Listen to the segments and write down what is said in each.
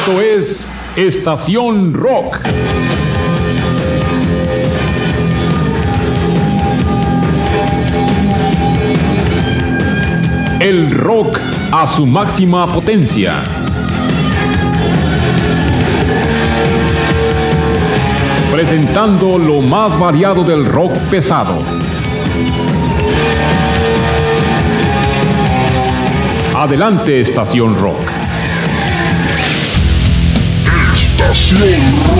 Esto es Estación Rock. El rock a su máxima potencia. Presentando lo más variado del rock pesado. Adelante, Estación Rock. Estación Rock.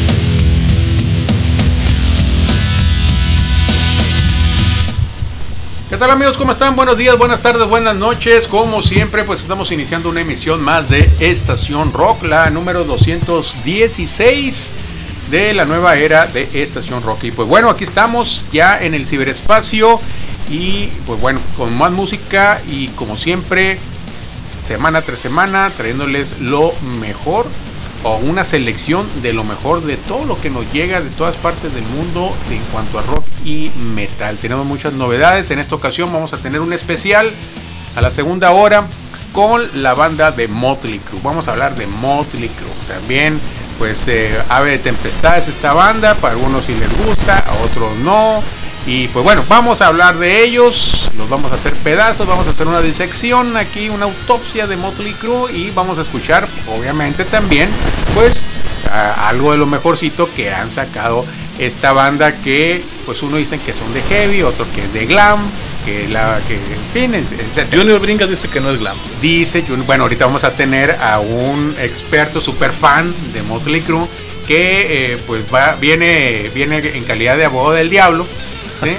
¿Qué tal, amigos? ¿Cómo están? Buenos días, buenas tardes, buenas noches. Como siempre, pues estamos iniciando una emisión más de Estación Rock, la número 216 de la nueva era de Estación Rock. Y pues bueno, aquí estamos ya en el ciberespacio y pues bueno, con más música y como siempre, semana tras semana, trayéndoles lo mejor o una selección de lo mejor de todo lo que nos llega de todas partes del mundo en cuanto a rock y metal. Tenemos muchas novedades. En esta ocasión vamos a tener un especial a la segunda hora con la banda de Motley Crue. Vamos a hablar de Motley Crue. También pues Ave de Tempestades, esta banda, para algunos sí les gusta, a otros no. Y pues bueno, vamos a hablar de ellos, los vamos a hacer pedazos, vamos a hacer una disección aquí, una autopsia de Motley Crue y vamos a escuchar obviamente también pues algo de lo mejorcito que han sacado esta banda, que pues uno dicen que son de heavy, otro que es de glam, que en fin, etc. Junior Bringas dice que no es glam. Dice, bueno, ahorita vamos a tener a un experto super fan de Motley Crue que pues viene en calidad de abogado del diablo. ¿sí?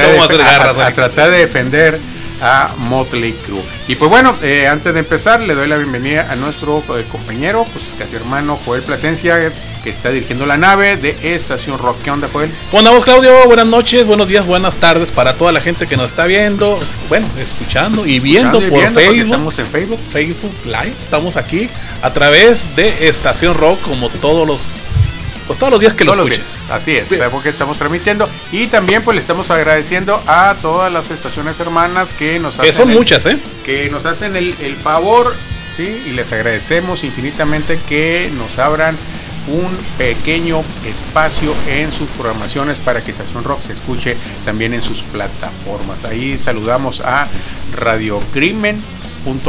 A tratar de defender a Motley Crue. Y pues bueno, antes de empezar le doy la bienvenida a nuestro compañero, pues casi hermano Joel Plasencia, que está dirigiendo la nave de Estación Rock. ¿Qué onda, Joel? ¿Cómo andamos, Claudio? Buenas noches, buenos días, buenas tardes para toda la gente que nos está viendo, bueno, escuchando y viendo por Facebook. Estamos en Facebook Live, estamos aquí a través de Estación Rock como todos los días que lo escuches. Así es, sí. Porque estamos transmitiendo y también pues le estamos agradeciendo a todas las estaciones hermanas que nos hacen, son muchas, que nos hacen el favor, sí, y les agradecemos infinitamente que nos abran un pequeño espacio en sus programaciones para que Estación Rock se escuche también en sus plataformas. Ahí saludamos a radiocrimen.com.ar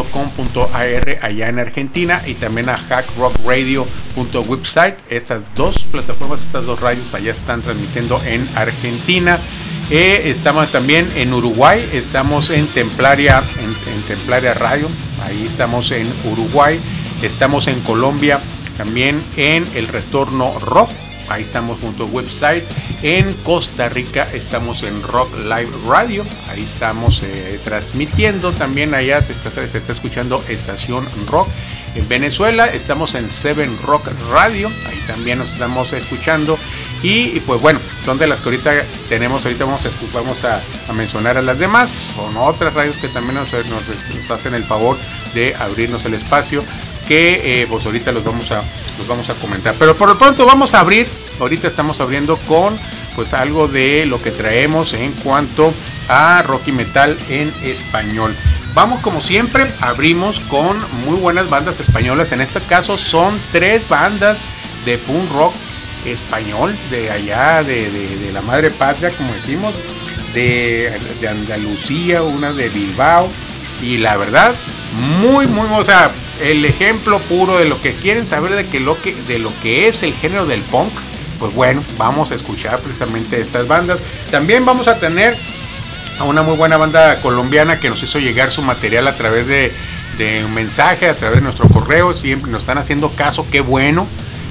allá en Argentina y también a hackrockradio.website. Estas dos plataformas, estas dos radios allá están transmitiendo en Argentina. Estamos también en Uruguay, estamos en Templaria, en Templaria Radio, ahí estamos en Uruguay. Estamos en Colombia también en El Retorno Rock, ahí estamos junto al website. En Costa Rica estamos en Rock Live Radio, ahí estamos transmitiendo también, allá se está escuchando Estación Rock. En Venezuela estamos en Seven Rock Radio, ahí también nos estamos escuchando. Y pues bueno, son de las que ahorita tenemos, ahorita vamos a mencionar a las demás. Son otras radios que también nos hacen el favor de abrirnos el espacio, que pues ahorita los vamos a comentar. Pero por lo pronto vamos a abrir, ahorita estamos abriendo con pues algo de lo que traemos en cuanto a rock y metal en español. Vamos, como siempre, abrimos con muy buenas bandas españolas. En este caso son 3 bandas de punk rock español, de allá de la madre patria, como decimos, de Andalucía, una de Bilbao, y la verdad muy, o sea, el ejemplo puro de lo que quieren saber de lo que es el género del punk. Pues bueno, vamos a escuchar precisamente estas bandas. También vamos a tener a una muy buena banda colombiana que nos hizo llegar su material a través de un mensaje, a través de nuestro correo. Siempre nos están haciendo caso, qué bueno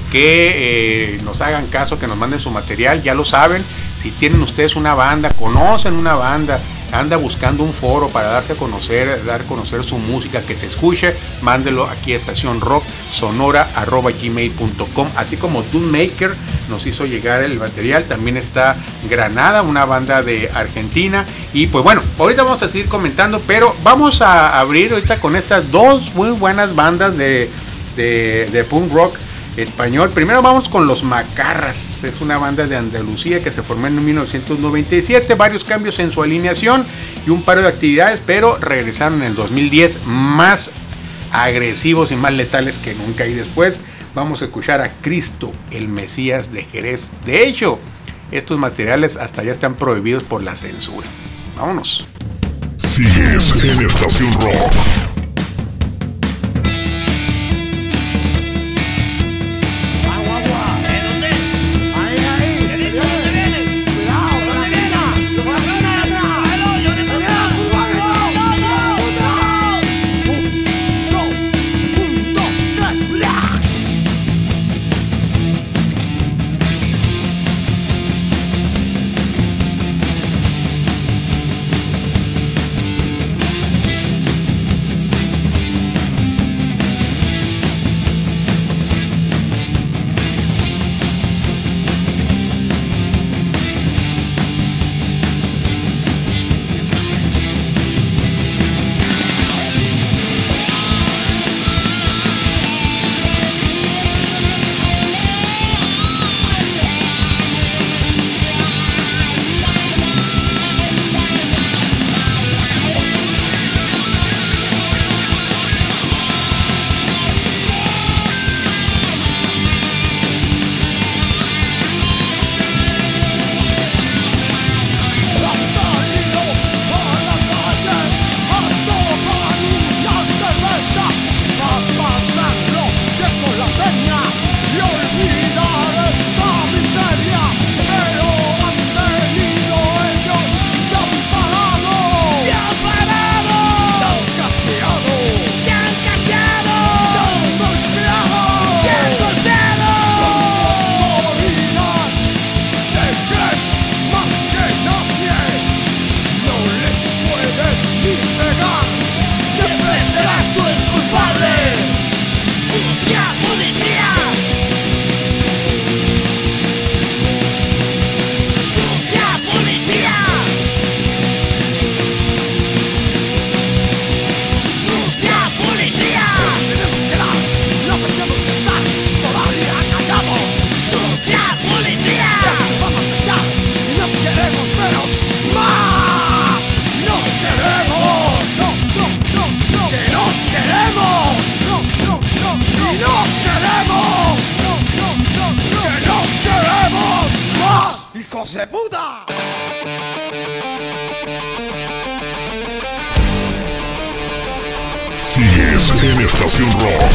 que nos hagan caso, que nos manden su material. Ya lo saben, si tienen ustedes una banda, conocen una banda, anda buscando un foro para darse a conocer, dar a conocer su música, que se escuche, mándelo aquí a Estación Rock sonora@gmail.com. Así como Doommaker nos hizo llegar el material, también está Granada, una banda de Argentina. Y pues bueno, ahorita vamos a seguir comentando, pero vamos a abrir ahorita con estas dos muy buenas bandas de punk rock español. Primero vamos con Los Macarras. Es una banda de Andalucía que se formó en 1997, varios cambios en su alineación y un par de actividades, pero regresaron en el 2010 más agresivos y más letales que nunca. Y después vamos a escuchar a Cristo, el Mesías de Jerez. De hecho, estos materiales hasta ya están prohibidos por la censura. Vámonos. Sigues en Estación Rock. ¡Hijos de puta! Sigues en Estación Rock.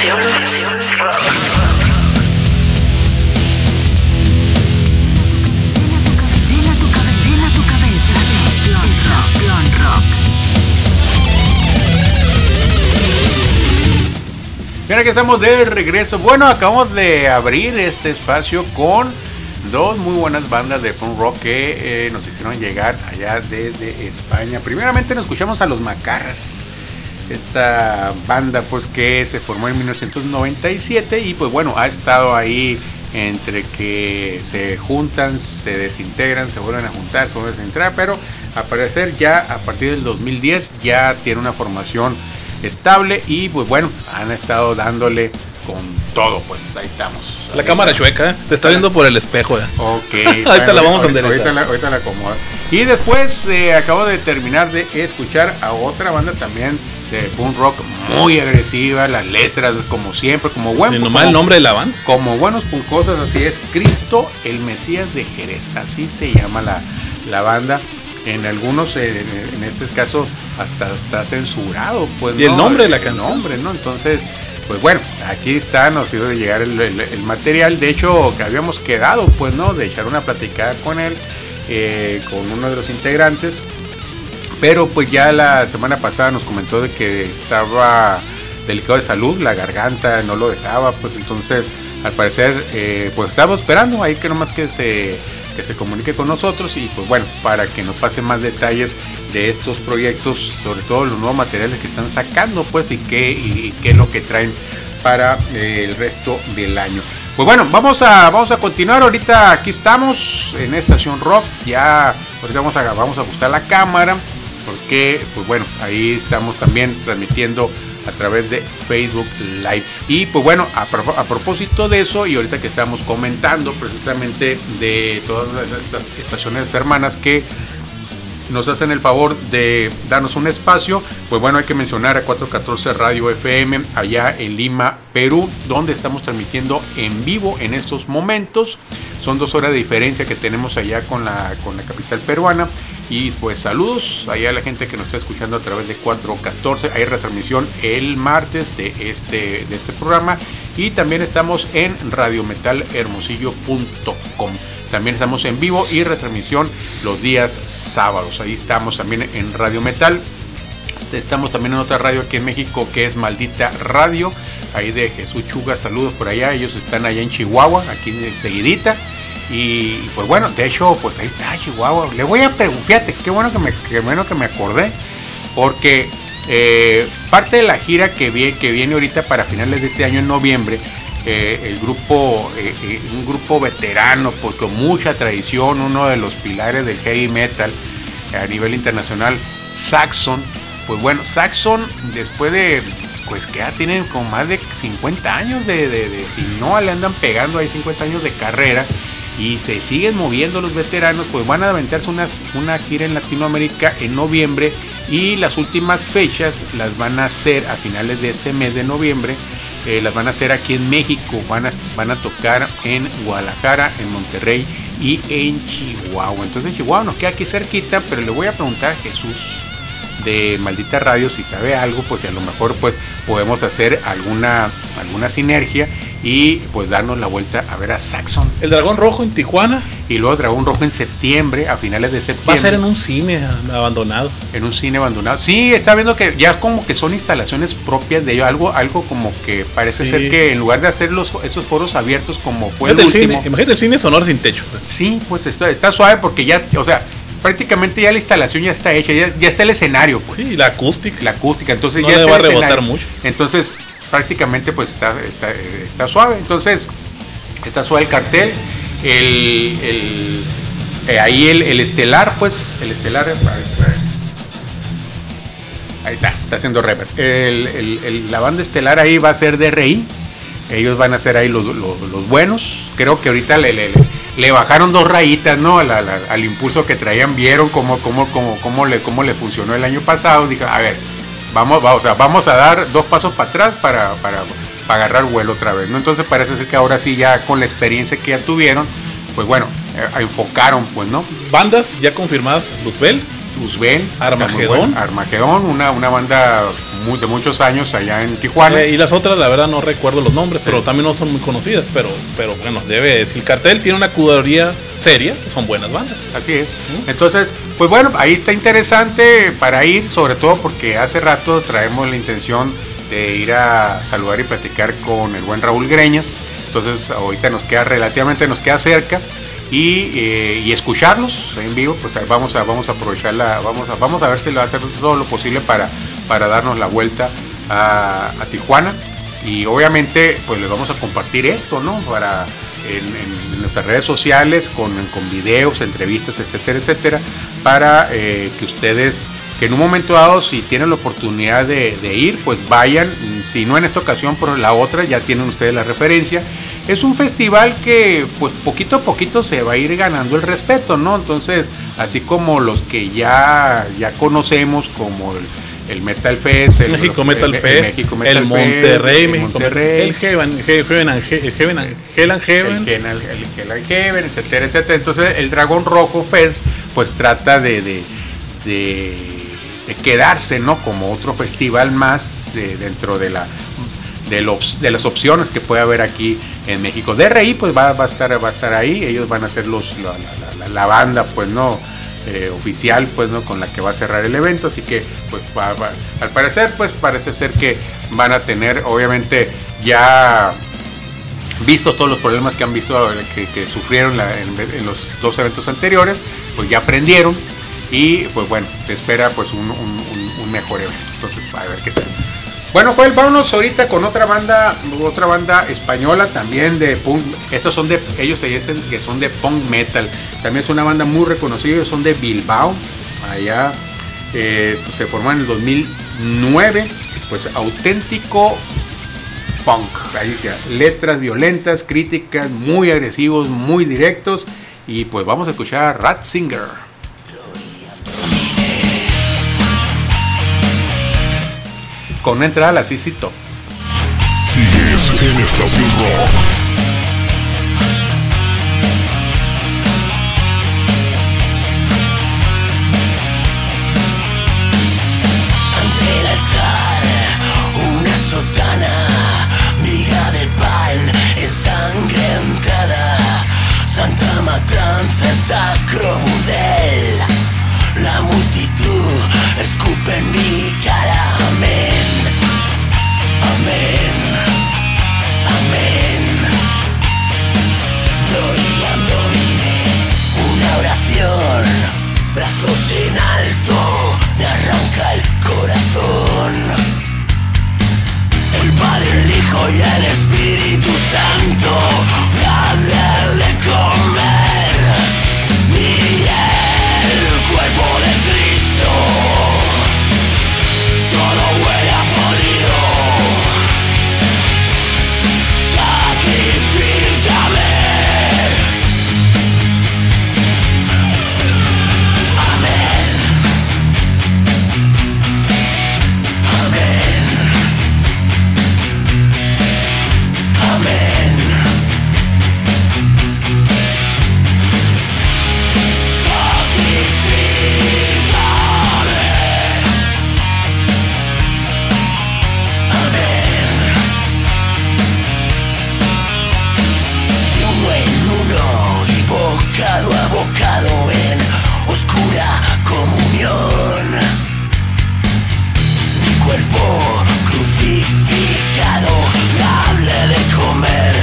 Estación Rock. Llena tu cabeza de Estación Rock. Mira que estamos de regreso. Bueno, acabamos de abrir este espacio con dos muy buenas bandas de punk rock que nos hicieron llegar allá desde España. Primeramente nos escuchamos a Los Macarras, esta banda pues que se formó en 1997 y pues bueno, ha estado ahí entre que se juntan, se desintegran, se vuelven a juntar, se vuelven a desintegrar, pero al parecer ya a partir del 2010 ya tiene una formación estable y pues bueno, han estado dándole con todo, pues ahí estamos. La cámara chueca, te está viendo por el espejo. Ok. Ahorita la vamos a enderezar. Ahorita la acomodo. Y después acabo de terminar de escuchar a otra banda también de punk rock muy agresiva, las letras como siempre, como buen. Sin nomás el nombre de la banda. Como buenos punkosas, así es. Cristo el Mesías de Jerez, así se llama la banda. En algunos, en este caso, hasta está censurado, pues. Y el nombre de la canción. El nombre, ¿no? Entonces, pues bueno, aquí está, nos iba a llegar el material. De hecho, que habíamos quedado, pues, ¿no? De echar una platicada con él, con uno de los integrantes. Pero pues ya la semana pasada nos comentó de que estaba delicado de salud, la garganta no lo dejaba, pues entonces al parecer pues estamos esperando ahí que nomás que se comunique con nosotros y pues bueno, para que nos pase más detalles de estos proyectos, sobre todo los nuevos materiales que están sacando, pues y qué es lo que traen para el resto del año. Pues bueno, vamos a continuar. Ahorita aquí estamos en Estación Rock. Ya ahorita vamos a ajustar la cámara porque pues bueno, ahí estamos también transmitiendo a través de Facebook Live. Y pues bueno, a propósito de eso, y ahorita que estamos comentando precisamente de todas esas estaciones hermanas que nos hacen el favor de darnos un espacio, pues bueno, hay que mencionar a 414 Radio FM allá en Lima, Perú, donde estamos transmitiendo en vivo en estos momentos. Son 2 horas de diferencia que tenemos allá con la capital peruana. Y pues saludos allá a la gente que nos está escuchando a través de 414. Hay retransmisión el martes de este programa. Y también estamos en radiometalhermosillo.com. También estamos en vivo y retransmisión los días sábados. Ahí estamos también en Radio Metal. Estamos también en otra radio aquí en México que es Maldita Radio. Ahí de Jesús Chuga, saludos por allá. Ellos están allá en Chihuahua, aquí enseguidita. Y pues bueno, de hecho, pues ahí está Chihuahua. Le voy a preguntar, fíjate, qué bueno que me acordé. Porque parte de la gira que viene ahorita para finales de este año en noviembre, el grupo, un grupo veterano, pues con mucha tradición, uno de los pilares del heavy metal a nivel internacional, Saxon. Pues bueno, Saxon después de, pues que ya tienen como más de 50 años si no le andan pegando ahí 50 años de carrera y se siguen moviendo los veteranos, pues van a aventarse una gira en Latinoamérica en noviembre y las últimas fechas las van a hacer a finales de ese mes de noviembre. Las van a hacer aquí en México, van a tocar en Guadalajara, en Monterrey y en Chihuahua. Entonces Chihuahua nos queda aquí cerquita, pero le voy a preguntar a Jesús de Maldita Radio si sabe algo, pues a lo mejor pues podemos hacer alguna sinergia y pues darnos la vuelta a ver a Saxon. El Dragón Rojo en Tijuana. Y luego Dragón Rojo en septiembre, a finales de septiembre. Va a ser en un cine abandonado. En un cine abandonado. Sí, está viendo que ya como que son instalaciones propias de ellos, algo como que parece ser que en lugar de hacer esos foros abiertos como fue el último. Imagínate el cine sonoro sin techo. Sí, pues está suave porque ya, o sea, prácticamente ya la instalación ya está hecha, ya está el escenario, pues. Sí, la acústica, entonces no ya le está va a el rebotar escenario. mucho. Entonces, prácticamente pues está suave. Entonces, está suave el cartel, ahí el estelar, pues, ahí está haciendo reverb. La banda estelar ahí va a ser DRI. Ellos van a ser ahí los buenos. Creo que ahorita le bajaron 2 rayitas, ¿no? Al impulso que traían. Vieron cómo le funcionó el año pasado. Dijo, a ver, vamos a dar 2 pasos para atrás para agarrar vuelo otra vez, ¿no? Entonces parece ser que ahora sí, ya con la experiencia que ya tuvieron, pues bueno, enfocaron, pues, ¿no? Bandas ya confirmadas: Luzbel, Armagedón, Armagedón, una banda de muchos años allá en Tijuana. Y las otras, la verdad, no recuerdo los nombres, sí, pero también no son muy conocidas. Pero bueno, si el cartel tiene una curaduría seria, son buenas bandas. Así es. Entonces, pues bueno, ahí está interesante para ir, sobre todo porque hace rato traemos la intención de ir a saludar y platicar con el buen Raúl Greñas. Entonces, ahorita nos queda cerca. Y escucharlos en vivo, pues vamos a aprovecharla, vamos a ver si le va a hacer todo lo posible para darnos la vuelta a Tijuana, y obviamente pues les vamos a compartir esto, ¿no? En nuestras redes sociales con videos, entrevistas, etcétera, para que ustedes, que en un momento dado, si tienen la oportunidad de ir, pues vayan. Si no en esta ocasión, por la otra, ya tienen ustedes la referencia. Es un festival que pues poquito a poquito se va a ir ganando el respeto, ¿no? Entonces, así como los que ya conocemos, como el Metal Fest, el México Metal Fest, el Monterrey, el Hell and Heaven, etcétera. Entonces, el Dragón Rojo Fest pues trata de quedarse, ¿no? Como otro festival más dentro de las opciones que puede haber aquí en México. DRI pues va a estar ahí. Ellos van a ser la banda, pues, no oficial, pues, no, con la que va a cerrar el evento. Así que pues al parecer, pues parece ser que van a tener, obviamente, ya vistos todos los problemas que han visto, que sufrieron en los dos eventos anteriores, pues ya aprendieron. Y pues bueno, se espera pues un mejor evento. Entonces, a ver qué tal. Bueno, Joel, vámonos ahorita con otra banda española también de punk. Ellos se dicen que son de punk metal. También es una banda muy reconocida, son de Bilbao. Allá pues se formaron en el 2009. Pues auténtico punk. Ahí dice, letras violentas, críticas, muy agresivos, muy directos. Y pues vamos a escuchar a Ratzinger. Con una entrada a la CC Top. Sigues en Estación Rock. Ante el altar, una sotana, miga de pan ensangrentada, santa matanza, sacro burdel. La multitud escupe en mi cara, amén, amén, amén. Gloria domine, una oración, brazos en alto, me arranca el corazón. El Padre, el Hijo y el Espíritu Santo, dadle de comer. Cuerpo de Cristo, todo huele a podrido. Sacrifícame. Amén. Amén. Amén. Bocado a bocado en oscura comunión, mi cuerpo crucificado, dale de comer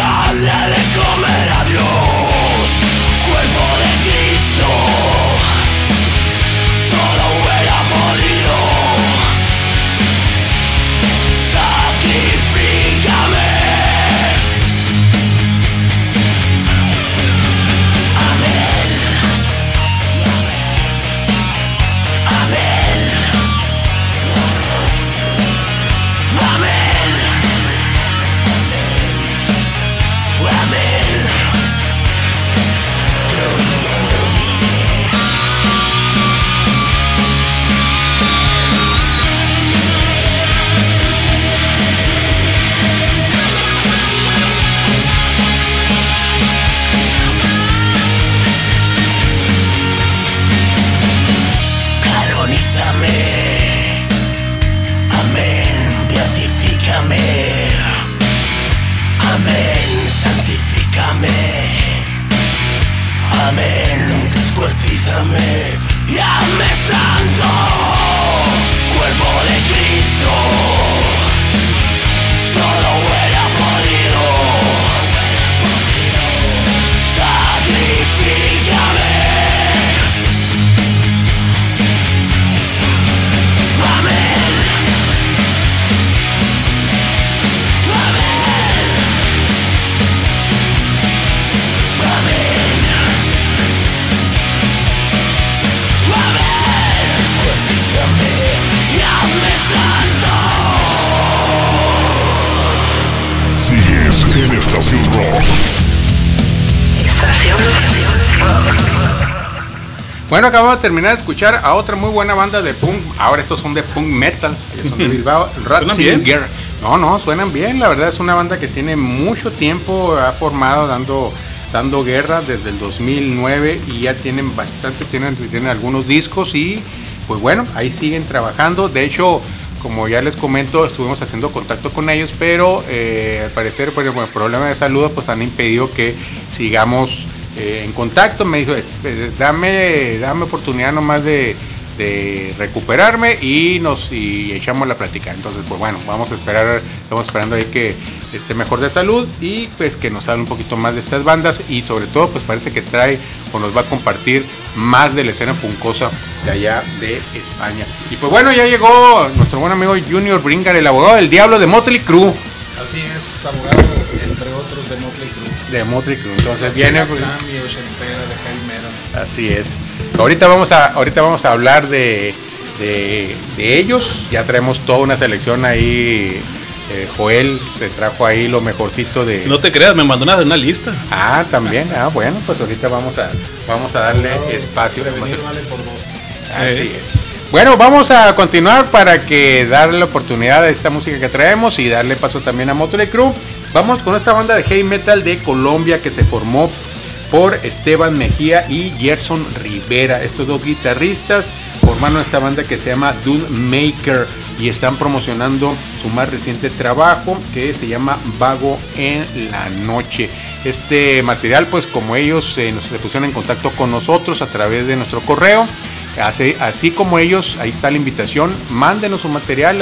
a Dios. Cuerpo de Cristo, todo huele a podrido. Sacrifícame. Amén. en Estación Rock. Estación Rock. Bueno, acabamos de terminar de escuchar a otra muy buena banda de punk. Ahora estos son de punk metal. Ellos son de Bilbao. Ratzinger. No, suenan bien. La verdad es una banda que tiene mucho tiempo, ha formado dando guerra desde el 2009 y ya tienen bastante, tienen algunos discos y pues bueno, ahí siguen trabajando. De hecho, como ya les comento, estuvimos haciendo contacto con ellos, pero al parecer por el problema de salud pues han impedido que sigamos en contacto. Me dijo, dame oportunidad nomás de recuperarme y echamos la plática. Entonces pues bueno, estamos esperando ahí que esté mejor de salud y pues que nos hable un poquito más de estas bandas y sobre todo pues parece que trae o nos va a compartir más de la escena punkosa de allá de España. Y pues bueno, ya llegó nuestro buen amigo Junior Bringar, el abogado del diablo de Motley Crue. Así es, abogado, entre otros, de Motley Crue. De Motley Crue, entonces viene viene pues, y ochentera de heavy metal. Así es. Ahorita vamos a hablar de ellos. Ya traemos toda una selección ahí. Joel se trajo ahí lo mejorcito de. No te creas, me mandó una lista. Ah, también. Bueno, pues ahorita vamos a darle espacio. Prevenir vale por dos. Así es. Bueno, vamos a continuar para que darle la oportunidad a esta música que traemos y darle paso también a Motley Crue. Vamos con esta banda de heavy metal de Colombia que se formó por Esteban Mejía y Gerson Rivera. Estos dos guitarristas formaron esta banda que se llama Doom Maker y están promocionando su más reciente trabajo que se llama Vago en la Noche. Este material, pues como ellos se pusieron en contacto con nosotros a través de nuestro correo, así como ellos, ahí está la invitación, mándenos su material a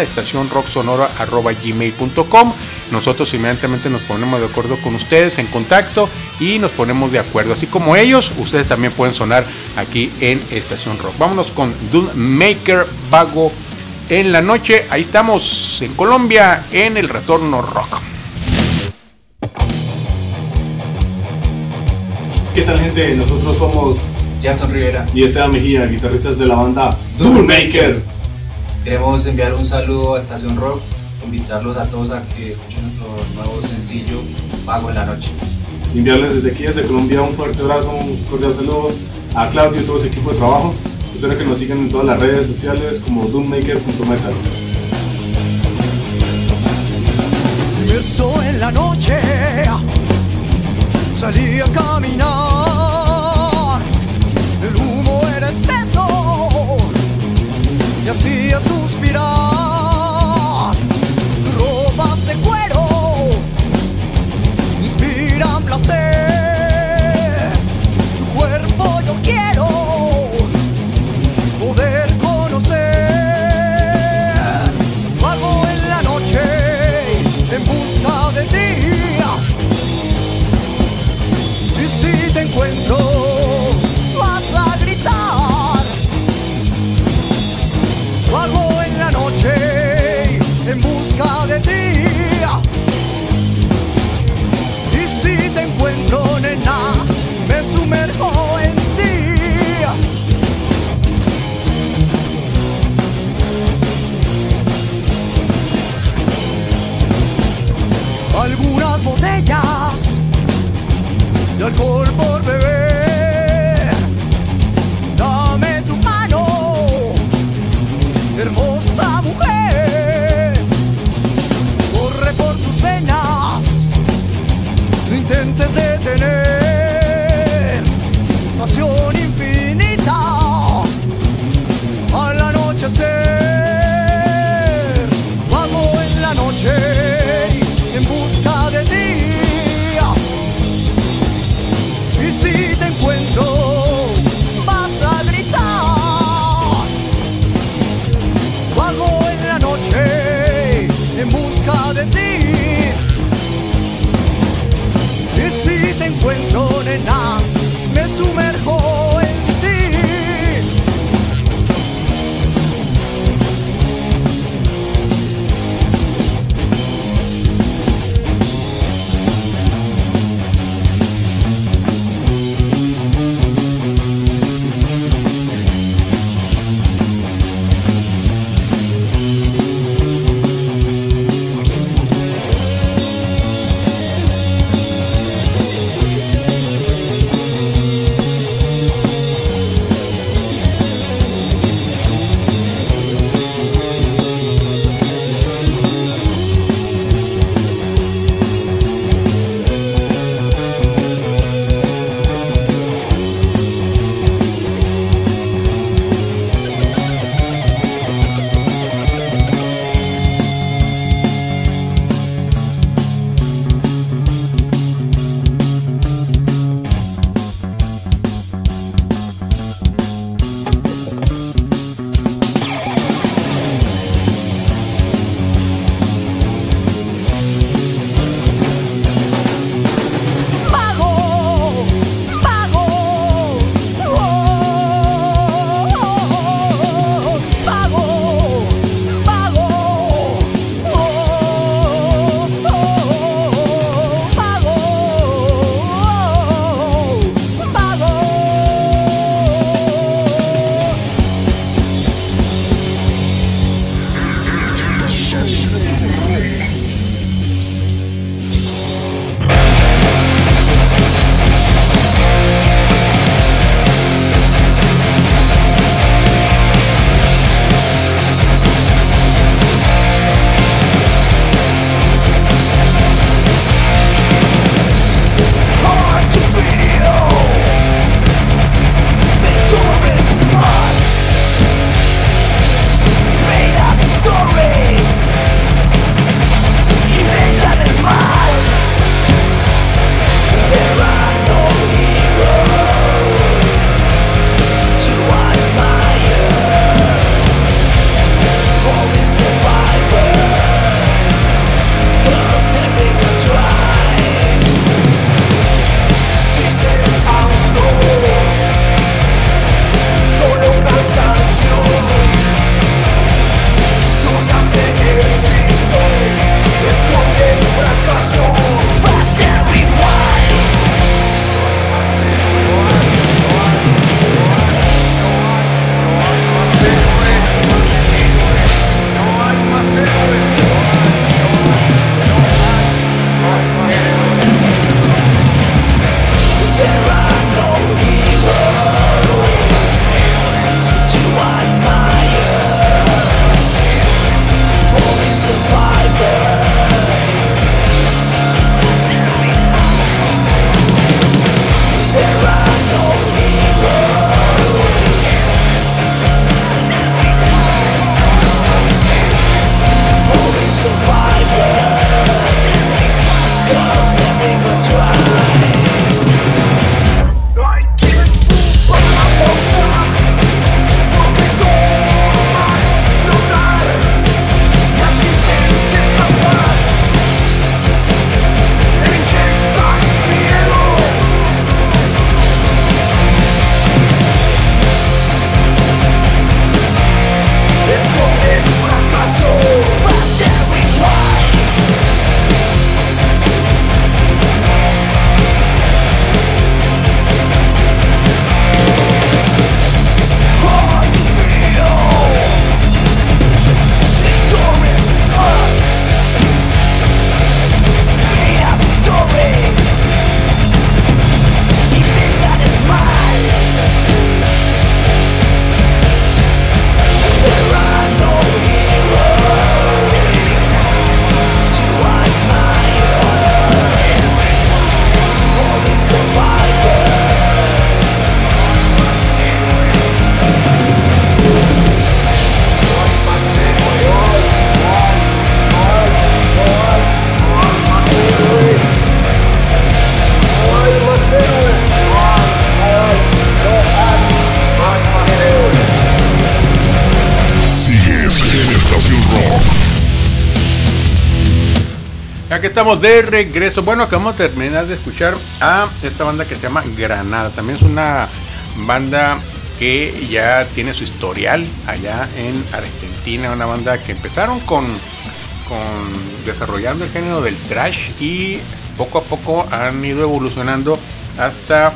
estacionrocksonora@gmail.com. Nosotros inmediatamente nos ponemos de acuerdo con ustedes, en contacto, y nos ponemos de acuerdo. Así como ellos, ustedes también pueden sonar aquí en Estación Rock. Vámonos con Doom Maker, Vago en la Noche. Ahí estamos en Colombia en el Retorno Rock. ¿Qué tal, gente? Nosotros somos Gerson Rivera y Esteban Mejía, guitarristas de la banda Doom Maker. Queremos enviar un saludo a Estación Rock, invitarlos a todos a que escuchen nuestro nuevo sencillo Vago en la Noche. Enviarles desde aquí, desde Colombia, un fuerte abrazo, un cordial saludo a Claudio y todo su equipo de trabajo. Espero que nos sigan en todas las redes sociales como doommaker.metal. Eso en la noche salí a caminar, el humo era espeso y hacía suspirar. Tus ropas de cuero inspiran placer, tu cuerpo yo quiero poder conocer. Vago en la noche en busca de ti, y si te encuentro vas a gritar. Vago en la noche en busca de ti, y si te encuentro, nena, me sumerjo en ti. Algunas botellas de alcohol por beber, dame tu mano, hermosa mujer, corre por tus venas, no intentes detener, pasión infinita al anochecer. Vago en la noche en busca de ti, y si te encuentro vas a gritar. Vago en la noche en busca de ti, y si te encuentro, nena, me sumerjo en ti. Aquí estamos de regreso. Bueno, acabamos de terminar de escuchar a esta banda que se llama Granada. También es una banda que ya tiene su historial allá en Argentina. Una banda que empezaron con desarrollando el género del thrash y poco a poco han ido evolucionando hasta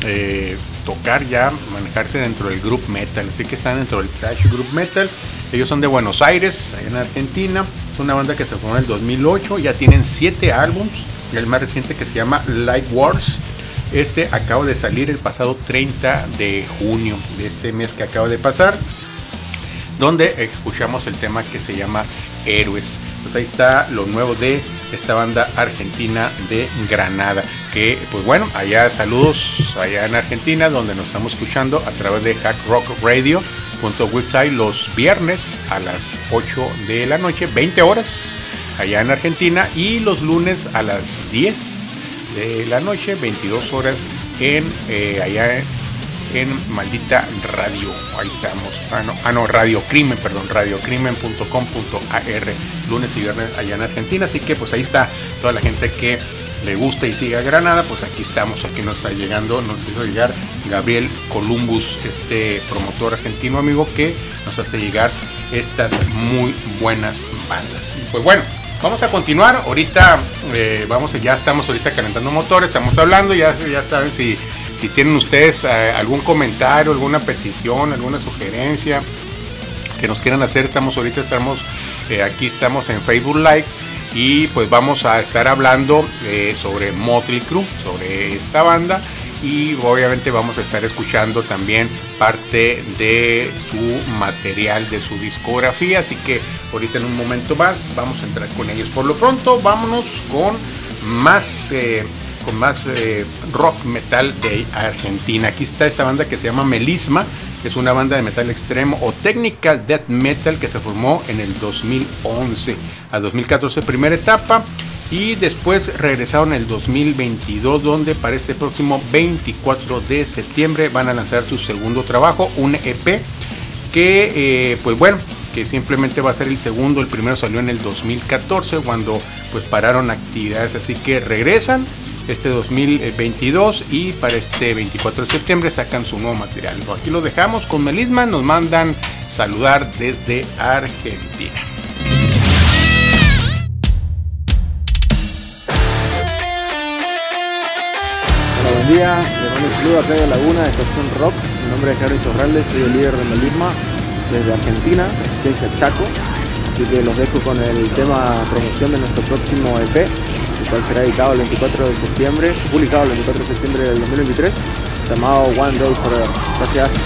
tocar ya, manejarse dentro del group metal. Así que están dentro del thrash group metal. Ellos son de Buenos Aires, allá en Argentina. Es una banda que se formó en el 2008. Ya tienen 7 álbums. El más reciente, que se llama Light Wars, acaba de salir el pasado 30 de junio de este mes que acaba de pasar, donde escuchamos el tema que se llama Héroes. Pues ahí está lo nuevo de esta banda argentina de Granada, que pues bueno, allá saludos allá en Argentina, donde nos estamos escuchando a través de hackrockradio.website los viernes a las 8 de la noche, 20 horas allá en Argentina, y los lunes a las 10 de la noche, 22 horas allá en Maldita Radio. Ahí estamos. Radio Crimen, perdón, radiocrimen.com.ar, lunes y viernes allá en Argentina. Así que pues ahí está toda la gente que le gusta y sigue a Granada. Pues aquí estamos, aquí nos está llegando, nos hizo llegar Gabriel Columbus, promotor argentino amigo, que nos hace llegar estas muy buenas bandas. Y pues bueno, vamos a continuar. Ahorita ya estamos ahorita calentando motores, estamos hablando, ya saben, si tienen ustedes algún comentario, alguna petición, alguna sugerencia que nos quieran hacer, estamos Aquí estamos en Facebook Live y pues vamos a estar hablando sobre Mötley Crüe, sobre esta banda, y obviamente vamos a estar escuchando también parte de su material, de su discografía, así que ahorita en un momento más vamos a entrar con ellos. Por lo pronto vámonos con más rock metal de Argentina. Aquí está esta banda que se llama Melisma. Es una banda de metal extremo o technical death metal que se formó en el 2011 a 2014 primera etapa, y después regresaron en el 2022, donde para este próximo 24 de septiembre van a lanzar su segundo trabajo, un EP que pues bueno, que simplemente va a ser el segundo. El primero salió en el 2014 cuando pues pararon actividades, así que regresan este 2022 y para este 24 de septiembre sacan su nuevo material. Aquí lo dejamos con Melisma, nos mandan saludar desde Argentina. Hola, buen día, les mando un saludo acá de Laguna, de Estación Rock. Mi nombre es Henry Sorralde, soy el líder de Melisma desde Argentina, Resistencia Chaco. Así que los dejo con el tema promoción de nuestro próximo EP, el cual será dedicado el 24 de septiembre, publicado el 24 de septiembre del 2023, llamado One Day Forever. Gracias.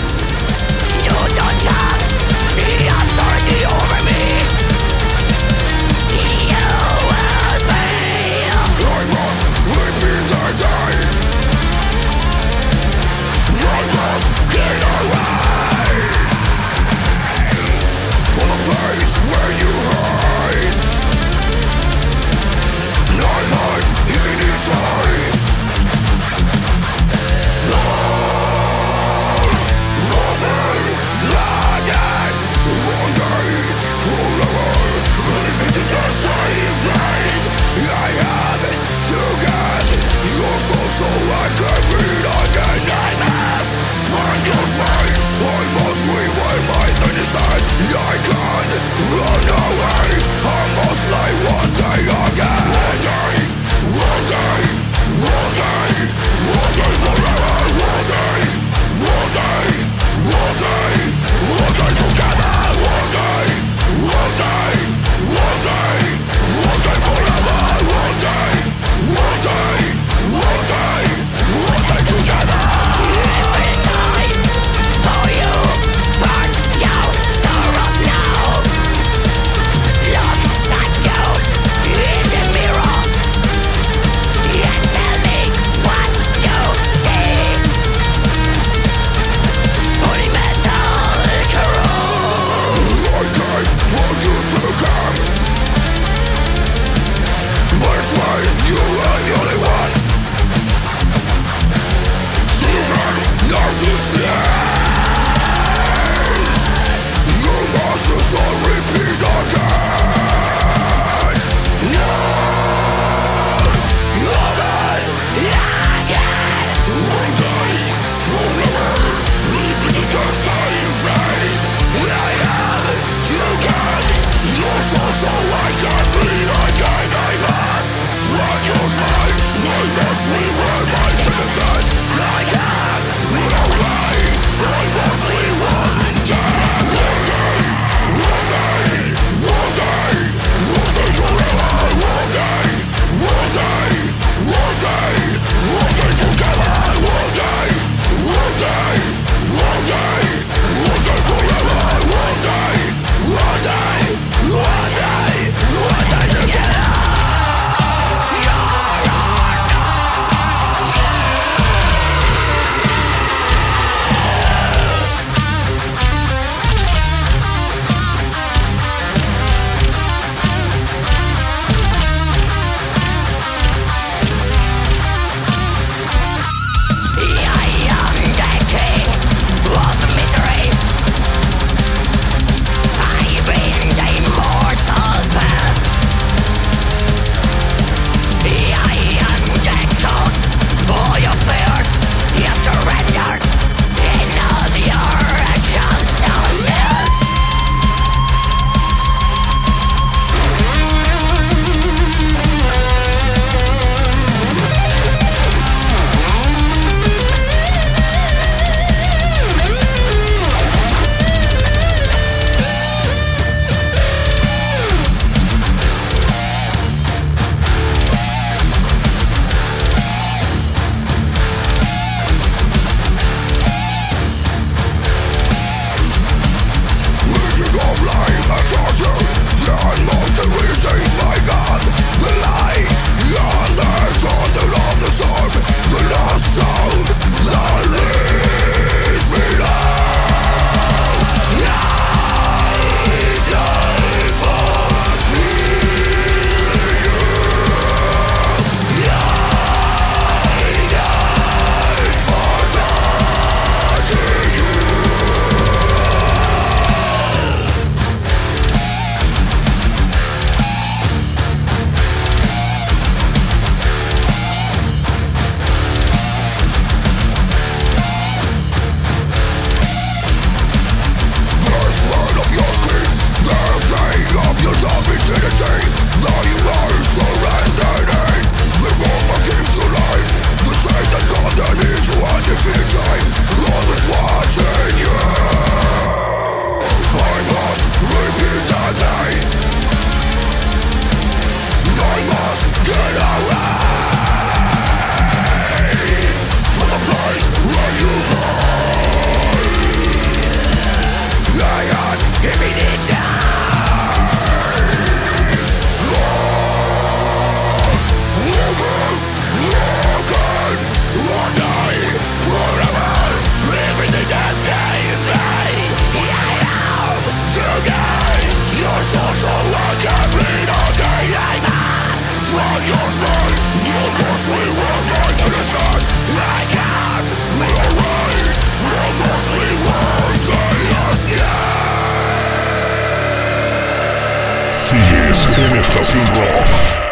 Estación Rock.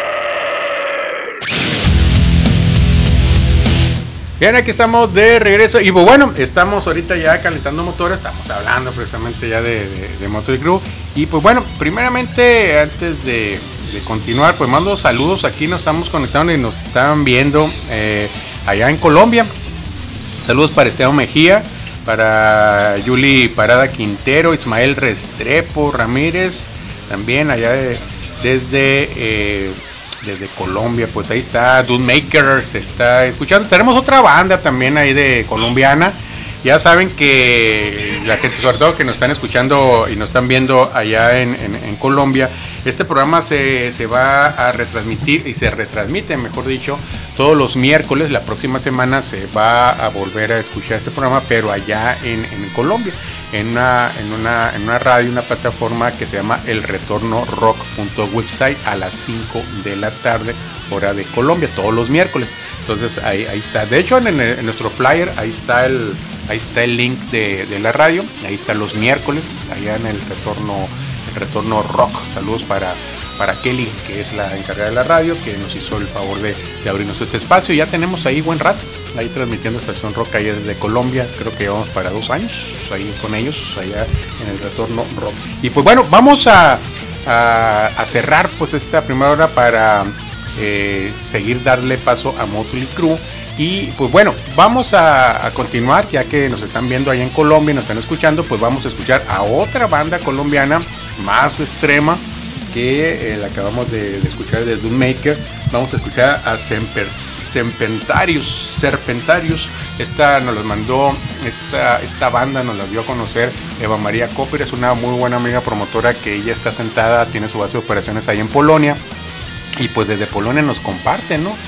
Bien, aquí estamos de regreso y pues bueno, estamos ahorita ya calentando motores, estamos hablando precisamente ya de Motley Crue y pues bueno, primeramente antes de continuar, pues mando saludos, aquí nos estamos conectando y nos están viendo allá en Colombia. Saludos para Esteban Mejía, para Yuli Parada Quintero, Ismael Restrepo Ramírez, también allá desde Colombia, pues ahí está Doommaker, se está escuchando. Tenemos otra banda también ahí de colombiana. Ya saben que la gente, sobre todo que nos están escuchando y nos están viendo allá en Colombia, este programa se va a retransmitir y se retransmite, mejor dicho, todos los miércoles. La próxima semana se va a volver a escuchar este programa, pero allá en Colombia, en una radio, una plataforma que se llama El Retorno Rock.website a las 5 de la tarde, hora de Colombia, todos los miércoles. Entonces ahí está. De hecho, en nuestro flyer ahí está el link de la radio. Ahí está los miércoles, allá en el Retorno Rock. Saludos para Kelly, que es la encargada de la radio, que nos hizo el favor de abrirnos este espacio. Ya tenemos ahí buen rato, ahí transmitiendo Estación Rock allá desde Colombia. Creo que llevamos para 2 años ahí con ellos, allá en el Retorno Rock. Y pues bueno, vamos a cerrar pues esta primera hora para seguir darle paso a Motley Crue. Y pues bueno, vamos a continuar, ya que nos están viendo allá en Colombia y nos están escuchando, pues vamos a escuchar a otra banda colombiana más extrema que la acabamos de escuchar, de Doommaker. Vamos a escuchar a Serpentarius. Esta nos los mandó, esta banda nos la dio a conocer Eva María Copper. Es una muy buena amiga promotora que ella está sentada, tiene su base de operaciones ahí en Polonia. Y pues desde Polonia nos comparten, ¿no?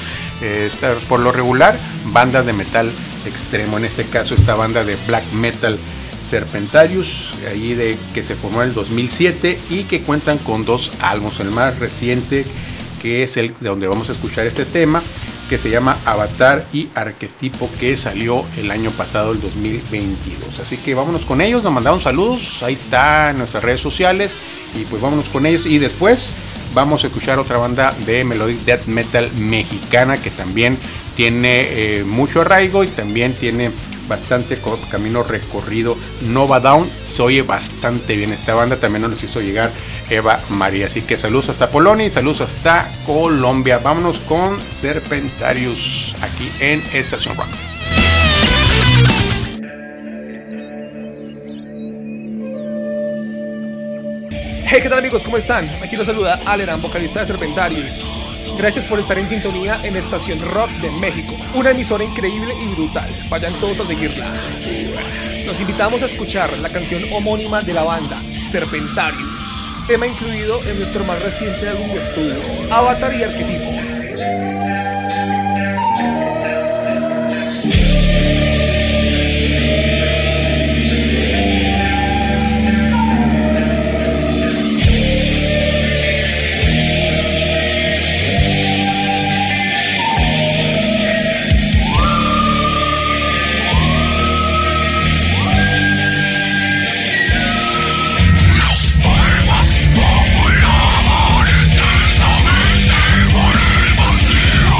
Por lo regular, bandas de metal extremo. En este caso, esta banda de black metal Serpentarius, ahí que se formó en el 2007 y que cuentan con 2 álbumes. El más reciente, que es el de donde vamos a escuchar este tema, que se llama Avatar y Arquetipo, que salió el año pasado, el 2022. Así que vámonos con ellos, nos mandaron saludos, ahí está en nuestras redes sociales, y pues vámonos con ellos. Y después vamos a escuchar otra banda de melodic death metal mexicana que también tiene mucho arraigo y también tiene bastante camino recorrido. Nova Down, se oye bastante bien esta banda, también nos hizo llegar Eva María. Así que saludos hasta Polonia y saludos hasta Colombia. Vámonos con Serpentarius aquí en Estación Rock. Hey, ¿qué tal amigos? ¿Cómo están? Aquí los saluda Aleran, vocalista de Serpentarius. Gracias por estar en sintonía en Estación Rock de México, una emisora increíble y brutal. Vayan todos a seguirla. Los invitamos a escuchar la canción homónima de la banda, Serpentarius, tema incluido en nuestro más reciente álbum de estudio, Avatar y Arquetipo. We'll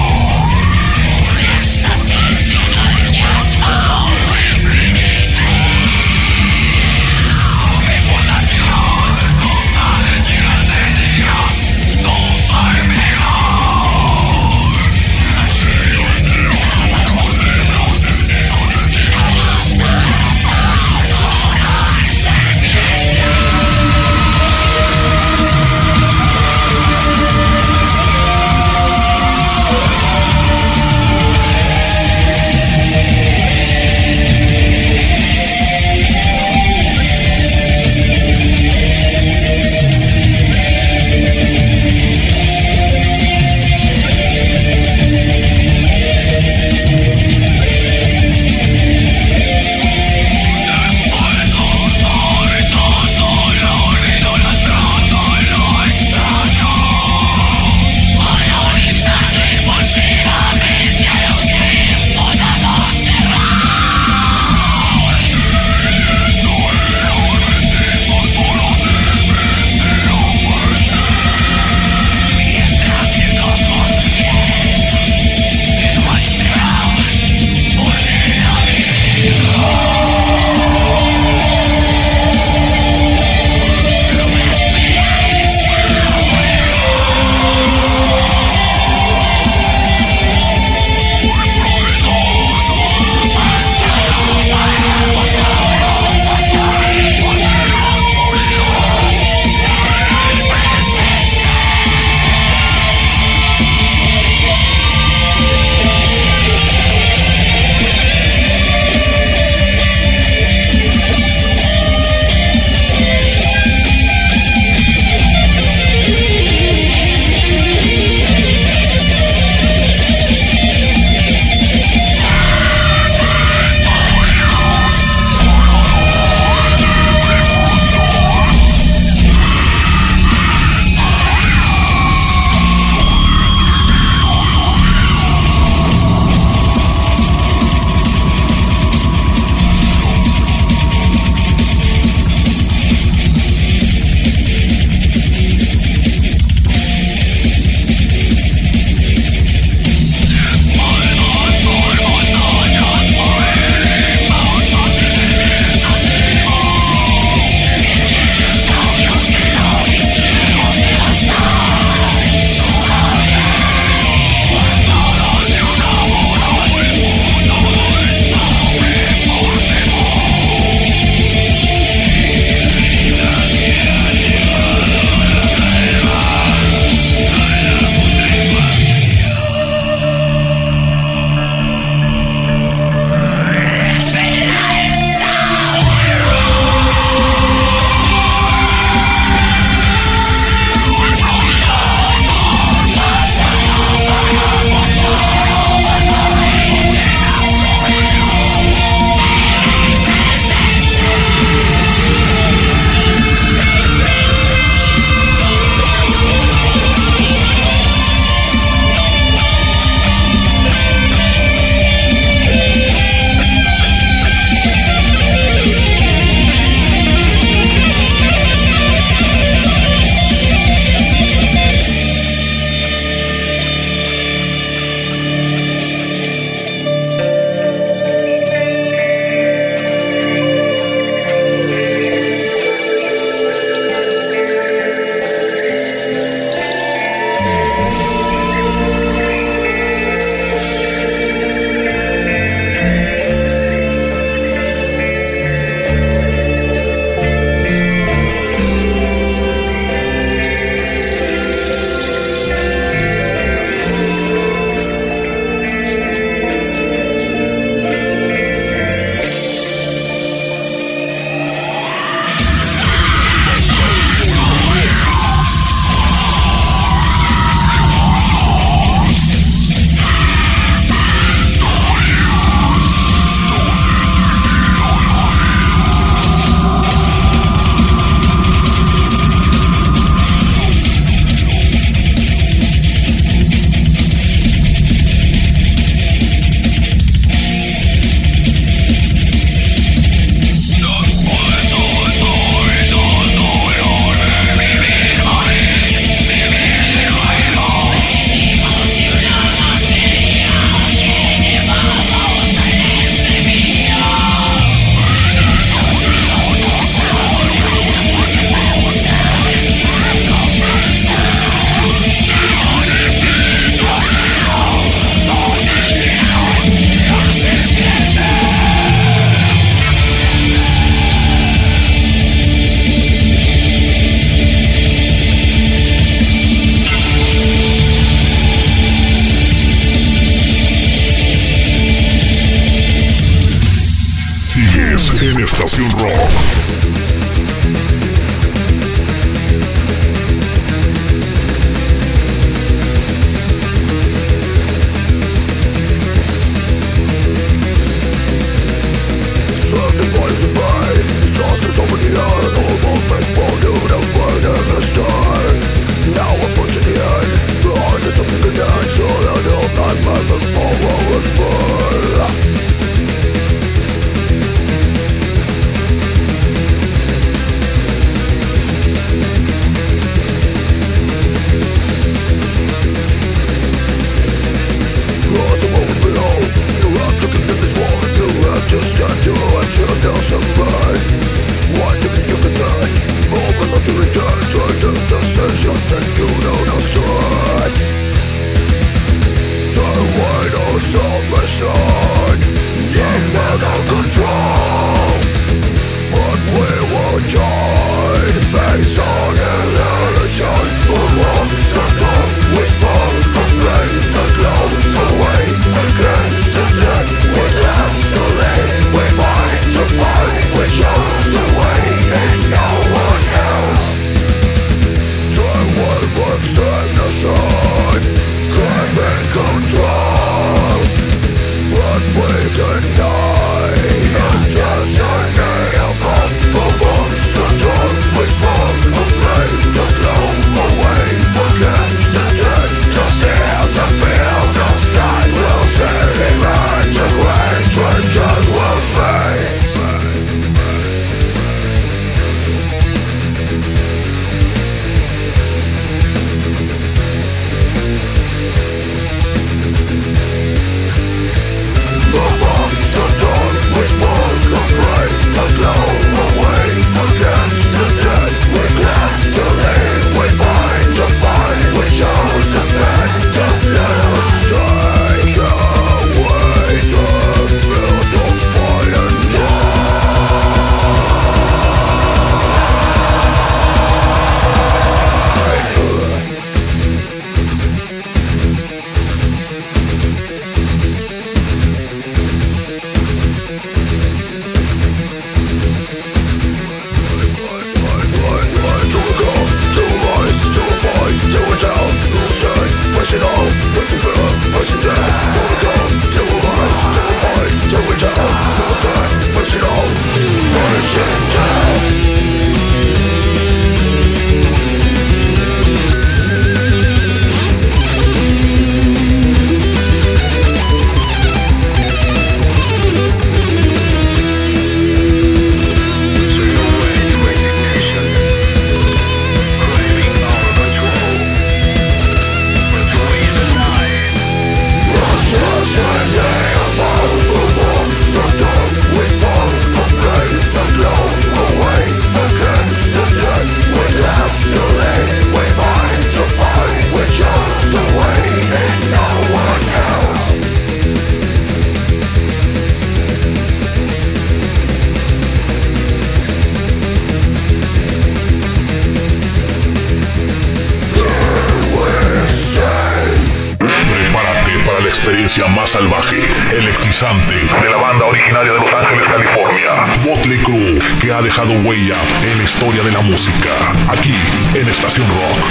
experiencia más salvaje, electrizante de la banda originaria de Los Ángeles, California, Motley Crue, que ha dejado huella en la historia de la música, aquí en Estación Rock.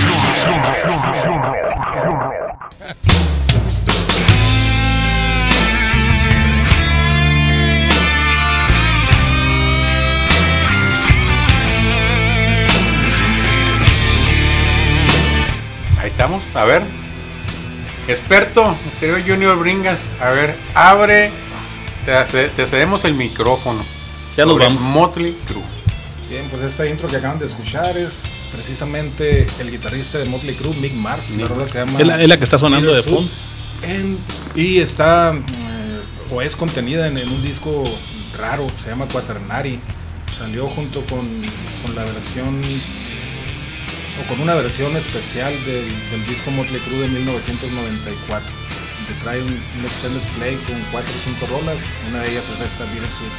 Ahí estamos, a ver. Experto, creo Junior Bringas, a ver, abre, te cedemos el micrófono. Ya nos vamos. Motley Crue. Bien, pues esta intro que acaban de escuchar es precisamente el guitarrista de Motley Crue, Mick Mars. La rola se llama es la que está sonando de fondo. Y está, o es contenida en un disco raro, se llama Quaternary. Salió junto con la versión, o con una versión especial del disco Motley Crue de 1994, que trae un extended play con 4 o 5 rolas. Una de ellas es esta Bittersweet.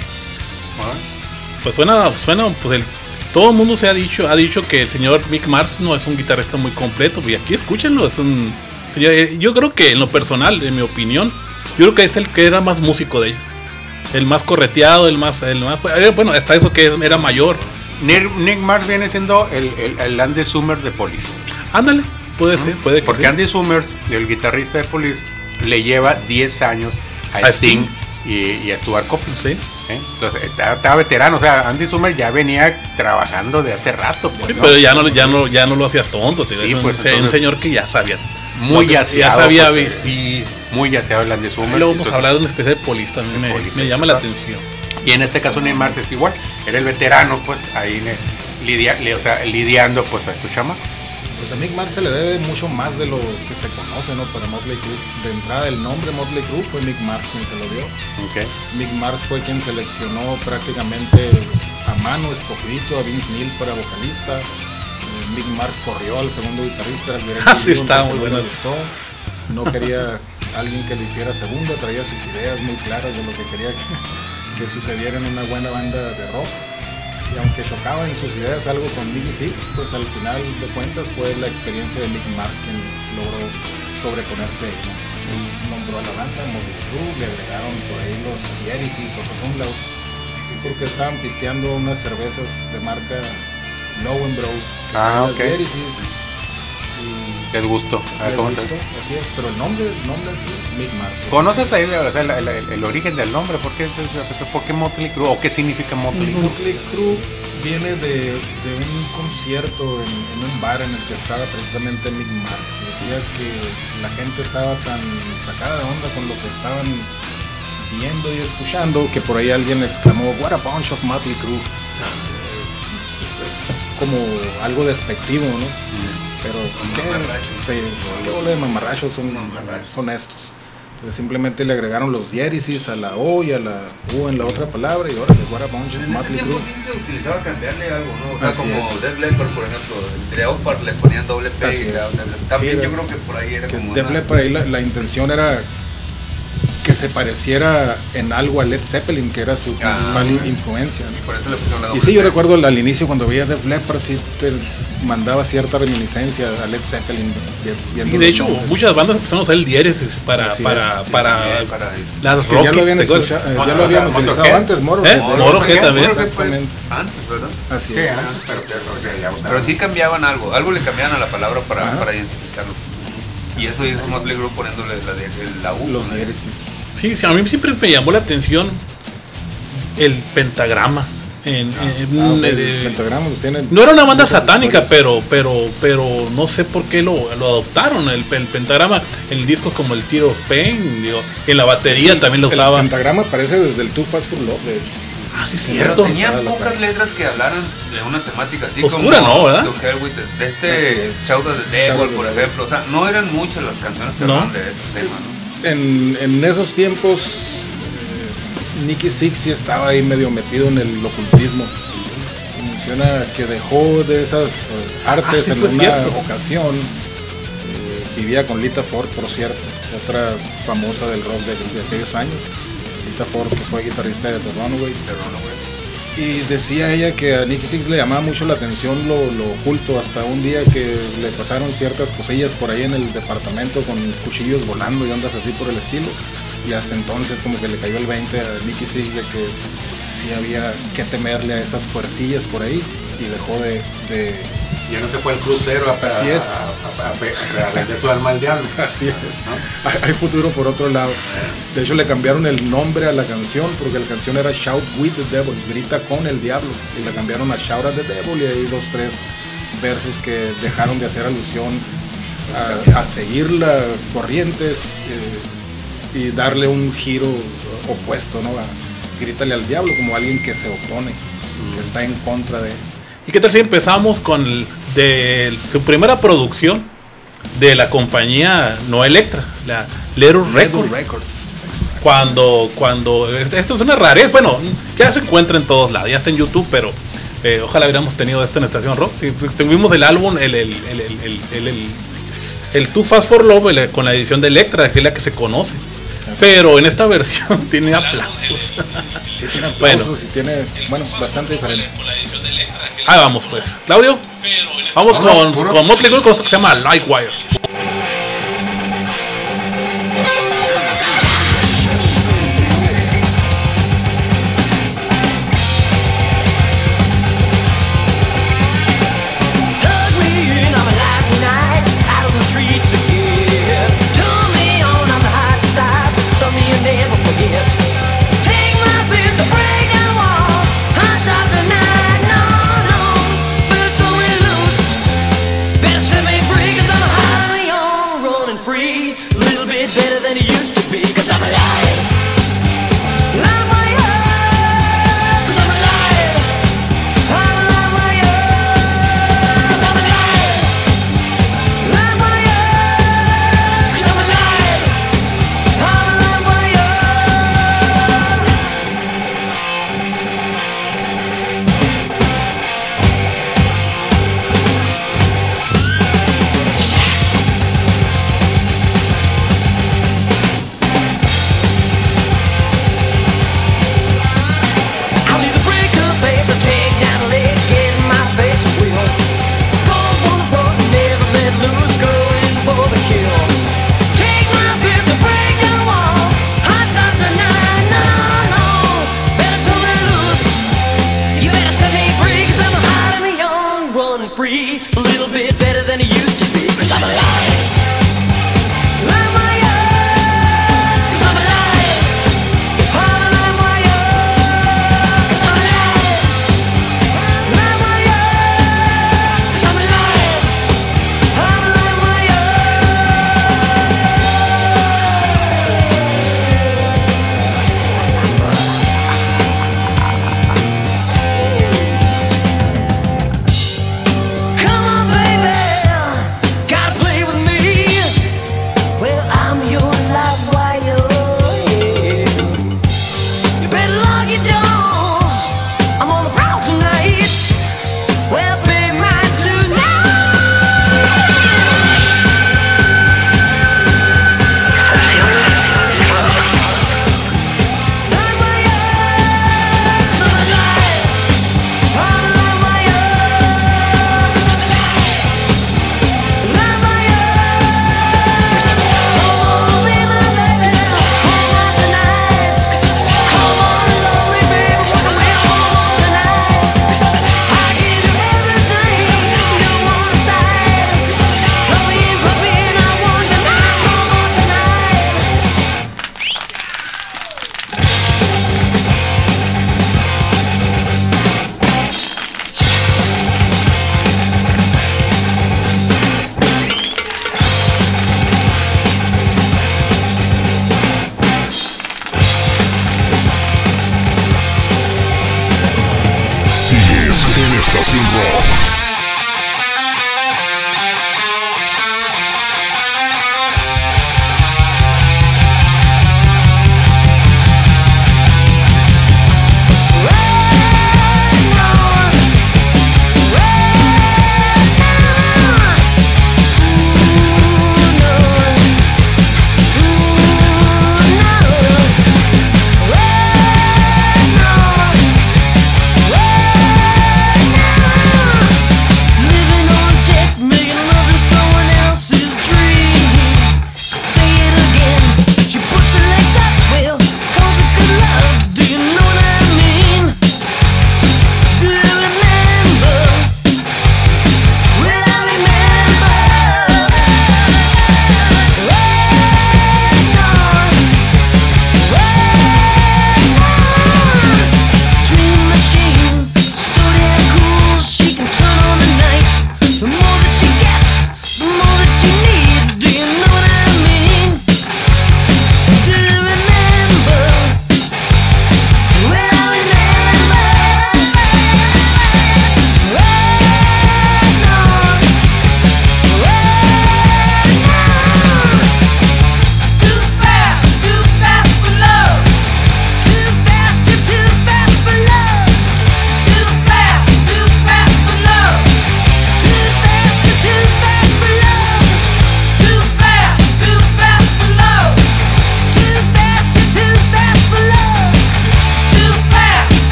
Pues suena, pues todo el mundo ha dicho que el señor Mick Mars no es un guitarrista muy completo, y aquí escúchenlo, es un señor, yo creo que en lo personal, en mi opinión, yo creo que es el que era más músico de ellos, el más correteado, el más bueno, hasta eso que era mayor. Nick Mars viene siendo el Andy Summers de Police. Ándale, puede ser, puede que porque sí. Andy Summers, el guitarrista de Police, le lleva 10 años a Sting y a Stuart Copeland. Sí. Entonces estaba veterano, o sea, Andy Summers ya venía trabajando de hace rato. Pues, sí, ¿no? pero ya no lo hacías tonto, tío. Sí, es pues, un señor que ya sabía. Muy yaceado. Ya sabía, pues, sí. Muy yaceado el Andy Summers. Luego vamos a hablar de una especie de Police también, me llama la atención. Y en este caso Nick Mars es igual, era el veterano, pues ahí lidiando pues a estos chamacos. Pues a Mick Mars se le debe mucho más de lo que se conoce, ¿no? Para Motley Crue. De entrada, el nombre Motley Crue fue Mick Mars quien se lo dio. Okay. Mick Mars fue quien seleccionó prácticamente a mano, escogidito, a Vince Neil para vocalista. Mick Mars corrió al segundo guitarrista, Así está, muy bueno. No quería alguien que le hiciera segunda, traía sus ideas muy claras de lo que quería que sucediera en una buena banda de rock. Y aunque chocaba en sus ideas algo con Nicky Six, pues al final de cuentas fue la experiencia de Mick Mars quien logró sobreponerse. Él nombró a la banda Motley Crue, le agregaron por ahí los Diéresis o los Umlauts, porque estaban pisteando unas cervezas de marca Lowenbrow. Okay. Diéresis, y Les gustó. ¿Cómo se? Así es, pero el nombre así, Mick Mars. ¿Conoces ahí el origen del nombre? ¿Por qué Motley Crue? ¿O qué significa Motley Crue? Motley Crue viene de un concierto en un bar en el que estaba precisamente Mick Mars. Decía que la gente estaba tan sacada de onda con lo que estaban viendo y escuchando que por ahí alguien exclamó "What a bunch of Motley Crue". Es como algo despectivo, ¿no? Pero ¿qué bola de mamarrachos son estos? Entonces simplemente le agregaron los diéresis a la O y a la U en la otra palabra y ahora le What a bunch of Motley Crue. Sí se utilizaba cambiarle algo, ¿no? O sea, como Def Leppard, por ejemplo, entre Opar le ponían doble P y también yo creo que por ahí era como Def Leppard ahí la intención era que se pareciera en algo a Led Zeppelin, que era su principal influencia, ¿no? Y por eso le pusieron la doble Y sí, yo P. recuerdo al inicio cuando veía Def Leppard, sí te mandaba cierta reminiscencia a Led Zeppelin. Y de hecho, muchas bandas empezaron a usar el diéresis para las rock. Ya lo habían escuchado, ya lo habían utilizado antes, Motorhead. Motorhead también. Antes, ¿verdad? Así es. Pero sí cambiaban algo le cambiaban a la palabra para identificarlo. Y eso es Motley Crue poniéndole la U. Los diéresis. Sí, a mí siempre me llamó la atención el pentagrama. El pentagrama tienen. No era una banda satánica, pero no sé por qué lo adoptaron. El pentagrama en discos como el Tear of Pain, digo, en la batería también lo usaban. El pentagrama aparece desde el Too Fast for Love, de hecho. Ah, sí, cierto. Pero tenían pocas letras que hablaran de una temática así oscura, como ¿no? ¿Verdad? To Hell with Shout at the Devil, por ejemplo. O sea, no eran muchas las canciones que hablaban de esos temas, ¿no? En esos tiempos Nicky Six sí estaba ahí medio metido en el ocultismo. Menciona que dejó de esas artes sí, en fue una cierto. ocasión. Vivía con Lita Ford, por cierto, otra famosa del rock de aquellos años. Lita Ford, que fue guitarrista de The Runaways. Y decía ella que a Nicky Six le llamaba mucho la atención lo oculto, hasta un día que le pasaron ciertas cosillas por ahí en el departamento con cuchillos volando y ondas así por el estilo. Y hasta entonces como que le cayó el 20 a Nicky Six de que sí había que temerle a esas fuercillas por ahí y dejó de Ya no se fue al crucero a vender su alma al diablo. Así es, ¿no? Hay futuro por otro lado. De hecho le cambiaron el nombre a la canción porque la canción era Shout with the Devil, grita con el diablo, y la cambiaron a Shout at the Devil, y hay 2-3 versos que dejaron de hacer alusión a seguir las corrientes y darle un giro opuesto, ¿no? Grítale al diablo, como alguien que se opone, que está en contra de. ¿Y qué tal si empezamos con su primera producción de la compañía no Elektra, la Little Records? Cuando esto es una rareza, bueno, ya se encuentra en todos lados, ya está en YouTube, pero ojalá hubiéramos tenido esto en Estación Rock. Tuvimos el álbum, el Too Fast for Love con la edición de Elektra, que es la que se conoce. Pero en esta versión tiene aplausos. Sí, tiene aplausos y tiene, bastante diferente. Ahí vamos pues. Claudio, vamos con Motley Crue, con esto que se llama Lightwire. Better set me free 'cause I'm a high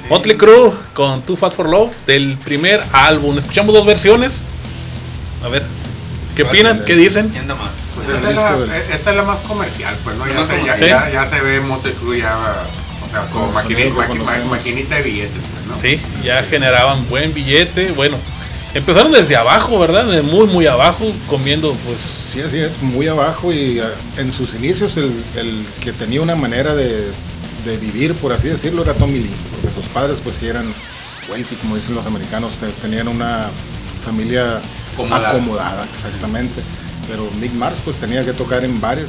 Motley Crue con Too Fast for Love del primer álbum. Escuchamos dos versiones. A ver, ¿qué opinan? ¿Qué dicen? ¿Quién da más? Pues esta es la más comercial, pues, ¿no? Ya se ve Motley Crue ya, o sea, como maquinita de billetes, pues, ¿no? Sí, ya generaban buen billete. Bueno, empezaron desde abajo, ¿verdad? De muy, muy abajo, comiendo, pues... Sí, así es, muy abajo, y en sus inicios el que tenía una manera de vivir, por así decirlo, era Tommy Lee, porque sus padres pues sí eran wealthy, como dicen los americanos, tenían una familia acomodada, exactamente, pero Mick Mars pues tenía que tocar en bares.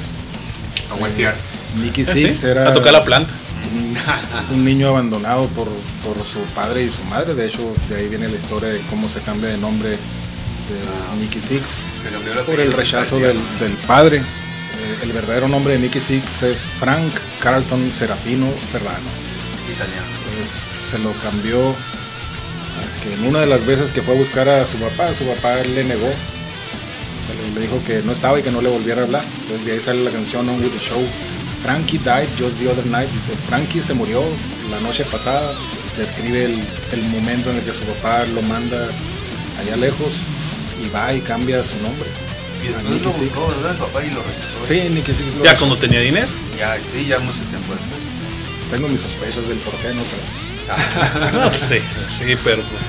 Nicky Sixx era... A tocar la planta. Un niño abandonado por su padre y su madre. De hecho, de ahí viene la historia de cómo se cambia de nombre de Nicky Sixx por el rechazo del padre. El verdadero nombre de Nicky Sixx es Frank Carlton Serafino Ferrano. Italiano. Pues se lo cambió, que en una de las veces que fue a buscar a su papá le negó. O sea, le dijo que no estaba y que no le volviera a hablar. Entonces de ahí sale la canción On With The Show. Frankie died just the other night. Dice, Frankie se murió la noche pasada. Describe el momento en el que su papá lo manda allá lejos y va y cambia su nombre. Y después lo buscó, ¿verdad? El papá y lo rechazó. Sí, Nicky Sixx lo ¿Ya rechazó. cuando tenía dinero? Ya mucho tiempo después. Tengo mis sospechas del por qué, ¿no? Pero... No sé, sí, pero pues...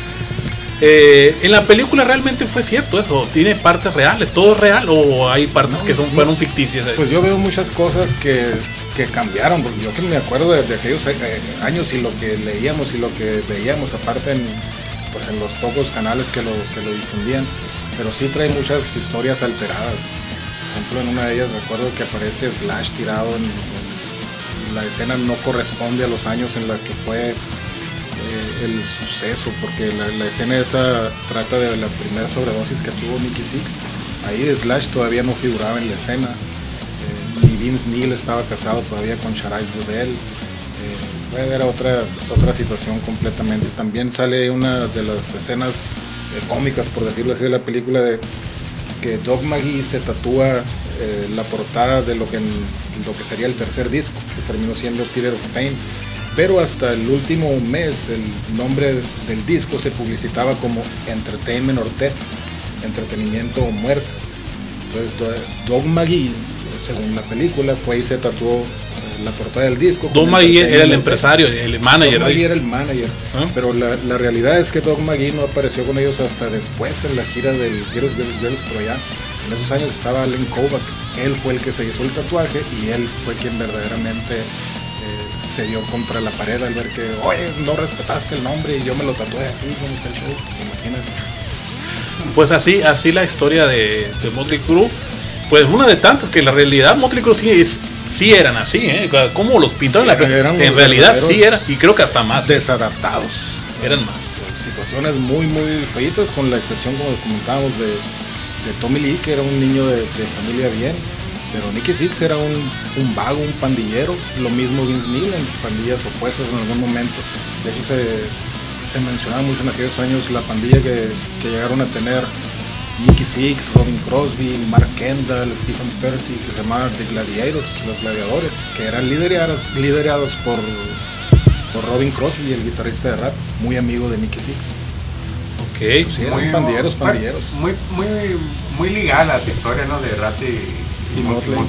en la película realmente fue cierto eso, tiene partes reales, todo es real o hay partes que fueron ficticias. Pues yo veo muchas cosas que cambiaron, porque yo que me acuerdo de aquellos años y lo que leíamos y lo que veíamos, aparte en los pocos canales que lo difundían, pero sí trae muchas historias alteradas. Por ejemplo, en una de ellas recuerdo que aparece Slash tirado y la escena no corresponde a los años en la que fue el suceso, porque la escena esa trata de la primera sobredosis que tuvo Nicky Sixx. Ahí Slash todavía no figuraba en la escena, y Vince Neil estaba casado todavía con Charlize Rudel. Era otra situación completamente. También sale una de las escenas cómicas, por decirlo así, de la película, de que Doug McGee se tatúa la portada de lo que sería el tercer disco, que terminó siendo Theater of Pain. Pero hasta el último mes el nombre del disco se publicitaba como Entertainment or Death, entretenimiento o muerte. Entonces Doug McGee, según la película, fue y se tatuó la portada del disco. Doug McGee era el empresario, el manager. Doug McGee era el manager, pero la realidad es que Doug McGee no apareció con ellos hasta después en la gira del Girls, pero ya en esos años estaba Allen Kovac. Él fue el que se hizo el tatuaje y él fue quien verdaderamente se dio contra la pared al ver que, oye, no respetaste el nombre y yo me lo tatué aquí, ¿cómo está el show? Imagínate. Pues así la historia de Motley Crue, pues una de tantas que en la realidad Motley Crue sí eran así, como los pintaron en realidad sí era, y creo que hasta más. Desadaptados. Eran más. Situaciones muy, muy feitas, con la excepción, como comentábamos, de Tommy Lee, que era un niño de familia bien. Pero Nicky Sixx era un vago, un pandillero. Lo mismo Vince Neil, en pandillas opuestas en algún momento. De hecho se mencionaba mucho en aquellos años la pandilla que llegaron a tener Nicky Sixx, Robin Crosby, Mark Kendall, Stephen Percy, que se llamaba The Gladiators, los gladiadores, que eran liderados por Robin Crosby, el guitarrista de Rat, muy amigo de Nicky Sixx. Ok. Sí, eran pandilleros. Muy ligada las historias, ¿no? De Rat y Motley.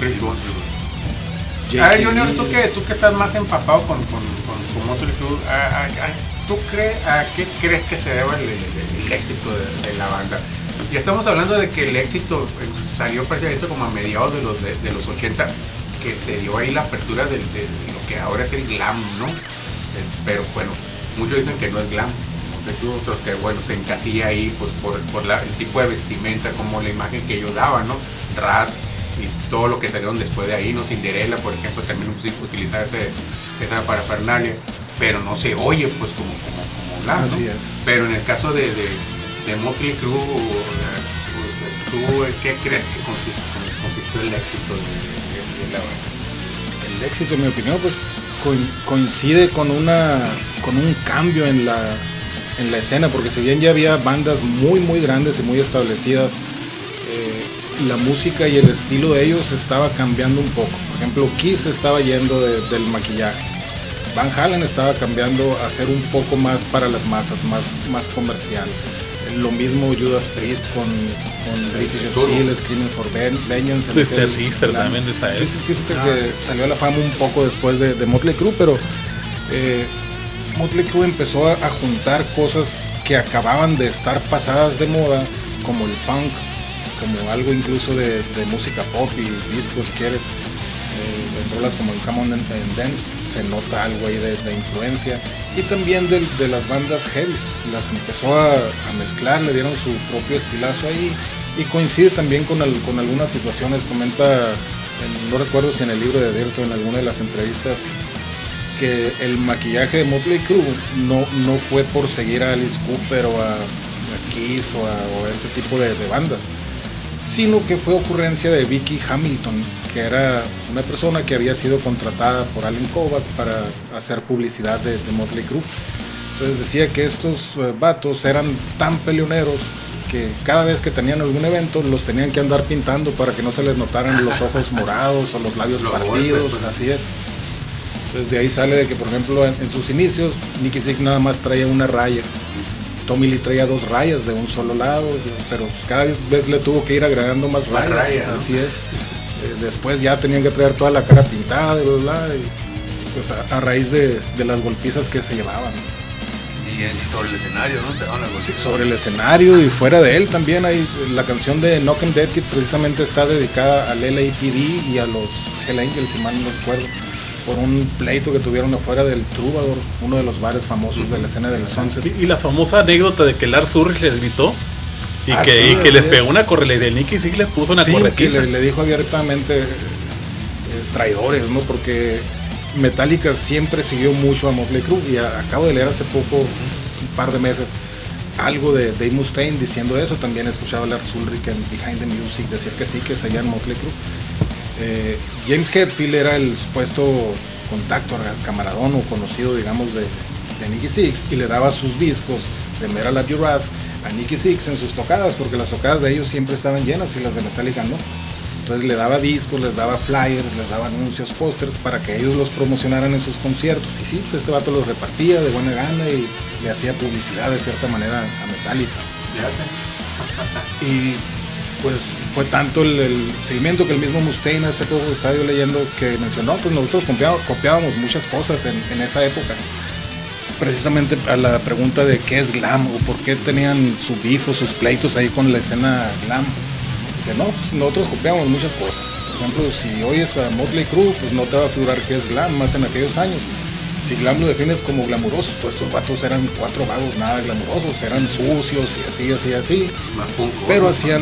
Junior, tú que estás más empapado con Motley Crue, ¿a qué crees que se debe el éxito de la banda? Ya estamos hablando de que el éxito salió prácticamente como a mediados de los 80, que se dio ahí la apertura de lo que ahora es el glam, ¿no? Pero bueno, muchos dicen que no es glam, otros que bueno, se encasilla ahí pues por el tipo de vestimenta, como la imagen que ellos daban, ¿no? Rat y todo lo que salieron después de ahí, ¿no? Cinderella, por ejemplo, también utilizar esa parafernalia, pero no se oye pues como glam, ¿no? Así es. Pero en el caso de Motley Crue, ¿tú qué crees que consistió el éxito de la banda? El éxito, en mi opinión, pues coincide con un cambio en la escena, porque si bien ya había bandas muy muy grandes y muy establecidas, la música y el estilo de ellos estaba cambiando un poco. Por ejemplo, Kiss estaba yendo del maquillaje, Van Halen estaba cambiando a ser un poco más para las masas, más comercial. Lo mismo Judas Priest con British Steel, Screaming for Vengeance. Twisted Sister también de esa época. Sí, que salió a la fama un poco después de Motley Crue, pero Motley Crue empezó a juntar cosas que acababan de estar pasadas de moda, como el punk, como algo incluso de música pop y disco, si quieres. En rolas como el Come On and Dance se nota algo ahí de influencia, y también de las bandas heavy, las empezó a mezclar, le dieron su propio estilazo ahí, y coincide también con algunas situaciones. Comenta, no recuerdo si en el libro de Dirt o en alguna de las entrevistas, que el maquillaje de Motley Crue no fue por seguir a Alice Cooper o a Kiss o a ese tipo de bandas, sino que fue ocurrencia de Vicky Hamilton, que era una persona que había sido contratada por Alan Kovac para hacer publicidad de Motley Crue. Entonces decía que estos vatos eran tan peleoneros que cada vez que tenían algún evento los tenían que andar pintando para que no se les notaran los ojos morados o los labios partidos, así es. Entonces de ahí sale de que, por ejemplo, en sus inicios Nicky Sixx nada más traía una raya, Tommy Lee traía 2 rayas de un solo lado, pero cada vez le tuvo que ir agregando más rayas, ¿no? Así es. Después ya tenían que traer toda la cara pintada, y pues a raíz de las golpizas que se llevaban. Y sobre el escenario, ¿no? Sí, sobre el escenario y fuera de él también hay la canción de Knock 'em Dead, que precisamente está dedicada al LAPD y a los Hell Angels, si mal no recuerdo, por un pleito que tuvieron afuera del Troubadour, uno de los bares famosos de la escena del Sunset. Y la famosa anécdota de que Lars Ulrich les gritó y que les pegó una correlera, de Nicky Sixx les puso una corretiza. Le dijo abiertamente traidores, ¿no? Porque Metallica siempre siguió mucho a Motley Crue, y acabo de leer hace poco, un par de meses, algo de Dave Mustaine diciendo eso. También escuchaba a Lars Ulrich en Behind the Music decir que sí, que seguían Motley Crue. James Hetfield era el supuesto contacto, camaradón o conocido, digamos, de Nicky Sixx, y le daba sus discos de Metal Up Your Ass a Nicky Sixx en sus tocadas, porque las tocadas de ellos siempre estaban llenas y las de Metallica no. Entonces le daba discos, les daba flyers, les daba anuncios, pósters para que ellos los promocionaran en sus conciertos. Y sí, pues este vato los repartía de buena gana y le hacía publicidad de cierta manera a Metallica. Y pues fue tanto el seguimiento que el mismo Mustaine, hace poco estaba yo leyendo, que mencionó, pues nosotros copiábamos muchas cosas en esa época. Precisamente a la pregunta de qué es glam o por qué tenían su beef o sus pleitos ahí con la escena glam. Dice, no, pues nosotros copiamos muchas cosas. Por ejemplo, si oyes a Motley Crue, pues no te va a figurar qué es glam, más en aquellos años. Si glam lo defines como glamurosos, pues estos vatos eran 4 vagos nada glamurosos, eran sucios y así. Pero hacían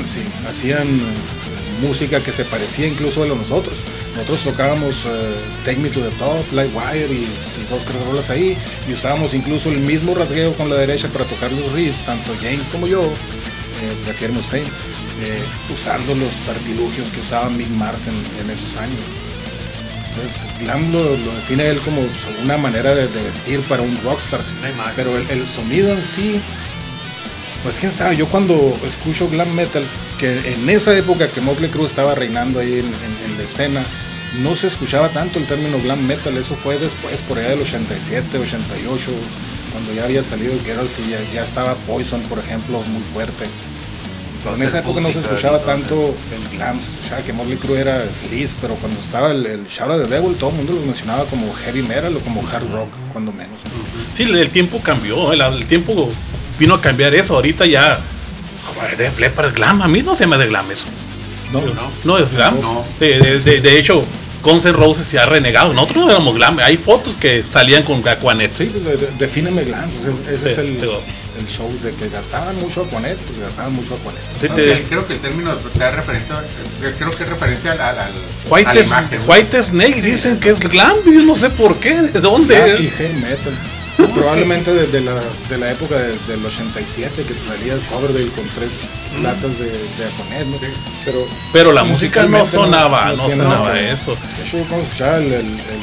música que se parecía incluso a lo de nosotros. Nosotros tocábamos Take Me to the Top, Livewire y 2 o 3 rolas ahí, y usábamos incluso el mismo rasgueo con la derecha para tocar los riffs, tanto James como yo, prefiero Mustaine, usando los artilugios que usaba Mick Mars en esos años. Entonces glam lo define él como una manera de vestir para un rockstar, pero el sonido en sí, pues quién sabe. Yo cuando escucho glam metal, que en esa época que Motley Crue estaba reinando ahí en la escena, no se escuchaba tanto el término glam metal. Eso fue después, por allá del 87, 88, cuando ya había salido el Girls y ya estaba Poison, por ejemplo, muy fuerte. En esa época no se escuchaba tanto el glam, se escuchaba que Motley Crue era sleaze, pero cuando estaba el Shout at the Devil, todo el mundo lo mencionaba como heavy metal o como hard rock, cuando menos. Sí, el tiempo cambió, el tiempo vino a cambiar eso. Ahorita ya, Def Leppard glam, a mí no se me de glam eso. No es glam. No. De hecho, Guns N' Roses se ha renegado. Nosotros no éramos glam. Hay fotos que salían con Aquanet. Sí, pues defíneme glam. Pues ese es el show de que gastaban mucho Aquanet, pues gastaban mucho Aquanet. Sí, creo que el término da referencia, creo que es referencia al White Snake, dicen que es glam, yo no sé por qué, de dónde. Y heavy metal. Probablemente de la época del 87, que salía el Coverdale con 3 latas de Aquanet, ¿no? Sí. Pero la música no sonaba eso. De hecho, cuando escuchaba el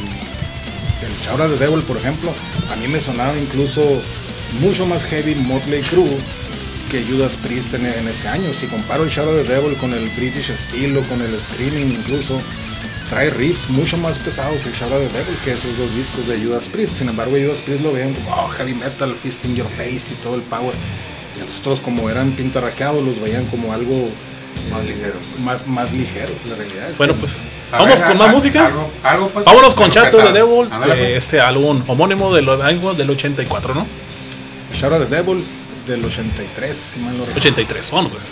Shout at the Devil, por ejemplo, a mí me sonaba incluso mucho más heavy Motley Crue que Judas Priest en ese año. Si comparo el Shout at the Devil con el British Steel o con el Screaming incluso, trae riffs mucho más pesados el Shout at the Devil que esos dos discos de Judas Priest. Sin embargo, Judas Priest lo veían como heavy metal, fist in your face y todo el power. Y nosotros, como eran pintarraqueados, los veían como algo más ligero. Más ligero, la realidad es bueno, que, pues vamos con más música. Algo pues, vámonos con Shout at the Devil, pues. este álbum homónimo del 84, ¿no? Shout at the Devil del 83, si mal no recuerdo. 83, vámonos pues.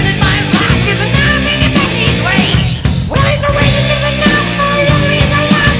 Well, it's a way to live the night, more lonely than life.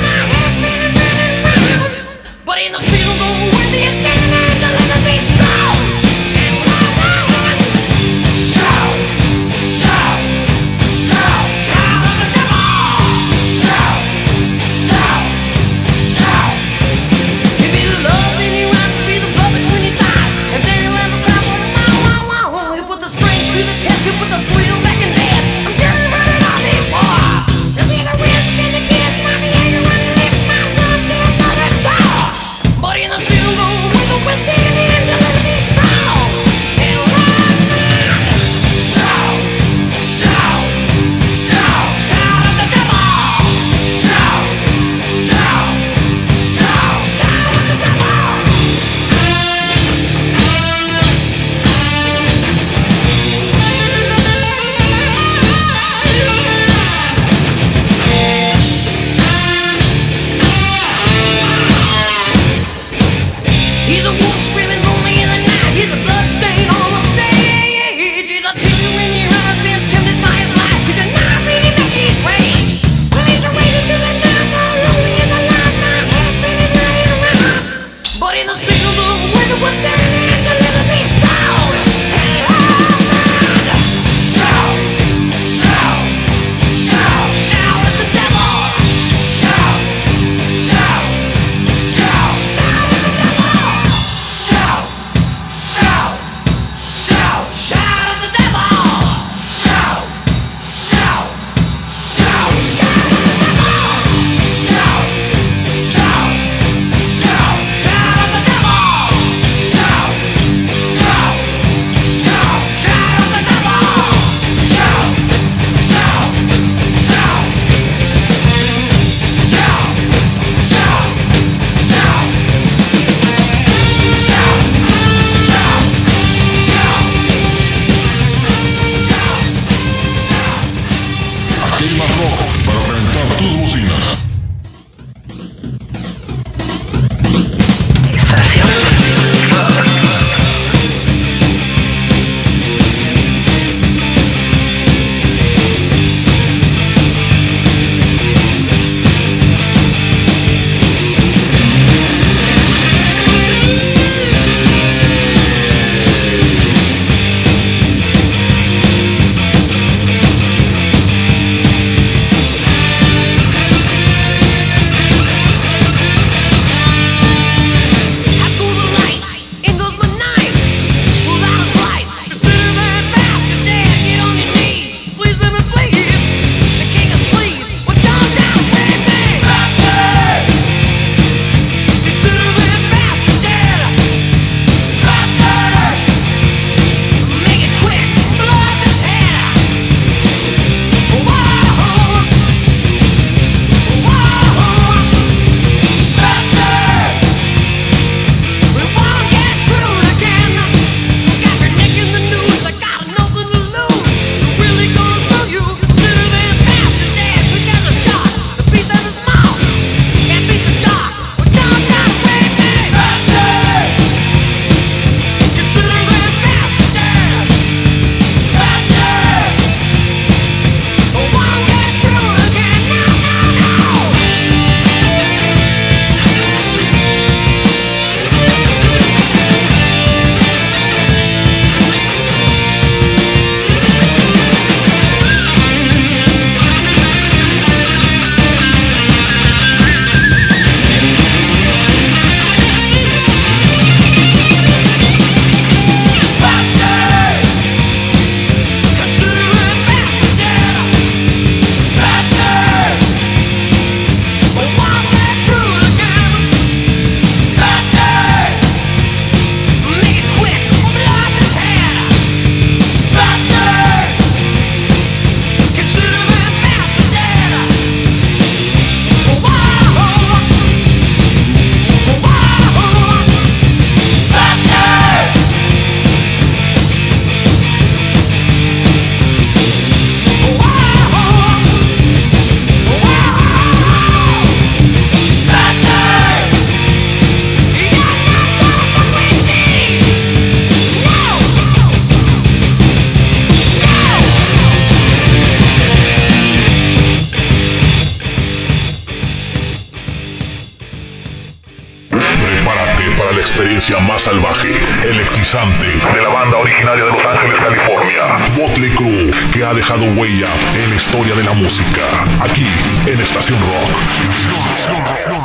para la experiencia más salvaje, electrizante de la banda originaria de Los Ángeles, California, Motley Crue, que ha dejado huella en la historia de la música, aquí en Estación Rock.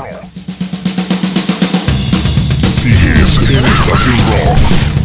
Sigues en Estación Rock.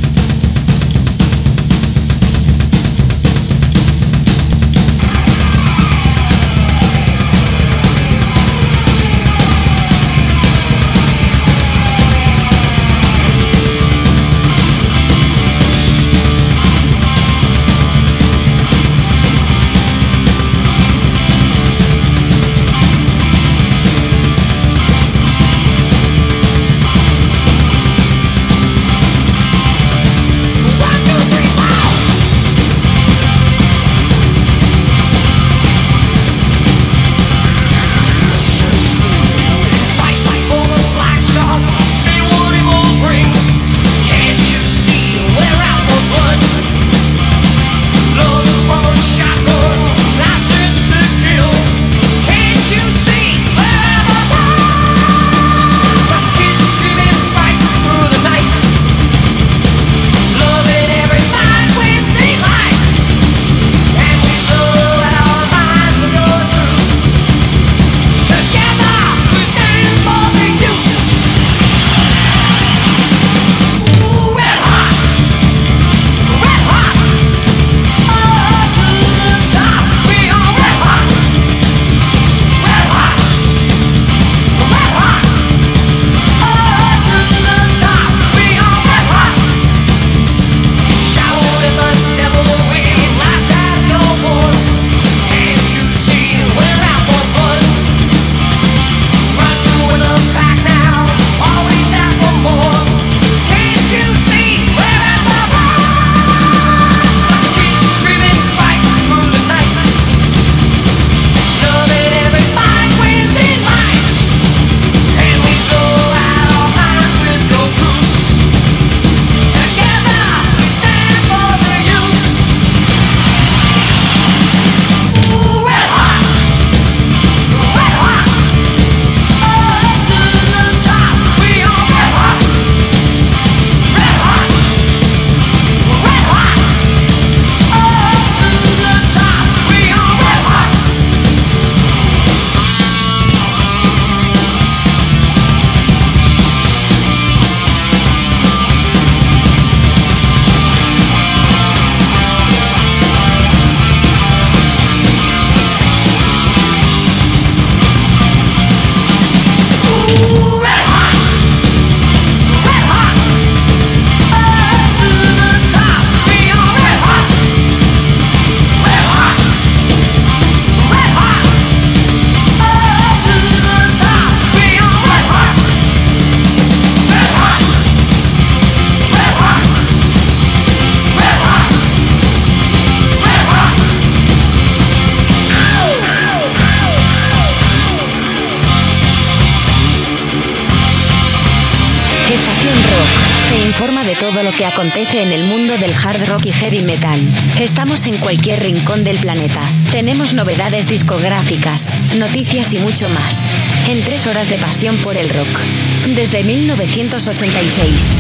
De todo lo que acontece en el mundo del hard rock y heavy metal. Estamos en cualquier rincón del planeta. Tenemos novedades discográficas, noticias y mucho más. En 3 horas de pasión por el rock. Desde 1986.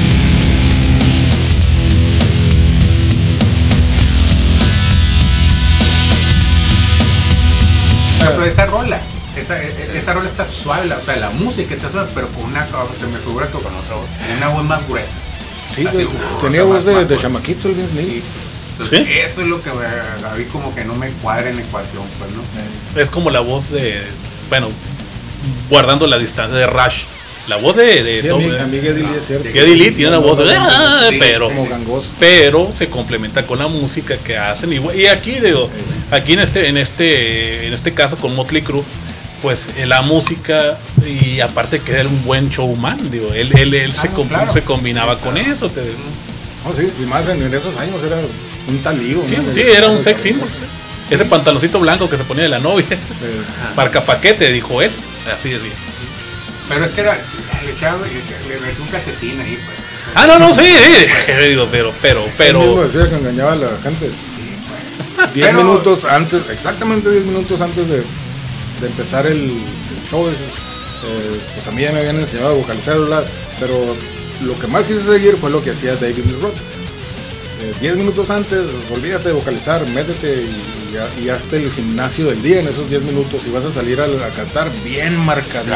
Pero esa rola está suave, o sea, la música está suave, pero con una, se me figura que con otra voz, una voz más gruesa. Sí, así, tenía voz de chamaquito el Vince Neil. Sí. Entonces, ¿sí? Eso es lo que a mí como que no me cuadra en la ecuación, pues, ¿no? Es como la voz de, bueno, guardando la distancia de Rush. La voz de sí, Tom, a mí Geddy Lee es cierto. Geddy Lee tiene una voz de, sí, pero se complementa con la música que hacen. Y aquí digo, aquí en este caso con Motley Crue, pues la música, y aparte que era un buen showman, digo, él se combinaba con eso. Oh, sí, y más en esos años era un talío. Sí, ¿no? Sí, era un sex symbol. Sí. Ese pantaloncito blanco que se ponía de la novia. Marca paquete, dijo él. Así decía. Pero es que era, le metió un calcetín ahí, pues. Ah, no, sí. Digo, pero. Él mismo decía que engañaba a la gente. Sí, 10 minutos antes, exactamente 10 minutos antes de empezar el show, pues a mí ya me habían enseñado a vocalizar, pero lo que más quise seguir fue lo que hacía David Lee Roth. 10 minutos antes, olvídate de vocalizar, métete y hazte el gimnasio del día en esos 10 minutos y vas a salir a cantar bien marcadito.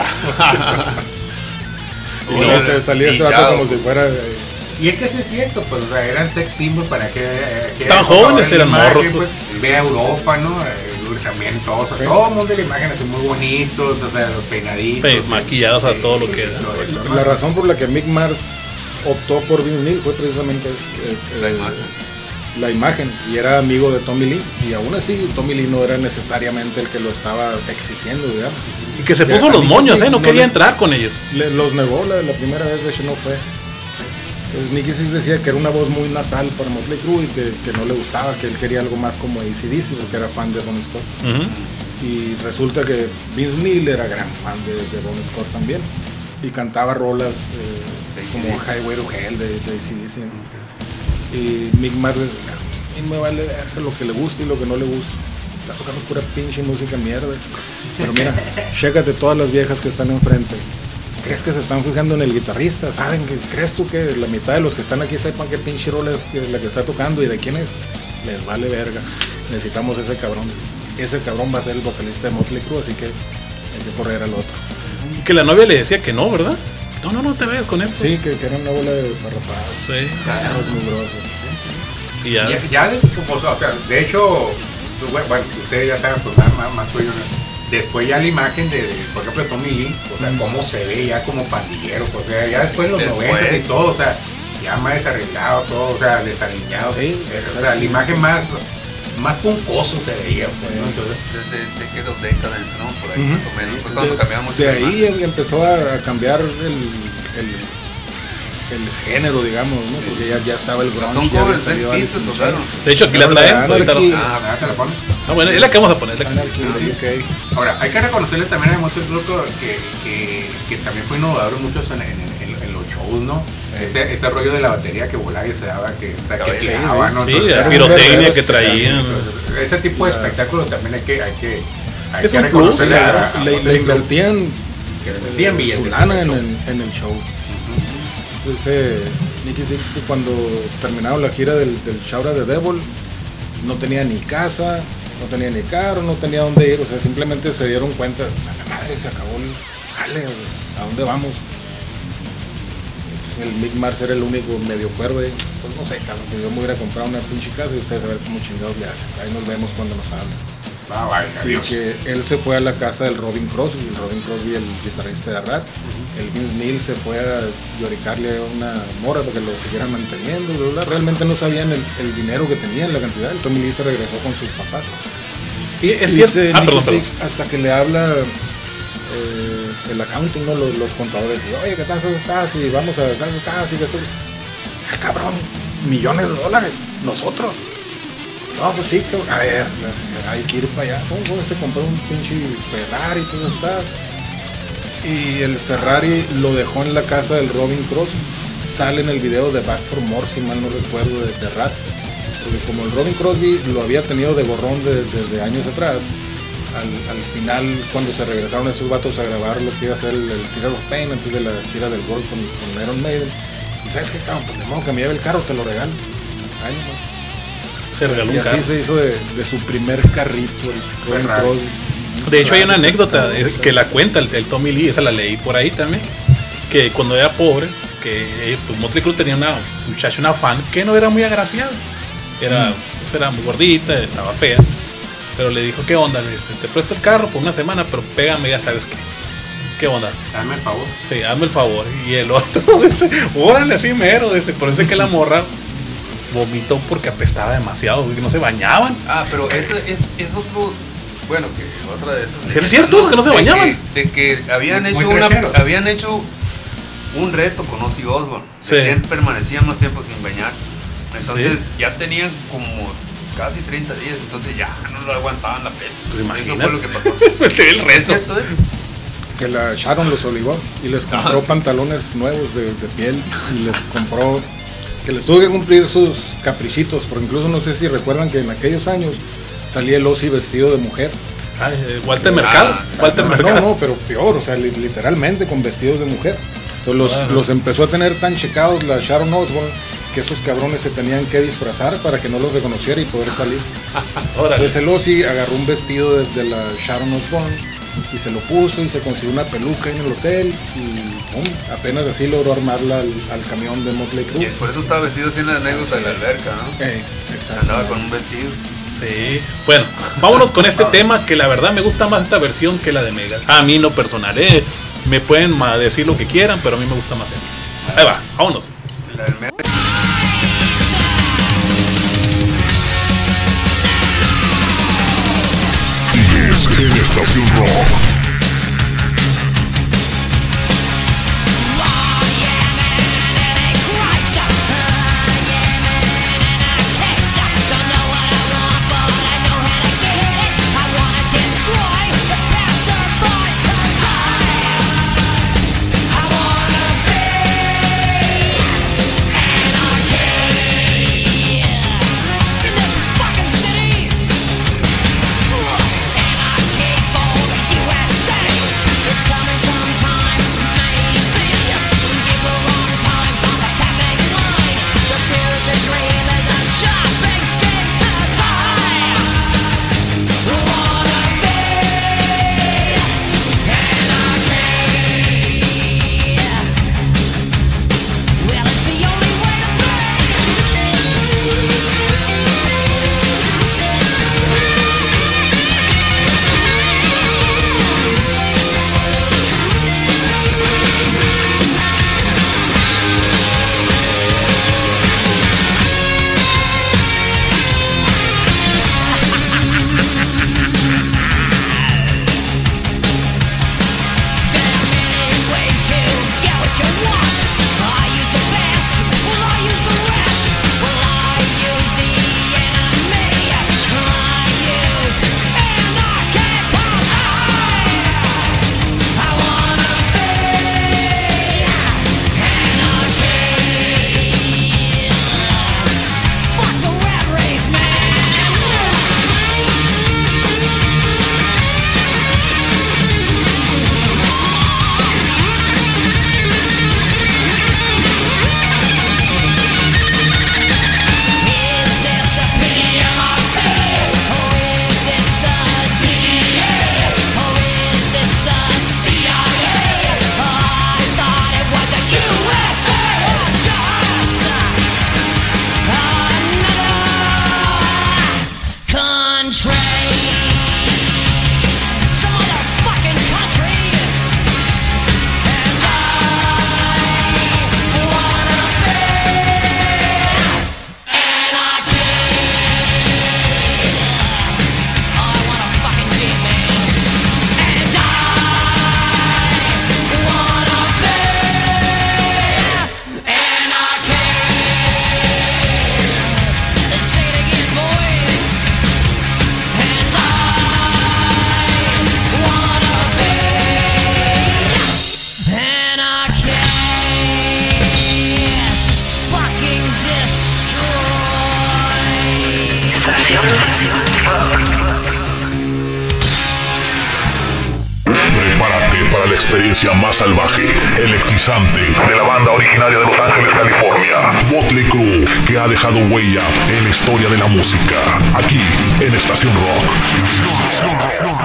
Y luego se salía este vato como si fuera... Y es que sí es cierto, pues o sea, eran sex symbols para que estaban jóvenes, eran morros, pues. Ve a Europa, ¿no? También todos, o sea, todo el mundo de la imagen así muy bonitos, o sea, peinaditos, maquillados a todo lo que era. La razón por la que Mick Mars optó por Vince Neil fue precisamente la imagen, y era amigo de Tommy Lee, y aún así Tommy Lee no era necesariamente el que lo estaba exigiendo, digamos. Y que se puso los moños, no quería entrar con ellos. Los negó la primera vez, de hecho no fue. Pues Nicky Six decía que era una voz muy nasal para Motley Crue y que no le gustaba, que él quería algo más como AC/DC, porque era fan de Bon Scott. Y resulta que Vince Neil era gran fan de Bon Scott también, y cantaba rolas como Highway to Hell de AC/DC. Y Mick Mars y me vale ver lo que le gusta y lo que no le gusta. Está tocando pura pinche música mierda. Pero mira, chécate todas las viejas que están enfrente. ¿Crees que se están fijando en el guitarrista? ¿Crees tú que la mitad de los que están aquí sepan qué pinche rola es la que está tocando y de quién es? Les vale verga. Necesitamos ese cabrón. Ese cabrón va a ser el vocalista de Motley Crue, así que hay que correr al otro. Y que la novia le decía que no, ¿verdad? No te vayas con esto. Sí, que era una bola de desarrapados. Sí. Los mugrosos. Sí. Y ya pues, o sea, de hecho, bueno, ustedes ya saben, pues más tuyo, ¿no? Después ya la imagen por ejemplo, de Tommy Lee, o sea, cómo se ve ya como pandillero, o sea, ya después de los 90 y todo, o sea, ya más desarreglado todo, o sea, desaliñado. Sí, o sea, la imagen más puncoso se veía, pues, ¿no? Entonces, desde Decade of Decadence, ¿no? Por ahí más o menos, pues cuando cambiamos mucho. De ahí empezó a cambiar el género, digamos, ¿no? Sí. Porque ya estaba el grunge. Son covers, Sex Pistols, tocaron. De hecho, aquí la traen. ¿te la ponen? Bueno, es la que vamos a poner. Ahora, hay que reconocerle también a Motley Crue que también fue innovador mucho en los shows, ¿no? Ese rollo de la batería que volaba y se daba, que quedaba, ¿no? Sí, la pirotecnia que traían. Ese tipo de espectáculos también hay que reconocerle. Le invertían su lana en el show. Entonces Nicky Six, que cuando terminaron la gira del Shout at the Devil, no tenía ni casa, no tenía ni carro, no tenía dónde ir, o sea, simplemente se dieron cuenta, o sea, la madre, se acabó el jale, ¿a dónde vamos? El Mick Mars era el único medio cuerdo, pues no sé, cabrón, que yo me hubiera comprado una pinche casa y ustedes a ver cómo chingados le hacen. Ahí nos vemos cuando nos hablen. Y que él se fue a la casa del Robin Crosby, el guitarrista de Rat. El Vince Neil se fue a lloricarle a una mora para que lo siguieran manteniendo. Realmente no sabían el dinero que tenían, la cantidad. El Tommy Lee se regresó con sus papás. Y es cierto. Nicky Six, hasta que le habla el accounting, ¿no? los contadores, y oye, ¿qué tal estás? Y vamos a ¿qué estás? Y esto. ¡Ah, cabrón! $millones, nosotros. No, pues sí, cabrón. A ver, hay que ir para allá. ¿Cómo se compró un pinche Ferrari y todo estás? Y el Ferrari lo dejó en la casa del Robin Crosby. Sale en el video de Back for More, si mal no recuerdo, de Rat. Porque como el Robin Crosby lo había tenido de gorrón desde años atrás, al final, cuando se regresaron esos vatos a grabar lo que iba a ser el Theater of Pain antes de la gira del World con Iron Maiden, y ¿sabes qué, cabrón? Pues de modo que me lleve el carro, te lo regalo. Ay, no. Se regaló y un así carro. Se hizo de su primer carrito, el Robin Crosby. De hecho hay una anécdota que la cuenta el Tommy Lee, esa la leí por ahí también, que cuando era pobre, que pues Motley Crue tenía una muchacha, una fan, que no era muy agraciada, era muy gordita, estaba fea, pero le dijo, ¿qué onda? Le dice, te presto el carro por una semana, pero pégame, ya sabes ¿qué onda? Hazme el favor. Sí, hazme el favor. Y el otro dice, órale, así mero, dice, por eso es que la morra vomitó porque apestaba demasiado, porque no se bañaban. Pero ese es otro. Bueno, que otra de esas. ¿Es cierto eso, que no se bañaban? De que habían hecho un reto con Ozzy Osbourne. Sí. Que permanecían más tiempo sin bañarse. Entonces ya tenían como casi 30 días. Entonces ya no lo aguantaban la peste. Pues eso fue lo que pasó. El reto. ¿Es cierto eso? Que la Sharon los obligó y les compró pantalones nuevos de piel y les compró. Que les tuvo que cumplir sus caprichitos. Porque incluso no sé si recuerdan que en aquellos años salía el Ozzy vestido de mujer Walter Mercado. Walter Mercado. No, pero peor, o sea, literalmente con vestidos de mujer. Entonces los empezó a tener tan checados la Sharon Osbourne que estos cabrones se tenían que disfrazar para que no los reconociera y poder salir. Entonces el Ozzy agarró un vestido de la Sharon Osbourne y se lo puso y se consiguió una peluca en el hotel y apenas así logró armarla al camión de Motley Crue. Y por eso estaba vestido así en la anécdota de la alberca, ¿no? Exacto. Andaba con un vestido. Sí. Bueno, vámonos con este tema que la verdad me gusta más esta versión que la de Megadeth. A mí no personal, me pueden decir lo que quieran, pero a mí me gusta más esta. Ahí va, vámonos. La del Megadeth. Sigues en Estación Rock. Prepárate para la experiencia más salvaje, electrizante de la banda originaria de Los Ángeles, California, Motley Crue, que ha dejado huella en la historia de la música, aquí en Estación Rock.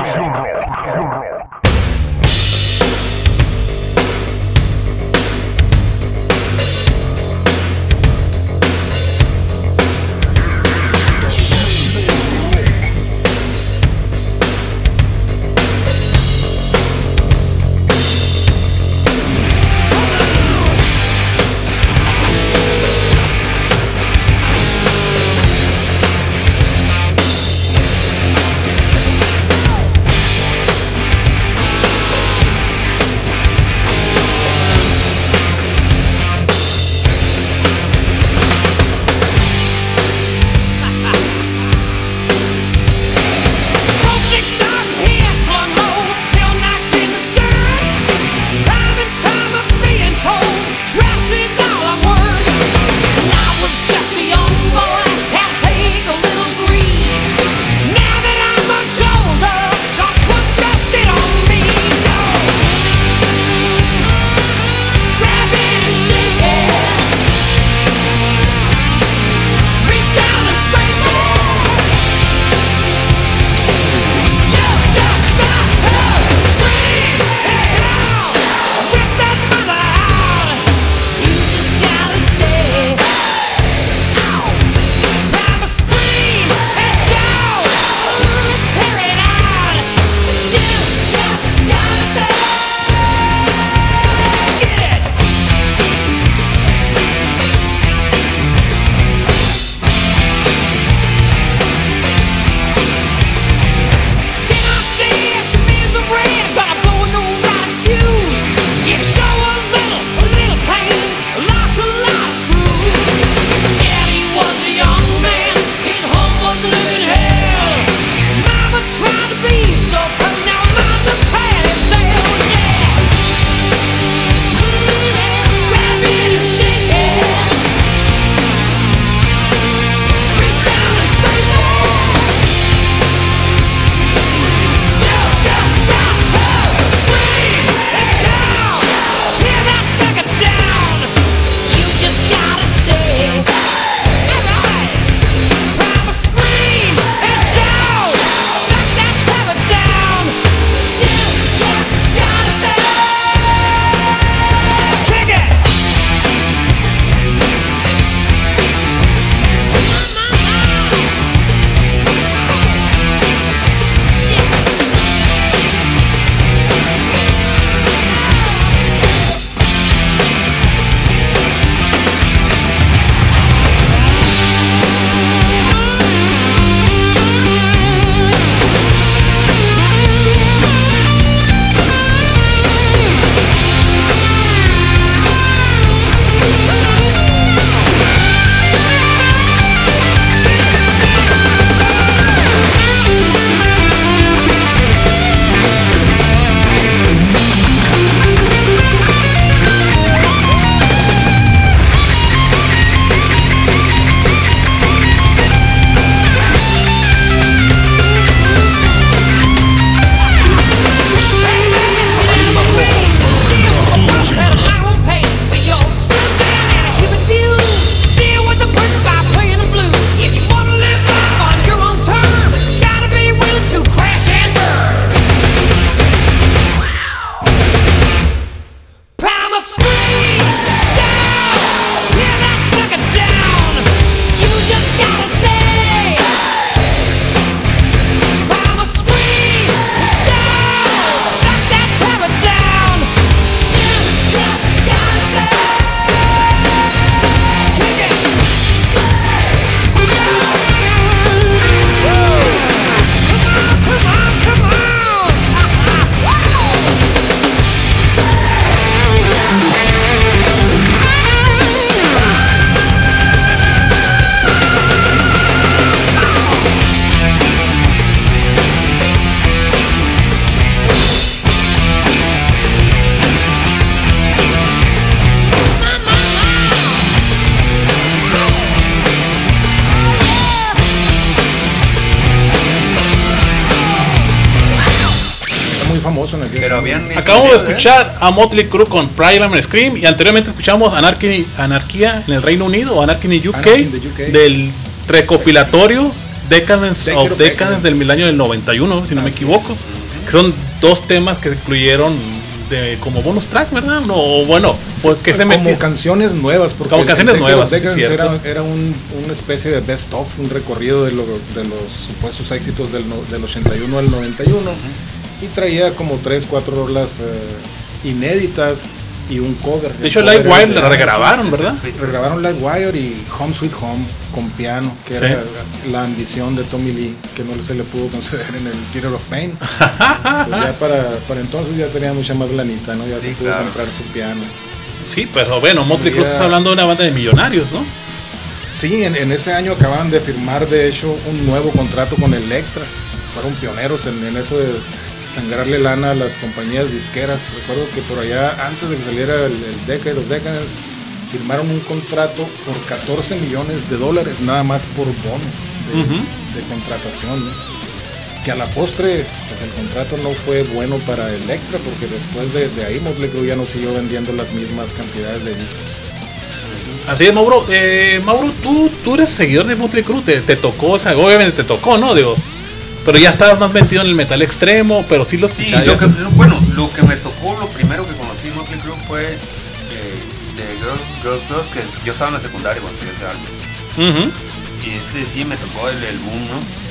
Pero acabamos de escuchar a Motley Crue con Primal Scream y anteriormente escuchamos Anarquía en el Reino Unido o Anarchy in the UK, del recopilatorio Decadence of Decadence del año del 91, si no me equivoco. Que son 2 temas que se incluyeron como bonus track, ¿verdad? No, bueno, pues que se como canciones nuevas, porque como canciones nuevas, era una especie de best of, un recorrido de los supuestos éxitos del 81 al 91 y traía como 3-4 rolas inéditas y un cover. De hecho, Livewire la regrabaron, ¿verdad? Regrabaron Livewire y Home Sweet Home con piano, que era la ambición de Tommy Lee, que no se le pudo conceder en el Theater of Pain. Pues ya para entonces ya tenía mucha más lanita, ¿no? Ya se pudo comprar su piano. Sí, pero bueno, Motley Crue estás hablando de una banda de millonarios, ¿no? Sí, en ese año acaban de firmar, de hecho, un nuevo contrato con Elektra. Fueron pioneros en eso de sangrarle lana a las compañías disqueras. Recuerdo que por allá, antes de que saliera el Decade of Decadence, firmaron un contrato por $14 millones, nada más por bono de contratación, ¿no? Que a la postre, pues el contrato no fue bueno para Elektra, porque después de ahí Motley Crue ya no siguió vendiendo las mismas cantidades de discos. Así es, Mauro. Mauro, tú eres seguidor de Motley Crue, te tocó, o sea, obviamente te tocó, ¿no? Digo, pero ya estabas más metido en el metal extremo, pero sí lo escuchaba. Sí, lo que me tocó, lo primero que conocí de Motley Crue fue de Girls, que yo estaba en la secundaria cuando salió ese álbum. Y sí me tocó el boom, ¿no?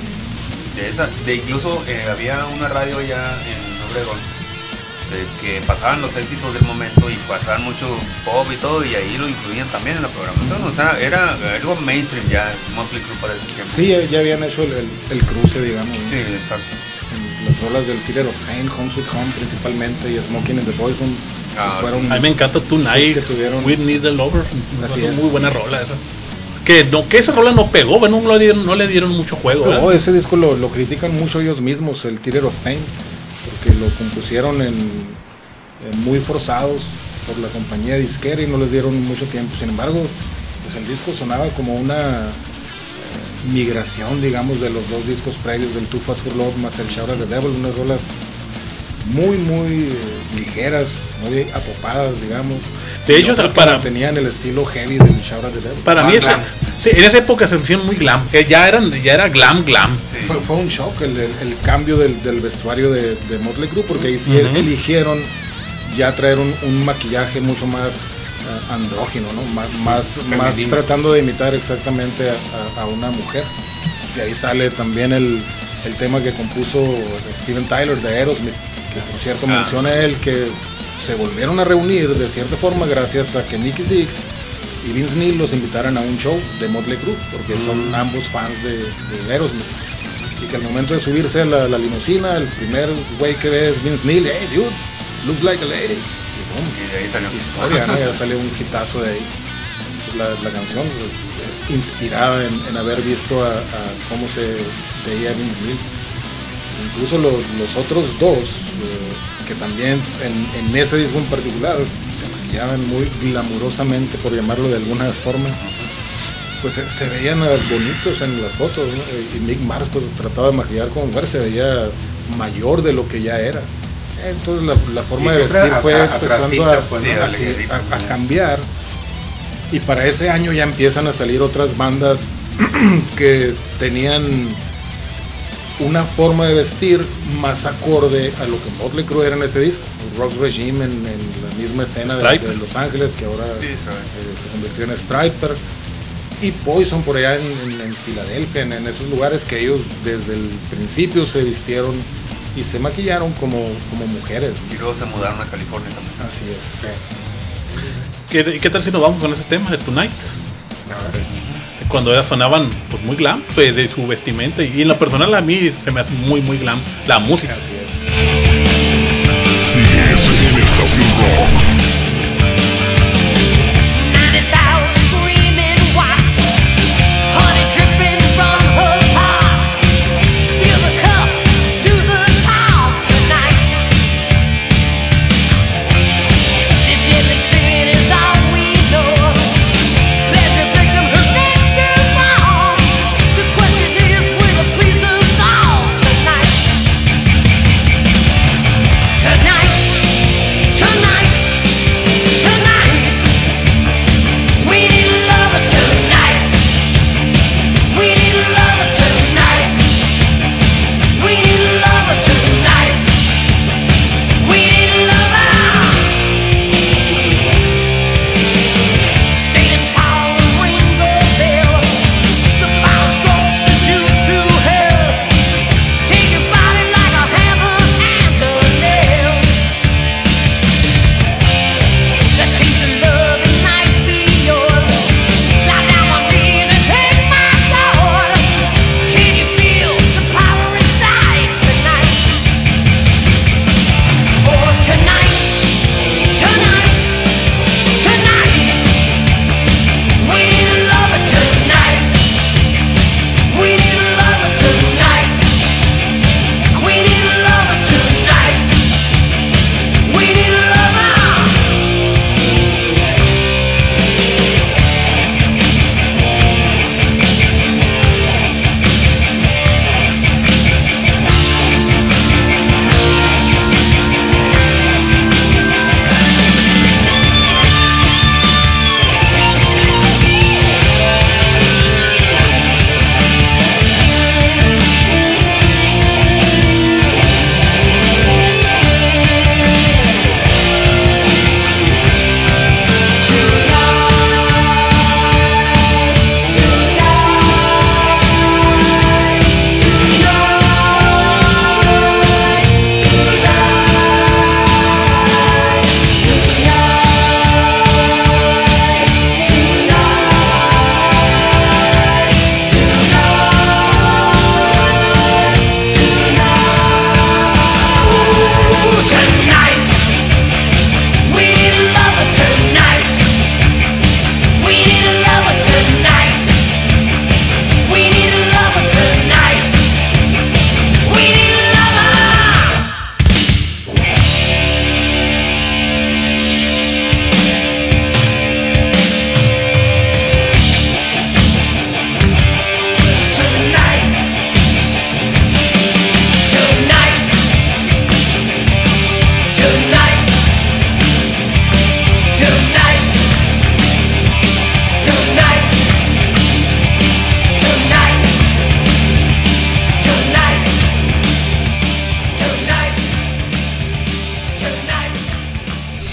De incluso había una radio allá en Obregón que pasaban los éxitos del momento y pasaban mucho pop y todo, y ahí lo incluían también en la programación. O sea, era algo mainstream ya, Motley Crue para ese tiempo. Sí, ya habían hecho el cruce, digamos. Sí, exacto. Las rolas del Theater of Pain, Home Sweet Home principalmente, y Smoking in the Boys Room. A mí me encanta Tonight, We Need the Lover. Es muy buena rola esa. Que esa rola no pegó, bueno, no le dieron mucho juego. No, ese disco lo critican mucho ellos mismos, el Theater of Pain, porque lo compusieron muy forzados por la compañía disquera y no les dieron mucho tiempo. Sin embargo, pues el disco sonaba como una migración, digamos, de los 2 discos previos, del Too Fast for Love más el Shout at the Devil, unas rolas muy ligeras, muy apopadas, digamos. De hecho, tenían el estilo heavy del Shout at the Devil. Para mí en esa época se hicieron muy glam, que ya era glam. Sí. Fue un shock el cambio del vestuario de Motley Crue, porque ahí sí eligieron ya traer un maquillaje mucho más andrógino, ¿no? Más tratando de imitar exactamente a una mujer. Y ahí sale también el tema que compuso Steven Tyler de Aerosmith, que por cierto menciona él que se volvieron a reunir de cierta forma gracias a que Nicky Sixx y Vince Neil los invitaran a un show de Motley Crue, porque son ambos fans de Aerosmith, y que al momento de subirse a la limusina, el primer güey que ve es Vince Neil, hey dude, looks like a lady, y de ahí salió historia, ¿no? Ya salió un hitazo de ahí. La canción es inspirada en haber visto a cómo se veía Vince Neil. Incluso los otros 2 que también en ese disco en particular se maquillaban muy glamurosamente, por llamarlo de alguna forma, pues se veían bonitos en las fotos, ¿no? Y Mick Mars pues trataba de maquillar como mujer, se veía mayor de lo que ya era. Entonces la forma de vestir fue empezando a cambiar, y para ese año ya empiezan a salir otras bandas que tenían una forma de vestir más acorde a lo que Motley Crue era en ese disco. Rock Regime en la misma escena de Los Ángeles, que ahora se convirtió en Striper, y Poison por allá en Filadelfia, en esos lugares que ellos desde el principio se vistieron y se maquillaron como mujeres. Y luego se mudaron a California también. Así es. ¿Qué tal si nos vamos con ese tema de Tonight? Cuando sonaban pues muy glam de su vestimenta, y en lo personal a mí se me hace muy glam la música. Así es. Sigues en Estación Rock. Tonight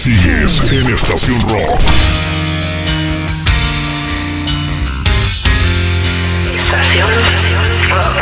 Sigues en Estación Rock. Estación Rock.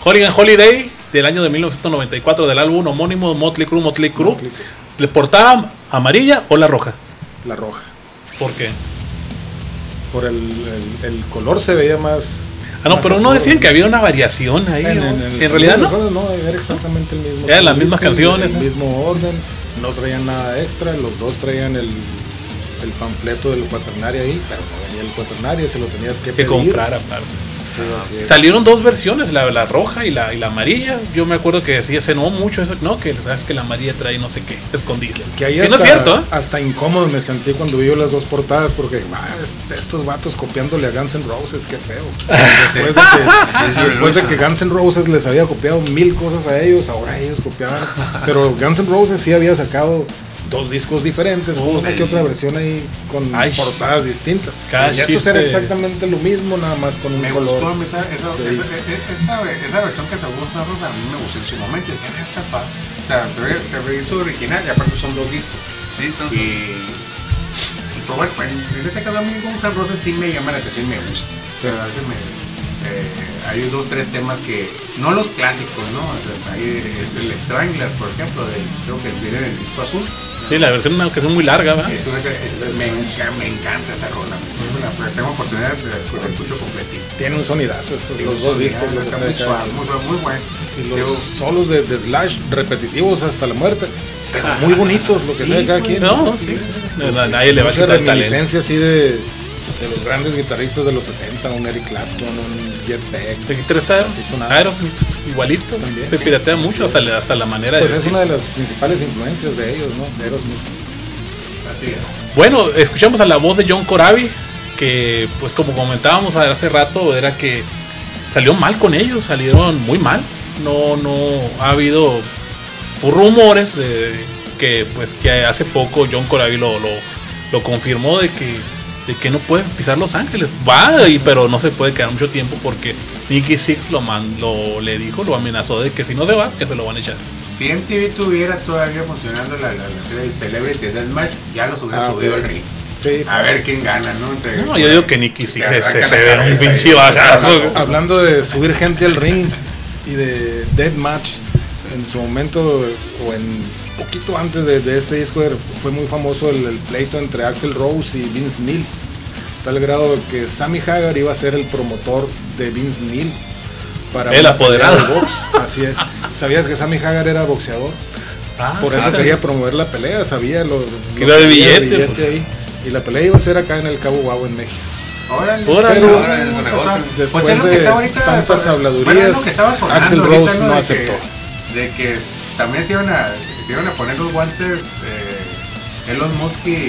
Hooligan Holiday del año de 1994 del álbum homónimo Motley Crue. ¿Le portaba amarilla o la roja? La roja. ¿Por qué? Por el color se veía más... no, pero no decían que había una variación ahí. En realidad no, era exactamente el mismo. Eran las mismas canciones. El mismo orden, no traían nada extra, los dos traían el panfleto del cuaternario ahí, pero no venía el cuaternario, se lo tenías que pedir. Comprar aparte. Sí, salieron dos versiones, la roja y la amarilla. Yo me acuerdo que decía, se no mucho eso, no, que sabes que la amarilla trae no sé qué, escondido. Que ahí no es cierto, ¿eh? Hasta incómodo me sentí cuando vi las dos portadas, porque estos vatos copiándole a Guns N' Roses, qué feo. Después de que Guns N' Roses les había copiado 1000 cosas a ellos, ahora ellos copiaban. Pero Guns N' Roses sí había sacado 2 discos diferentes, una que otra versión ahí con portadas distintas. Y esto era exactamente lo mismo, nada más con un color. Me gustó esa versión que sacó Guns N' Roses, a mí me gustó en su momento. O sea, se hizo original y aparte son 2 discos. Sí, son. Y pues bueno, en ese caso a mí Guns N' Roses sí me llama la atención y me gusta. O sea, a veces hay 2 o 3 temas que, no los clásicos, ¿no? Hay el Strangler, por ejemplo, creo que viene del disco azul. Sí, la versión que es muy larga, ¿verdad? Me encanta esa rola. Tengo oportunidad de escucho completito. Tiene un sonidazo, los 2 discos. Muy bueno. Y los solos de Slash repetitivos hasta la muerte. Pero muy bonitos, lo que sea de cada quien. No, sí. Nadie le va a quitar el talento. Licencia así de los grandes guitarristas de los 70, un Eric Clapton, un Jeff Beck. El guitarrista Aerosmith, igualito. También, se piratea mucho, hasta la manera de... Pues es una de las principales influencias de ellos, ¿no? De Aerosmith. Así es. Bueno, escuchamos a la voz de John Corabi, que pues como comentábamos hace rato, era que salió mal con ellos, salieron muy mal. No ha habido rumores de que pues que hace poco John Corabi lo confirmó de que no puede pisar Los Ángeles. Pero no se puede quedar mucho tiempo porque Nicky Sixx lo amenazó de que si no se va, que se lo van a echar. Si MTV tuviera todavía funcionando la serie de Celebrity Deathmatch, ya los hubiera subido al ring. Sí, a ver quién gana, ¿no? Yo digo que Nicky Sixx se ve un pinche bagazo. Hablando de subir gente al ring y de Deathmatch, en su momento, o en poquito antes de este disco, fue muy famoso el pleito entre Axl Rose y Vince Neil, tal grado que Sammy Hagar iba a ser el promotor de Vince Neil para el apoderado de box. Así es. ¿Sabías que Sammy Hagar era boxeador? Por eso quería promover la pelea, sabía lo que iba de billete pues. Ahí. Y la pelea iba a ser acá en el Cabo Guabo, en México. Pero después de tantas habladurías, Axl Rose no aceptó. De que también se iban a poner los guantes Elon Musk y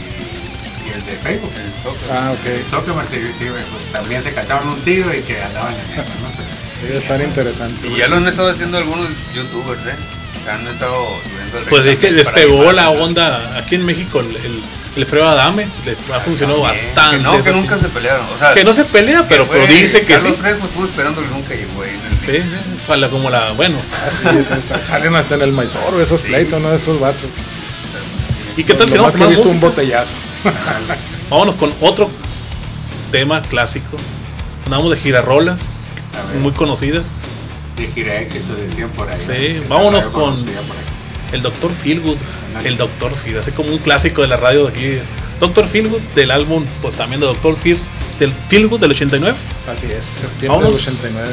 el de Facebook. El Zuckerberg, pues, también se cantaban un tiro y que andaban en eso, ¿no? Debe estar interesante. Y ya lo han estado haciendo algunos youtubers, que han estado subiendo el pues es que les pegó la onda aquí en México el Fredo Adame, les ha funcionado bastante. Que nunca se pelearon. O sea, que no se pelea, pero dice que Carlos Trejo estuvo esperando que nunca llegó ahí. Como la, bueno. Salen hasta en el Maizoro esos pleitos, ¿no? De estos vatos. ¿Y qué tal si no? Que he visto un botellazo. Vámonos con otro tema clásico. Andamos de girarrolas, muy conocidas. De gira éxito, decían por ahí. Sí, vámonos con el Dr. Feelgood. El Dr. Feelgood, así como un clásico de la radio de aquí. Dr. Feelgood, del álbum, pues también de Dr. Feelgood del 89. Así es, septiembre del 89.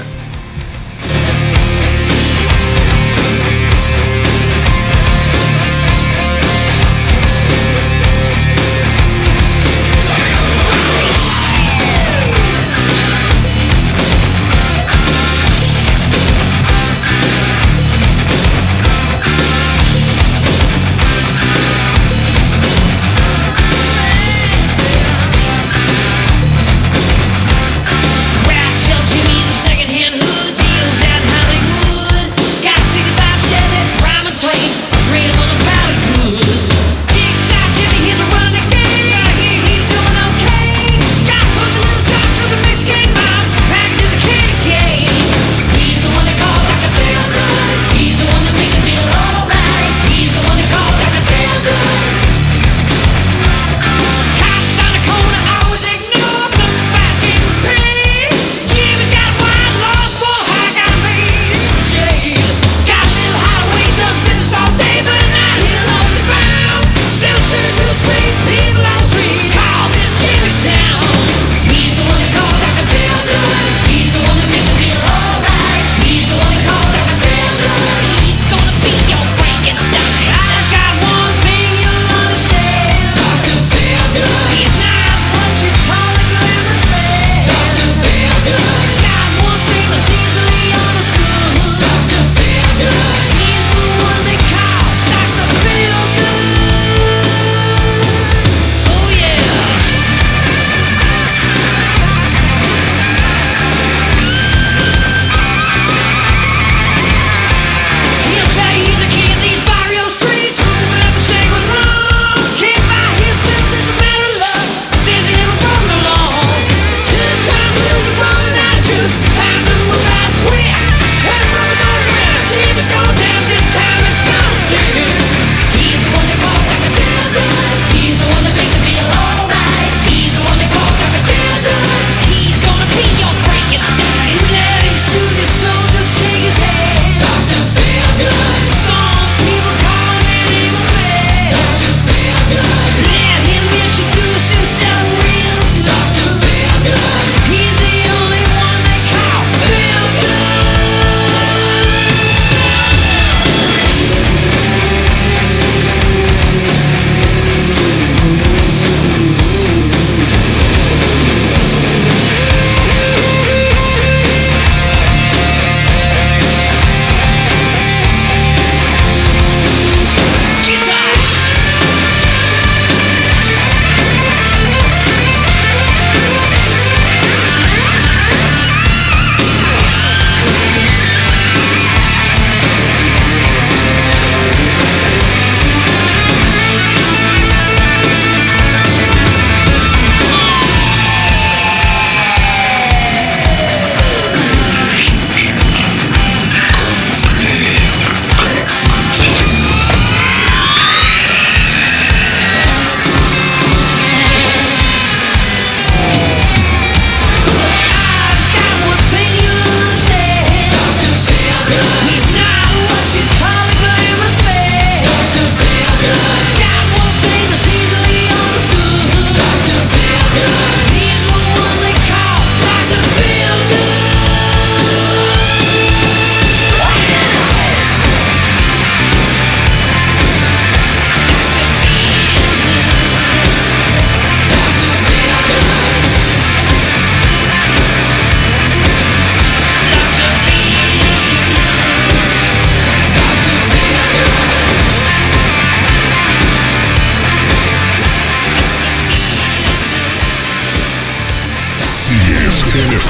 Rat tail Jimmy's a second-hand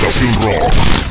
Estación Rock.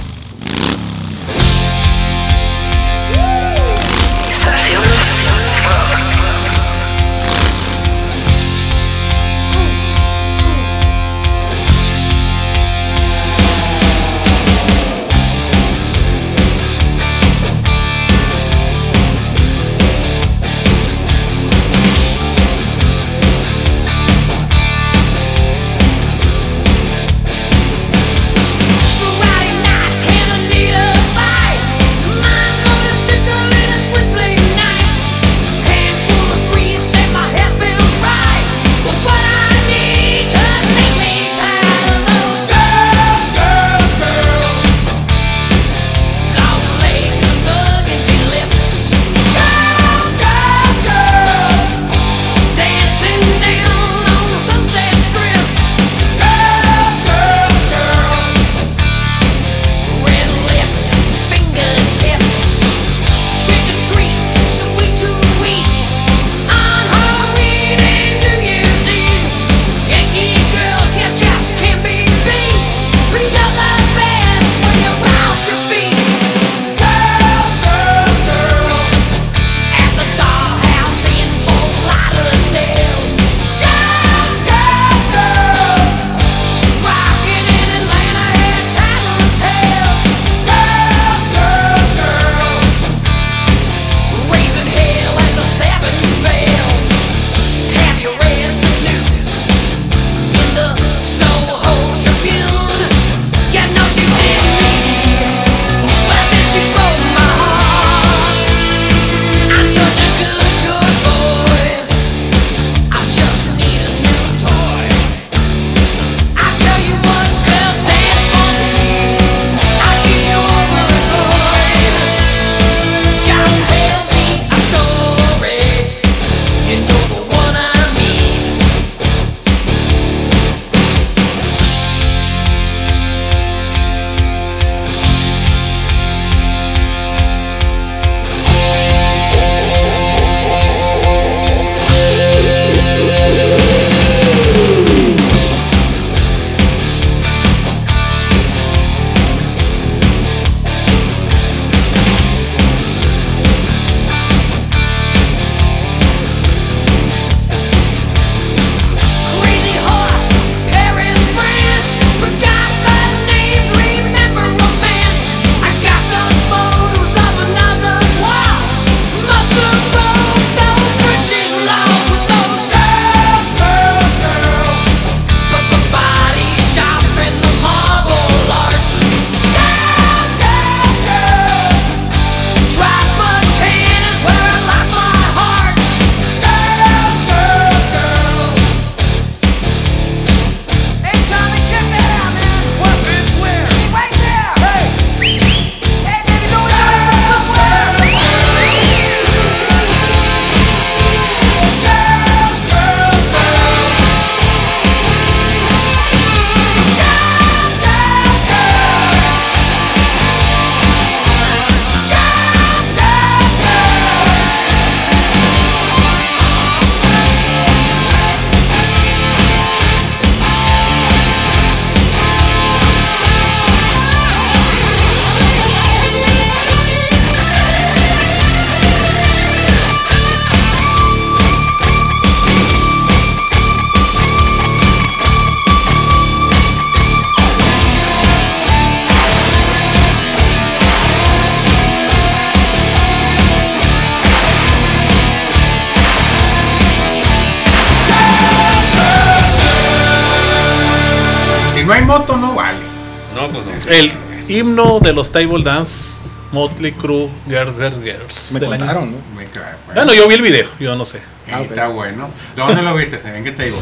Si no hay moto, no vale. No, pues no. El himno de los Table Dance, Motley Crue, Girls. Me contaron, ¿no? Bueno, yo vi el video, yo no sé. Está bueno. ¿Dónde lo viste? ¿En qué table?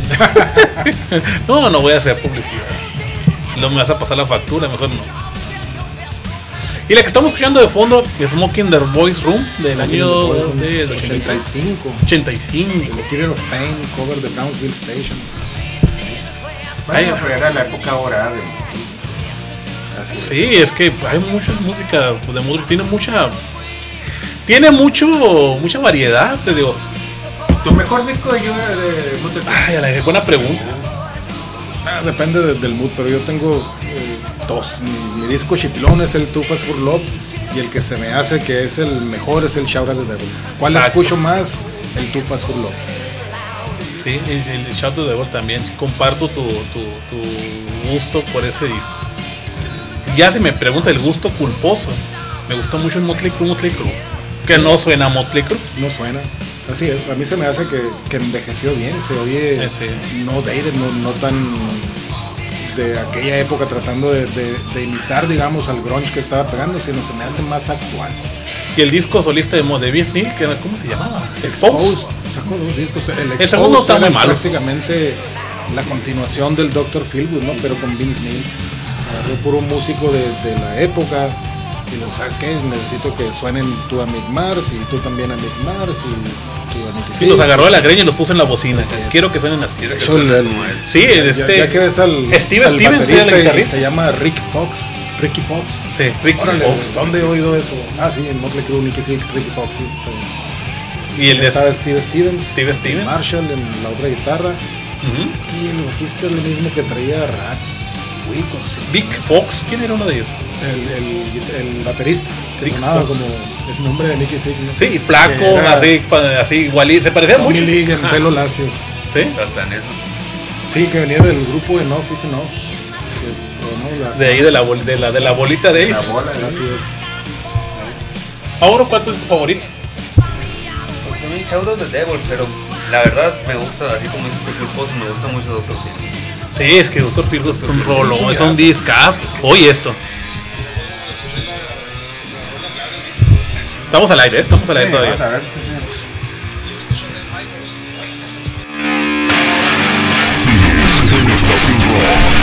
No voy a hacer publicidad. No me vas a pasar la factura, mejor no. Y la que estamos escuchando de fondo es Smoking the Boys Room del año de 85. 85. Material of Pain, cover de Brownsville Station. Bueno, pero era la época dorada de... Sí, es que hay mucha música de Motley, tiene mucha variedad, te digo. ¿Tu mejor disco de Motley? Ay, buena pregunta. Depende del mood, pero yo tengo dos. Mi disco chipilón es el Too Fast for Love y el que se me hace que es el mejor es el Shout at the Devil. ¿Cuál Exacto. escucho más? El Too Fast for Love. Sí, el Shout at the Devil también. Comparto tu gusto por ese disco. Ya si me pregunta el gusto culposo, me gustó mucho el Motley Crue. Que no suena a Motley Crue. No suena. Así es, a mí se me hace que envejeció bien, se oye no dated, no tan de aquella época tratando de imitar, digamos, al grunge que estaba pegando, sino se me hace más actual. Y el disco solista de Vince Neil, ¿cómo se llamaba? Exposed. Sacó 2 discos. El segundo está muy malo. Prácticamente la continuación del Dr. Feelgood, ¿no? Pero con Vince Neil. Agarró puro músico de la época. Y lo sabes qué, necesito que suenen tú a Mick Mars y tú también a Mick Mars y tú a Nicky Six. Sí, los agarró de la greña y los puso en la bocina. Quiero que suenen así. Sí, ya que ves al Stevens baterista y se llama Ricky Fox. Sí, Ricky Fox. ¿Dónde he oído eso? Ah, sí, en Motley Crue, Nicky Six, Ricky Fox, sí. Está bien. Y el de estaba Steve Stevens, Marshall en la otra guitarra. Y el bajista es lo mismo que traía Rat Wilcox. Vic Fox, ¿quién era uno de ellos? El baterista, que sonaba como el nombre de Nicky Six, ¿no? Sí, flaco, así igualito, se parecía mucho. League en pelo lacio. ¿Sí? Sí, que venía del grupo de Off Is Enough. De ahí de la bolita de ellos. Así es. Ahora, ¿cuál es tu favorito? Pues a mí Shout at the Devil, pero la verdad me gusta, así como dices este culposo, me gusta mucho Dr. Feelgood. Sí, es que Dr. Feelgood es un rollo, es un discazo. Oye esto. Estamos al aire todavía. Sigues en Estación Rock.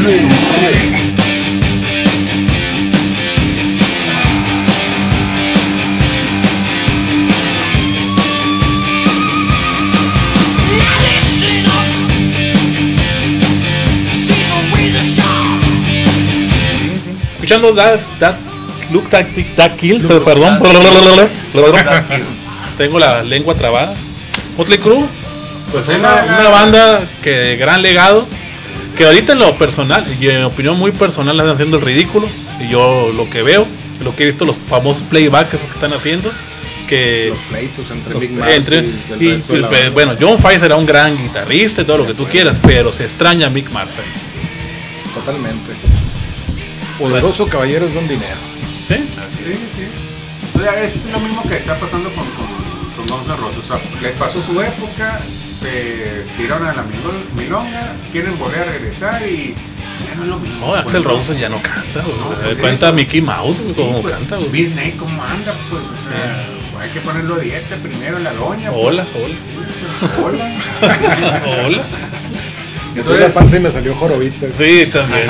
Escuchando That Look That Kill, perdón. Tengo la lengua trabada. Motley Crue, pues una banda que de gran legado, que ahorita en lo personal, y en mi opinión muy personal, están haciendo el ridículo. Y yo lo que veo, lo que he visto, los famosos playbacks esos que están haciendo, que los pleitos entre Mick Mars y bueno, John Five era un gran guitarrista y todo lo que tú quieras, pero se extraña a Mick Mars ahí. Totalmente. Poderoso caballeros de un dinero. ¿Sí? Sí. O sea, es lo mismo que está pasando con Guns N' Roses. O sea, les pasó su época, se tiraron a la milonga, quieren volver a regresar y ya no es lo mismo. No, Axl Rose ya no canta. Cuenta Mickey Mouse cómo pues, canta. Disney, ¿cómo anda? Pues, o sea, hay que ponerlo a dieta primero en la doña. Hola. Me tuve la panza y me salió jorobita. Sí, también.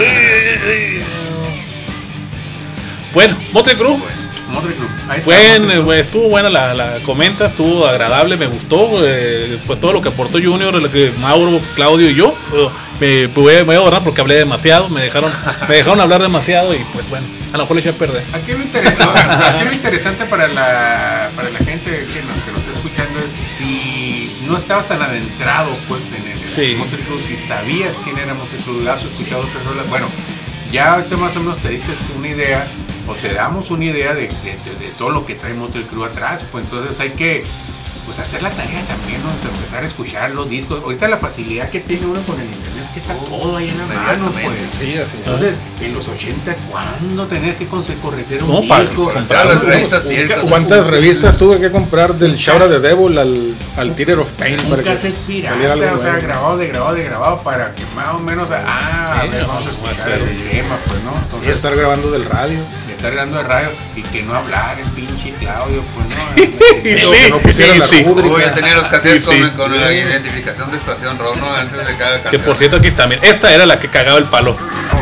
Bueno, Motley Crue. Bueno, estuvo buena la comenta, estuvo agradable, me gustó. Pues todo lo que aportó Junior, lo que Mauro, Claudio y yo. Me voy a borrar porque hablé demasiado, me dejaron hablar demasiado y pues bueno, a lo mejor le eché a perder. Aquí lo interesante para la gente que nos está escuchando es si no estabas tan adentrado pues en el Motley Crue, si sabías quién era Motley Crue, has escuchado otras rolas, bueno, ya ahorita más o menos te diste una idea o te damos una idea de todo lo que trae Motley Crue atrás, pues entonces hay que pues hacer la tarea también, ¿no? De empezar a escuchar los discos. Ahorita la facilidad que tiene uno con el internet es que está todo ahí en la mano, pues. Sí, así. Entonces, en los 80, ¿cuándo tenías que corretear un no, disco? ¿Cuántas revistas tuve que comprar del Shout of the Devil al Theater of Pain para que saliera algo? O sea, grabado para que más o menos vamos a escuchar el tema, pues, ¿no? Entonces, sí, estar grabando del radio. Y que no hablar el pinche Claudio, pues no. Que no pusiera la rúbrica. Voy a tener los cassettes con la identificación de estación ROM, ¿no? Antes de cada canción. Que por cierto aquí también, esta era la que cagaba el palo.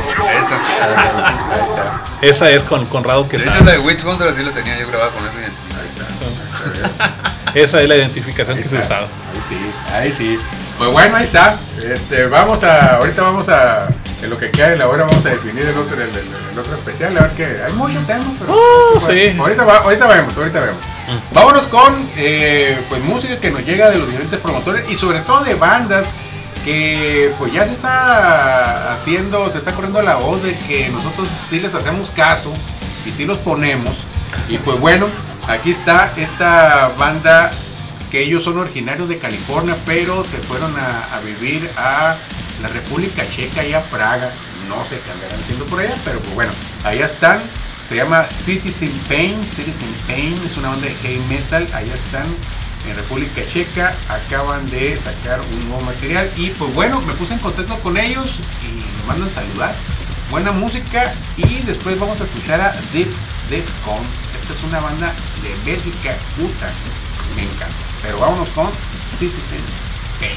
Esa es con Conrado que de hecho la de Witch Hunter así la tenía yo grabada con esa identificación. Esa es la identificación que se usaba. Ahí sí. Pues bueno, ahí está. Ahorita vamos a en lo que queda de la hora vamos a definir el otro especial, a ver que hay mucho tema, pero sí. Ahorita vemos. Vámonos con pues música que nos llega de los diferentes promotores y sobre todo de bandas que pues ya se está corriendo la voz de que nosotros sí les hacemos caso y sí los ponemos. Y pues bueno, aquí está esta banda que ellos son originarios de California, pero se fueron a vivir a la República Checa y a Praga. No sé qué andarán haciendo por allá, pero pues bueno, allá están. Se llama Citizen Pain. Es una banda de heavy metal. Allá están en República Checa. Acaban de sacar un nuevo material. Y pues bueno, me puse en contacto con ellos y me mandan saludar. Buena música. Y después vamos a escuchar a Defcon. Esta es una banda de Bélgica. Puta, me encanta. Pero vámonos con Citizen Pain.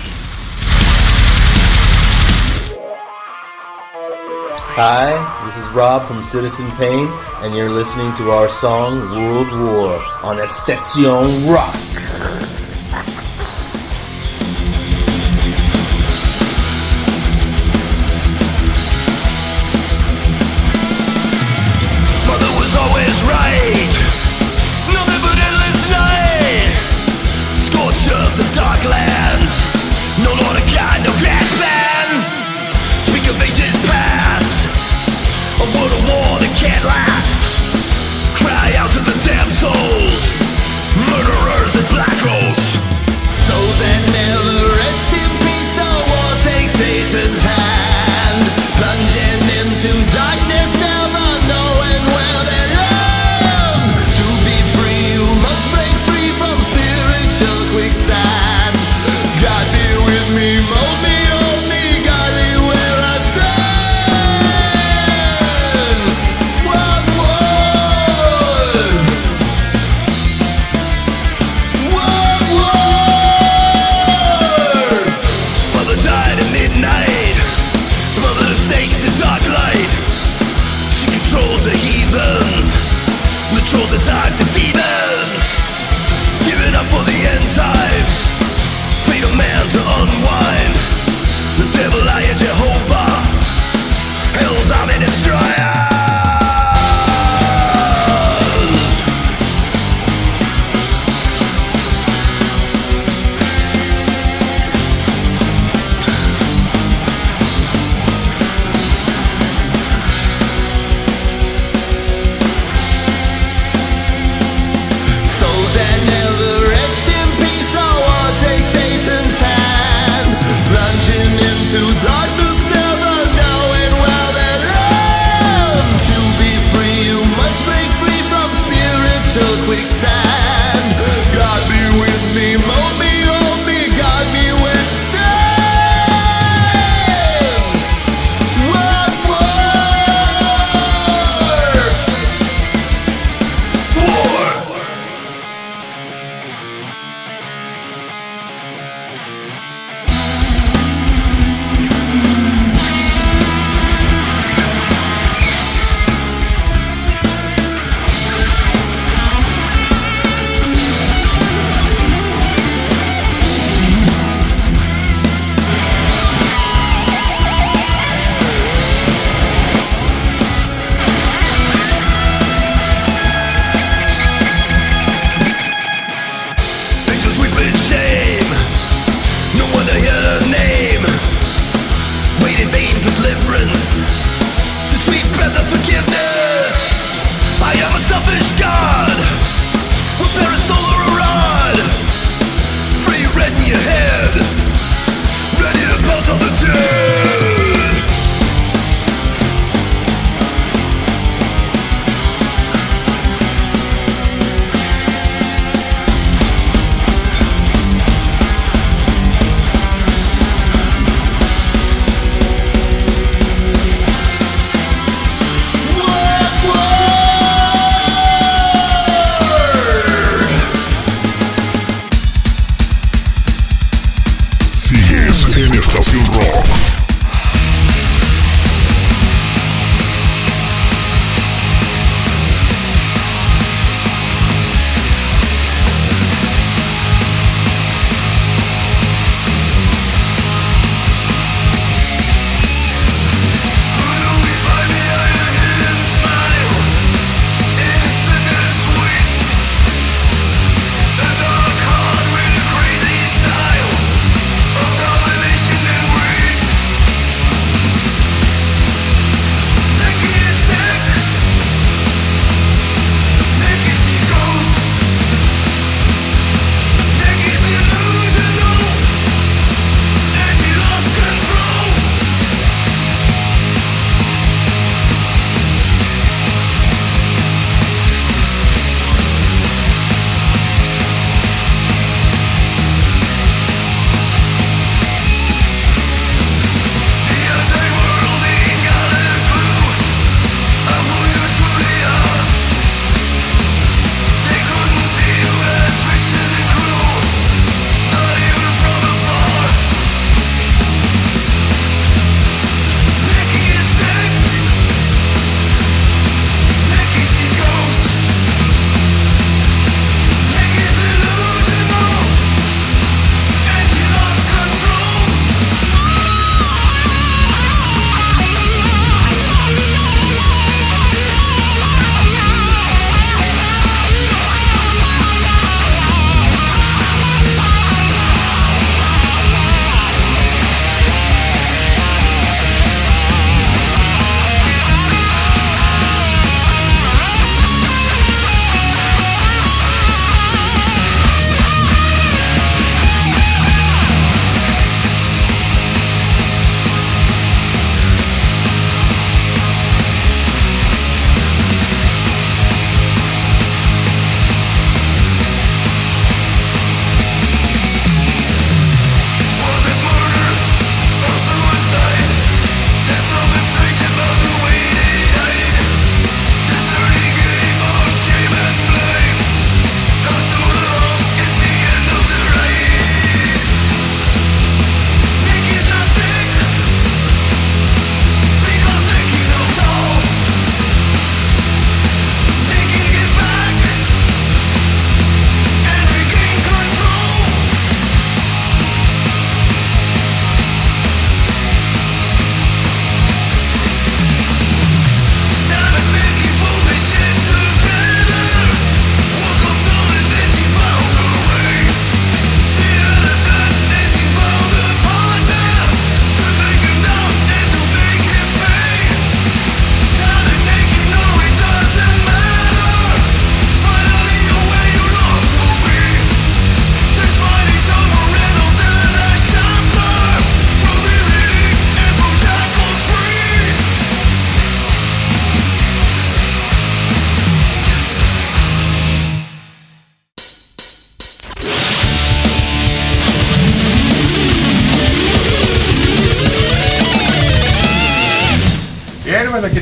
Hi, this is Rob from Citizen Pain, and you're listening to our song World War on Estación Rock. Mother was always right. Nothing but endless night. Scorch of the dark lands. No Lord of God, no grand plan. Speak of ages past. A world of war that can't last. Cry out to the damn souls. Murderers and black holes. angels attack the demons, giving up for the end times. Fate of man to unwind. The devil I am Jehovah, hell's army destroyer. Darkness, never knowing where they land. To be free, you must break free from spiritual quicksand. God be with me, mold me, hold me, guide me, withstand. What war?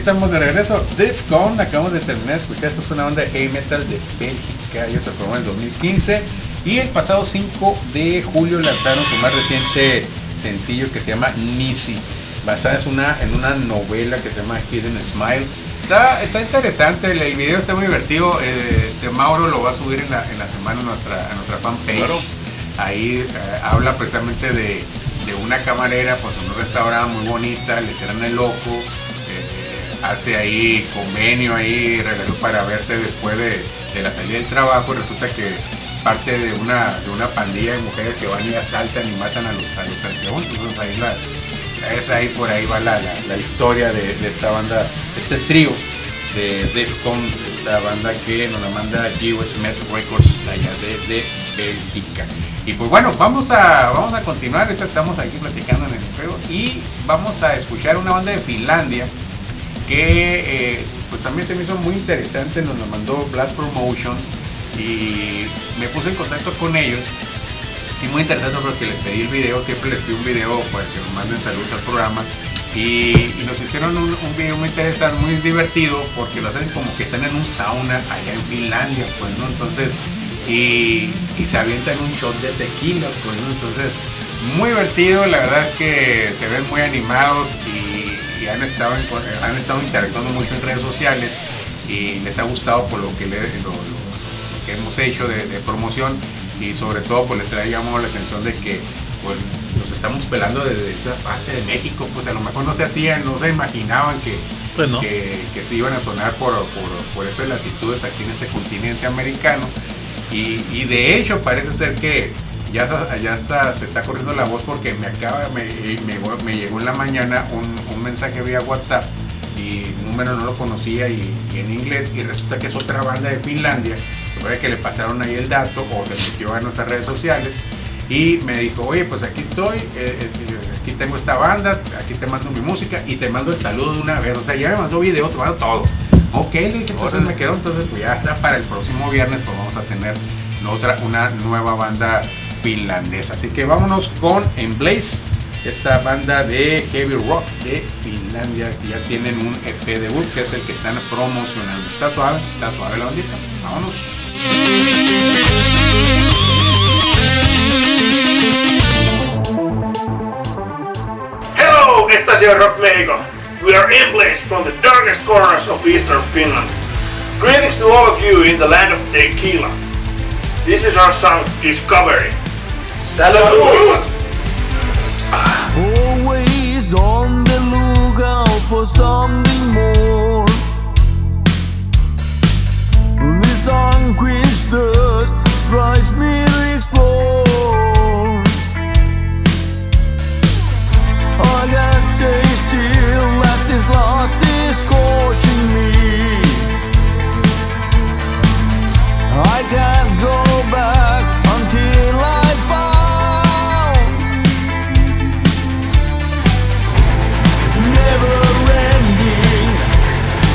estamos de regreso. Defcon, acabamos de terminar de escuchar. Esto es una banda de heavy metal de Bélgica. Ellos se formaron en el 2015 y el pasado 5 de julio lanzaron su más reciente sencillo que se llama Nisi, basada en una novela que se llama Hidden Smile. Está interesante, el video está muy divertido. Mauro lo va a subir en la semana a nuestra fanpage. Claro. Ahí habla precisamente de una camarera pues en un restaurante muy bonita, le cerran el ojo, hace ahí convenio, ahí regaló para verse después de la salida del trabajo, y resulta que parte de una pandilla de mujeres que van y asaltan y matan a los transeúntes. Entonces ahí por ahí va la historia de esta banda, este trío de Defcon, esta banda que nos la manda US Met Records allá de Bélgica. Y pues bueno, vamos a continuar. Ahorita estamos aquí platicando en el juego y vamos a escuchar una banda de Finlandia que pues también se me hizo muy interesante. Nos la mandó Black Promotion y me puse en contacto con ellos. Y muy interesante porque les pedí el video, siempre les pido un video para que nos manden saludos al programa. Y nos hicieron un video muy interesante, muy divertido, porque lo hacen como que están en un sauna allá en Finlandia, pues, ¿no? Entonces, y se avientan un shot de tequila, pues, ¿no? Entonces, muy divertido, la verdad es que se ven muy animados y han estado interactuando mucho en redes sociales y les ha gustado por lo que hemos hecho de promoción. Y sobre todo pues les ha llamado la atención de que pues los estamos pelando desde esa parte de México, pues a lo mejor no se imaginaban que se iban a sonar por estas latitudes aquí en este continente americano, y de hecho parece ser que ya se está corriendo la voz, porque me llegó en la mañana un mensaje vía WhatsApp, y el número no lo conocía y en inglés, y resulta que es otra banda de Finlandia. Puede que le pasaron ahí el dato o se metió a nuestras redes sociales y me dijo, oye, pues aquí estoy, aquí tengo esta banda, aquí te mando mi música y te mando el saludo de una vez. O sea, ya me mandó video, te mando todo. Ok, le dije, entonces me quedó, entonces pues ya está, para el próximo viernes pues vamos a tener una nueva banda finlandesa. Así que vámonos con Emblaze, esta banda de heavy rock de Finlandia, que ya tienen un EP debut, que es el que están promocionando. Está suave la bandita. Vámonos. Hello, Estación Rock México. We are Emblaze from the darkest corners of eastern Finland. Greetings to all of you in the land of tequila. This is our song Discovery. Salud! Always on the lookout for something more. This unquenched thirst drives me to explore. I can't stay still as this lust is scorching me. I can't go back until I found never ending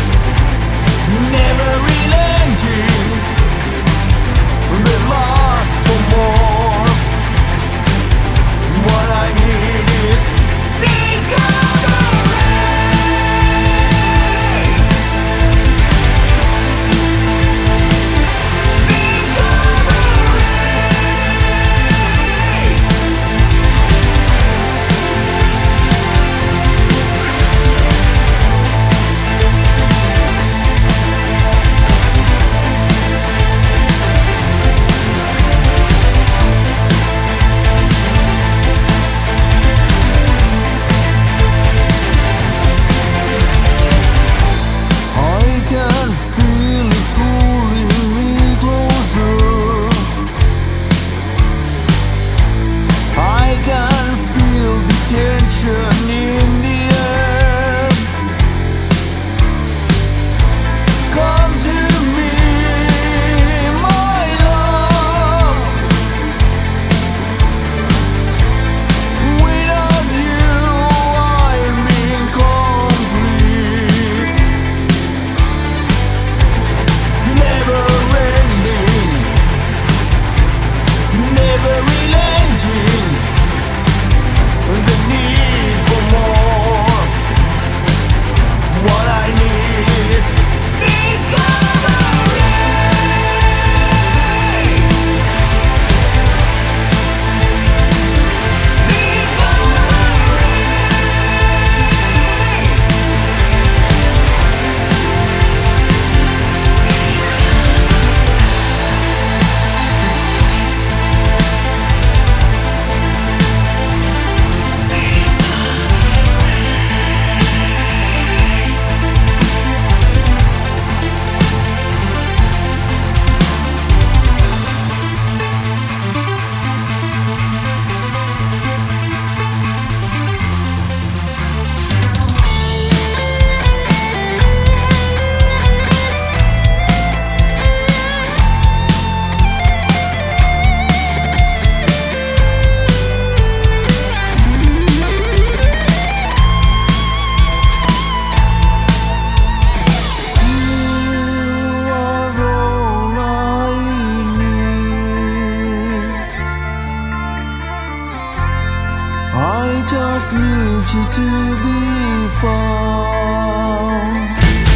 you to be found.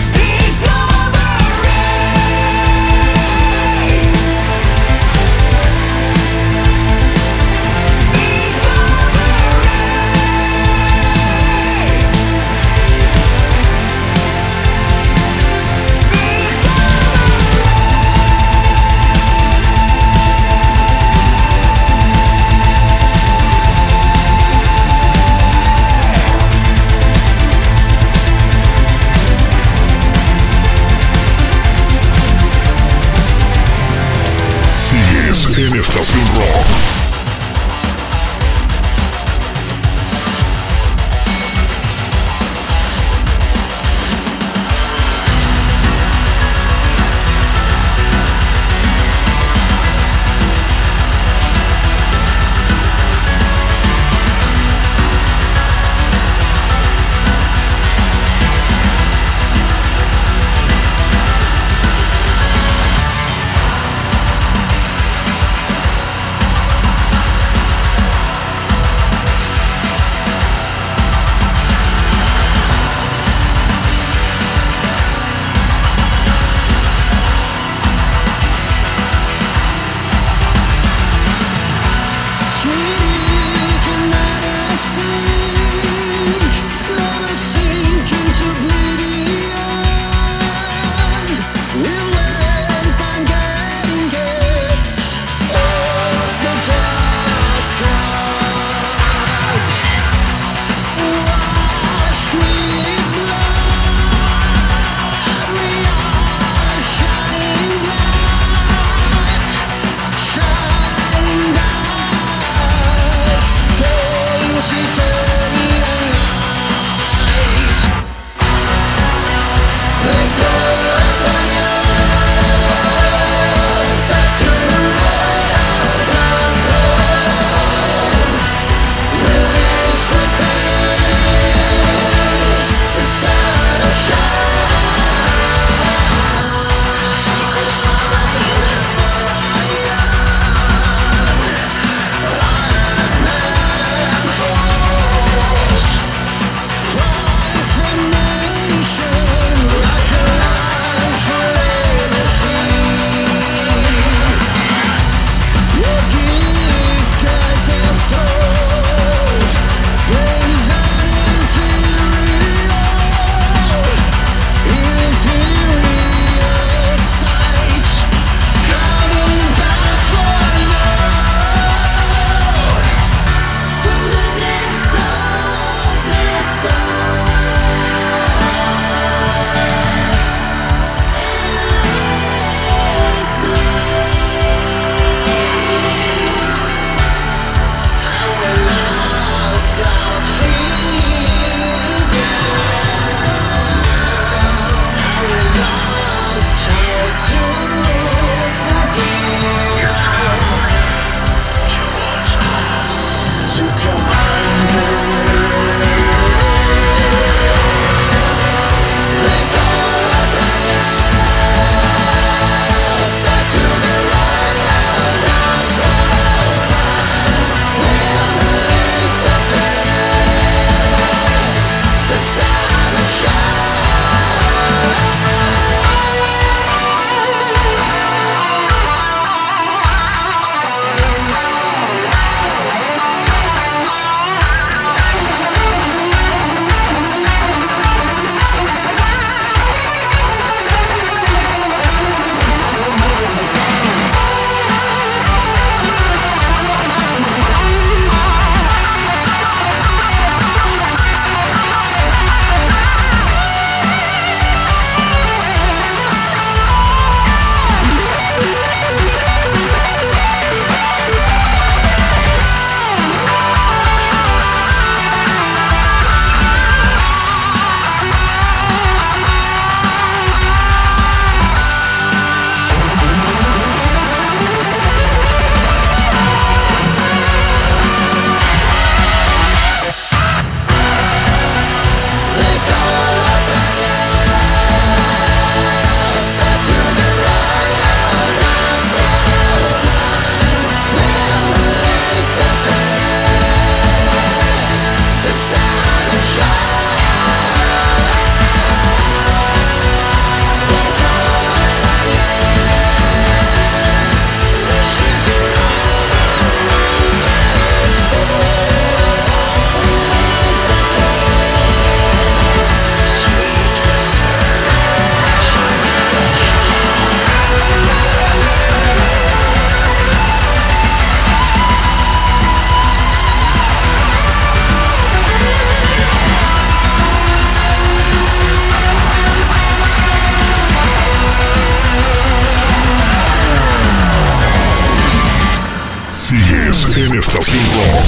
En Estación Rock. viernes en Estación Rock.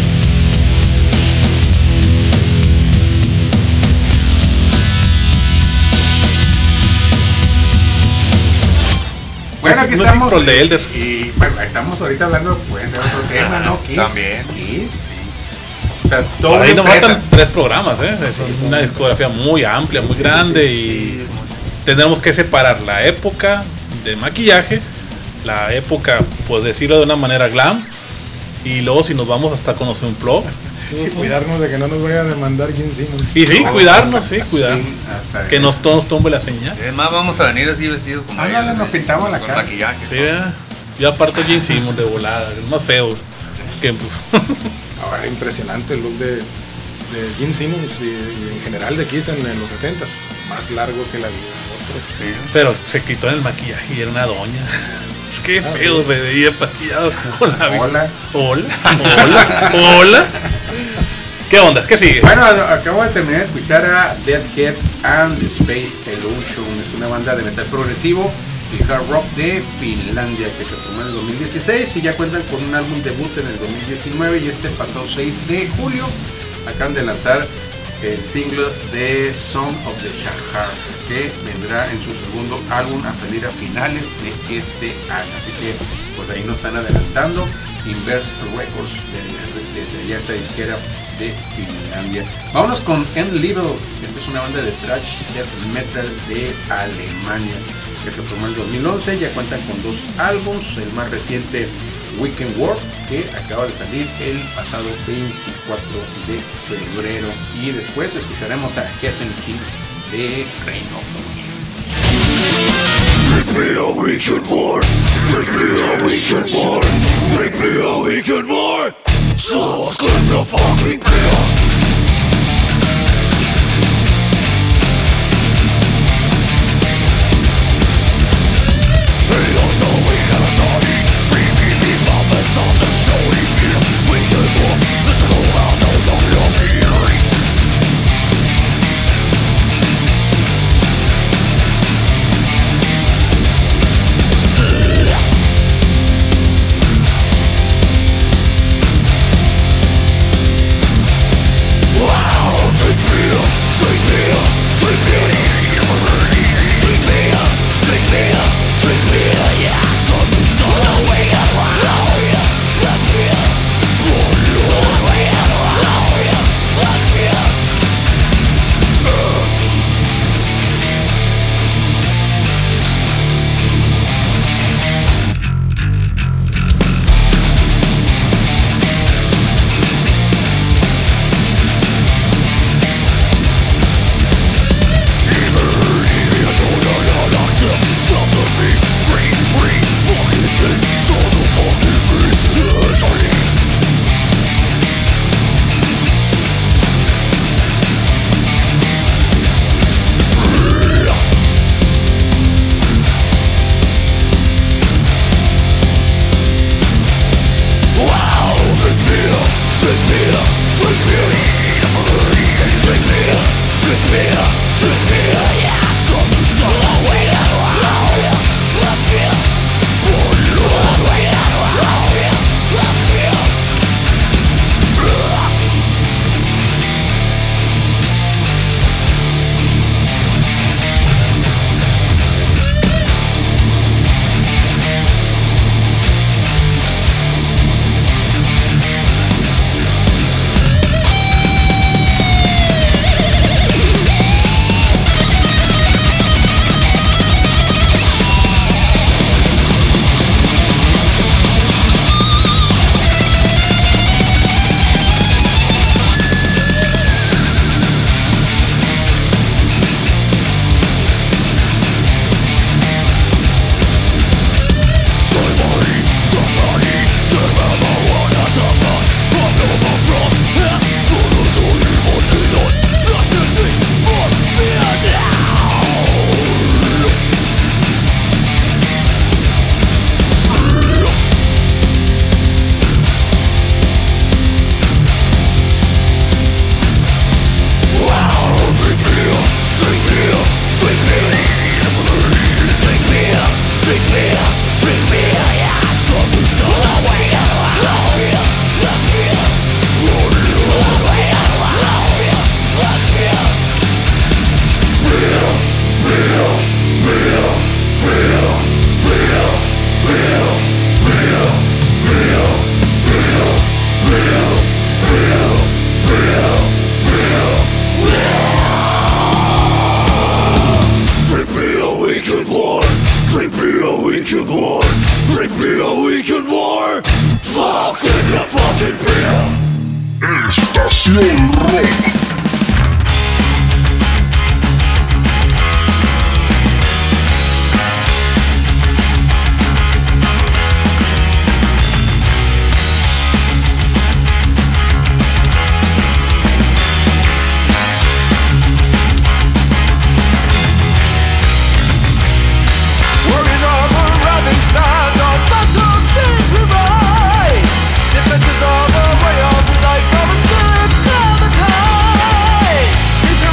Bueno, aquí Music estamos. from the Elder. Y bueno, estamos ahorita hablando, puede ser otro tema, ¿no? Kiss. También. Kiss. O sea, todo Por ahí nos empresa. faltan 3 programas, ¿eh? Es una discografía muy amplia, muy grande y tendremos que separar la época del maquillaje, la época, pues decirlo de una manera glam, y luego si nos vamos hasta con los Unplugged. Y cuidarnos de que no nos vaya a demandar Gene Simmons. Y sí, cuidarnos, cuidar. hasta Que nos todos tumbe la señal. Es más, vamos a venir así vestidos como Ándale, ellos, nos ¿eh? pintamos la Con cara. maquillaje. Sí, ¿verdad? Yo aparto Gene Simmons de volada, es más feo. Que, Ahora, impresionante el look de Gene Simmons y en general de Kiss en los 70, más largo que la vida. Otro. pero se quitó en el maquillaje y era una doña. Es que Ah, feo sí. se veía maquillado con la vida. Hola. Hola. ¿Qué onda? ¿Qué sigue? Bueno, acabo de terminar de escuchar a Deadhead and the Space Illusion. Es una banda de metal progresivo y hard rock de Finlandia que se formó en el 2016 y ya cuentan con un álbum debut en el 2019 y este pasado 6 de julio acaban de lanzar el single de Song of the Shahar, que vendrá en su segundo álbum a salir a finales de este año. Así que pues ahí nos están adelantando. Inverse Records desde allá esta disquera de Finlandia. Vámonos con End Little. Esta es una banda de thrash death metal de Alemania que se formó en el 2011. Ya cuentan con 2 álbums, el más reciente Weekend War, que acaba de salir el pasado 24 de febrero. Y después escucharemos a Heathen Kings de Reino Unido. Take me a weekend war. Take me a weekend war. Take me a weekend war. So scream the fucking beer. weekend war. Bring me a weekend war. Fuck in the fucking beer. Estación Rock. Defenders of a way of life, I was good, never die.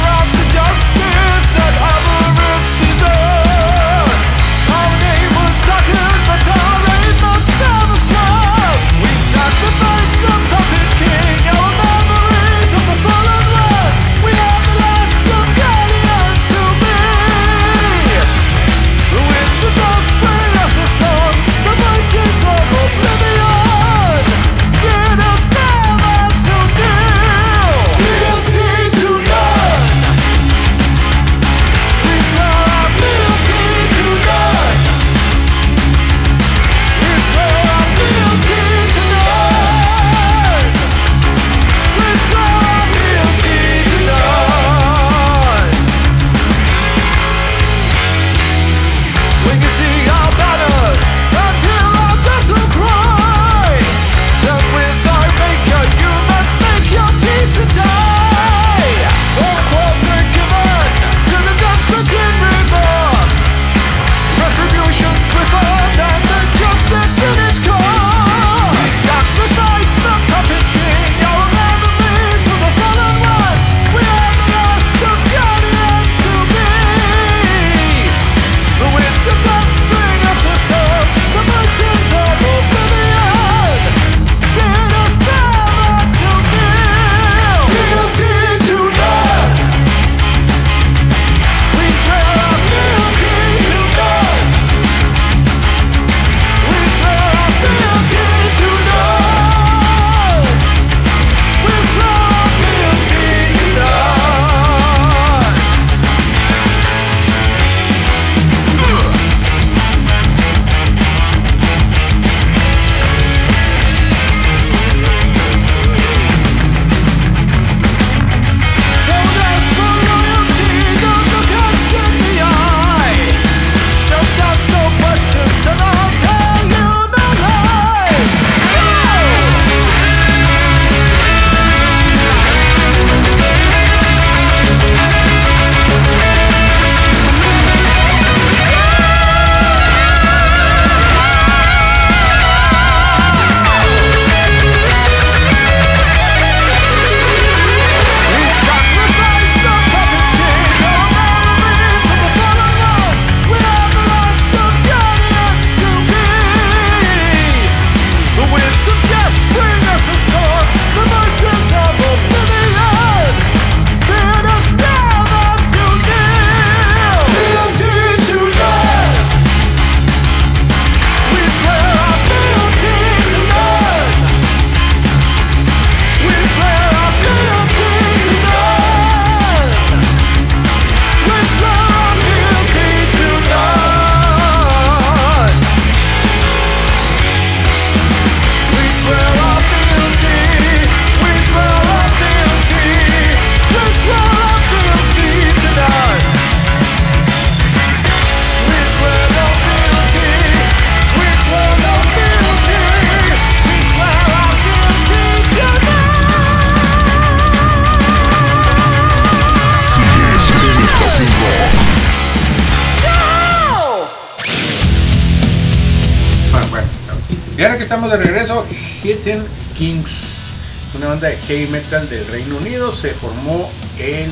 Y ahora que estamos de regreso, Hidden Kings es una banda de heavy metal del Reino Unido. Se formó en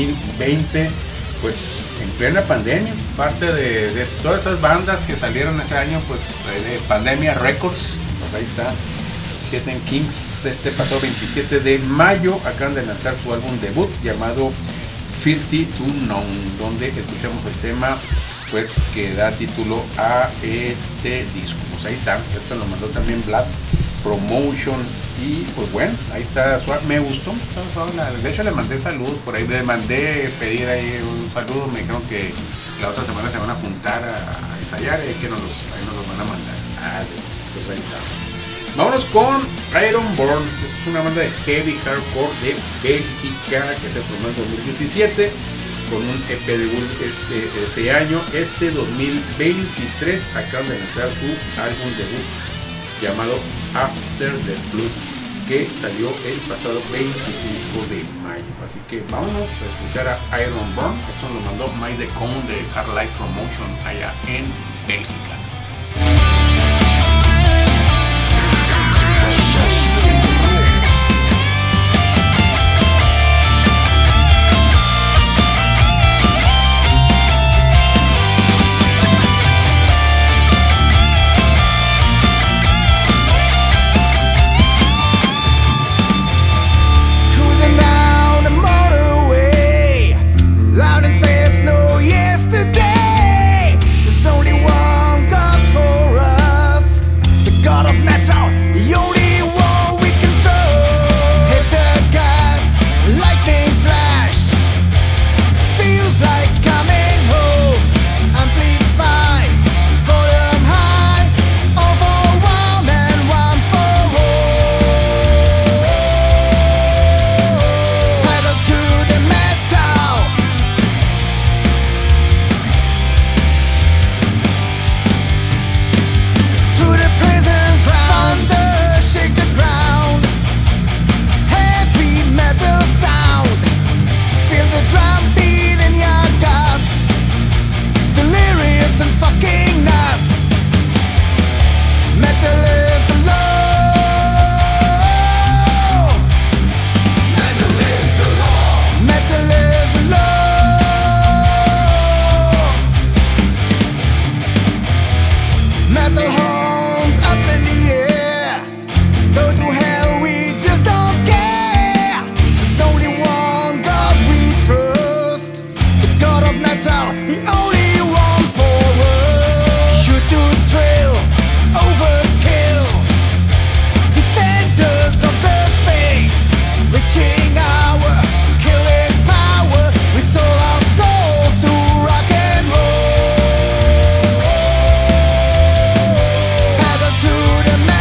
2020, pues en plena pandemia. Parte de todas esas bandas que salieron ese año, pues de Pandemia Records. Pues ahí está Hidden Kings. Este pasó 27 de mayo acaban de lanzar su álbum debut llamado Filthy to Known, donde escuchamos el tema pues que da título a este disco. Pues ahí está, esto lo mandó también Black Promotion y pues bueno, ahí está, me gustó. De hecho le mandé saludos por ahí, le mandé pedir ahí un saludo, me dijeron que la otra semana se van a juntar ensayar, que ahí nos los van a mandar. Pues ahí está. Vámonos con Ironborn, es una banda de heavy hardcore de Bélgica que se formó en 2017 con un EP debut ese año. 2023 acaban de lanzar su álbum debut llamado After the Flood, que salió el pasado 25 de mayo. Así que vámonos a escuchar a Ironborn. Esto nos lo mandó Mike de Cone de Hard Life Promotion allá en Bélgica. To the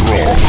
Rock.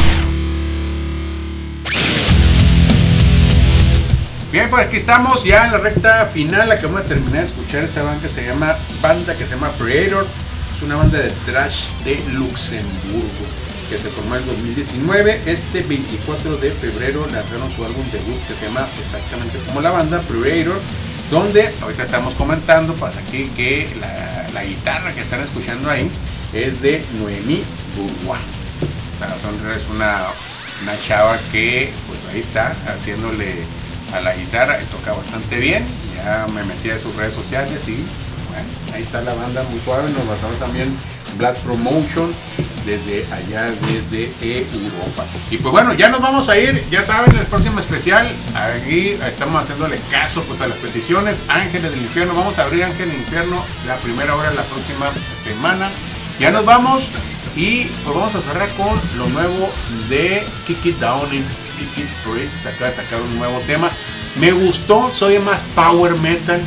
Bien, pues aquí estamos ya en la recta final. Acabamos de terminar de escuchar esa banda que se llama Predator. Es una banda de thrash de Luxemburgo que se formó en 2019. Este 24 de febrero lanzaron su álbum debut que se llama exactamente como la banda, Predator, donde ahorita estamos comentando, pasa aquí que la guitarra que están escuchando ahí es de Noemí Bourgois. Es una chava que pues ahí está haciéndole a la guitarra y toca bastante bien. Ya me metí a sus redes sociales y bueno, ahí está la banda muy suave. Nos basaron también Black Promotion desde allá, desde Europa. Y pues bueno, ya nos vamos a ir, ya saben, el próximo especial, aquí estamos haciéndole caso pues a las peticiones. Ángeles del Infierno, vamos a abrir Ángeles del Infierno la primera hora de la próxima semana. Ya nos vamos y pues vamos a cerrar con lo nuevo de Kick It Down. Kick It Priest acaba de sacar un nuevo tema. Me gustó, soy más power metal,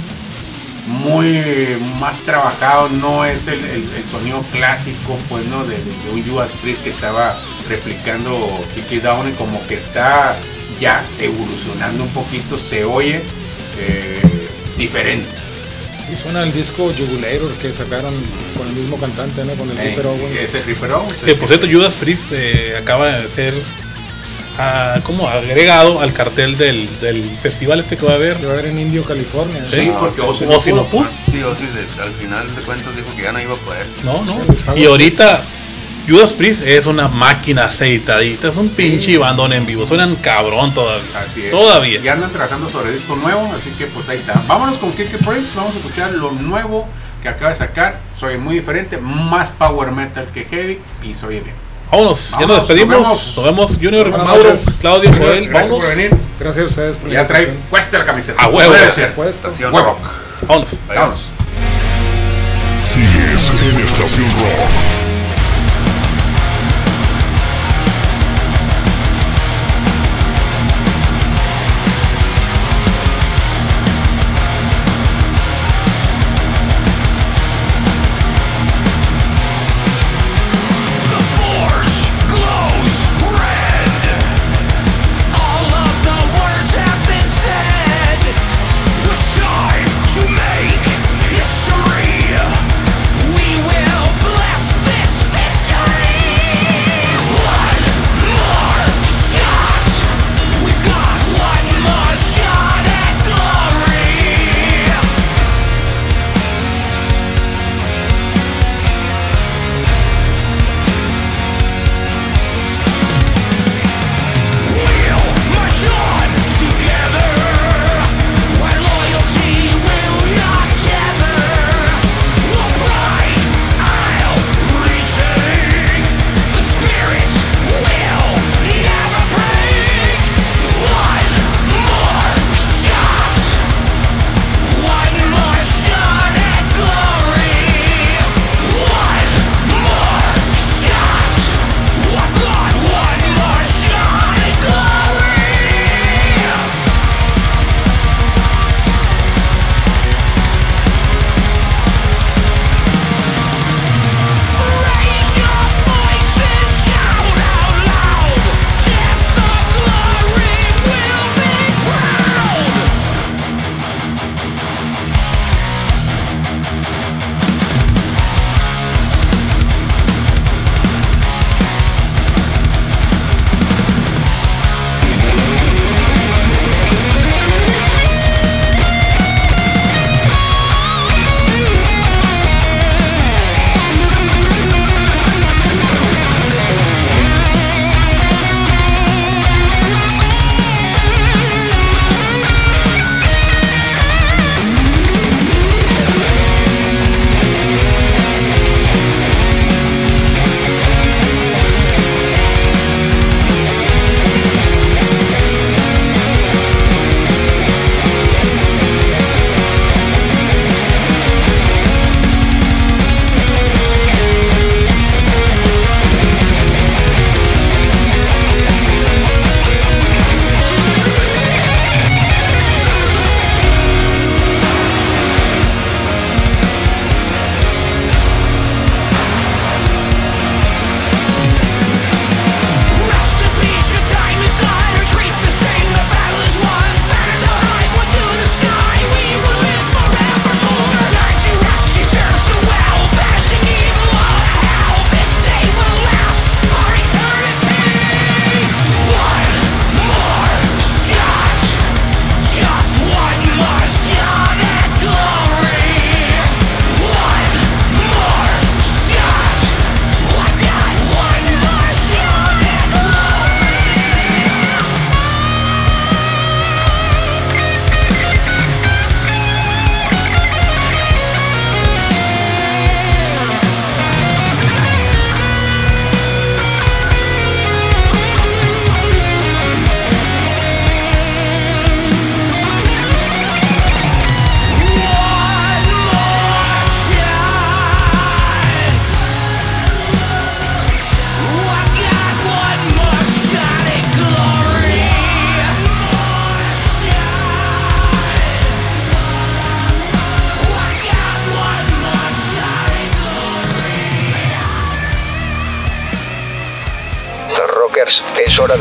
muy más trabajado, no es el sonido clásico pues no de un Judas Priest que estaba replicando Kick It Down, como que está ya evolucionando un poquito, se oye diferente. Sí, suena el disco Jugulator que sacaron con el mismo cantante, ¿no? Con el Ripper Owens. Es el Ripper Owens. Por cierto, Judas Priest acaba de ser como agregado al cartel del festival este que va a haber. Que va a haber en Indio, California. Sí, porque Ozzy no pudo. Sí, Ozzy al final de cuentas dijo que ya no iba a poder. No. Y ahorita Judas Priest es una máquina aceitadita, es un pinche bandón en vivo, suenan cabrón todavía. Ya andan trabajando sobre disco nuevo, así que pues ahí está. Vámonos con Kick It Priest, vamos a escuchar lo nuevo que acaba de sacar. Soy muy diferente, más power metal que heavy y soy bien. Vámonos, ya nos despedimos. Nos vemos, Junior, Mauro, noches. Claudio, Junior, Joel. Gracias Vámonos. por venir. Gracias a ustedes por ya trae puesta la camiseta. A huevo. Estación Rock. Vámonos. Vámonos. Sigues en Estación Rock. History, we will bless this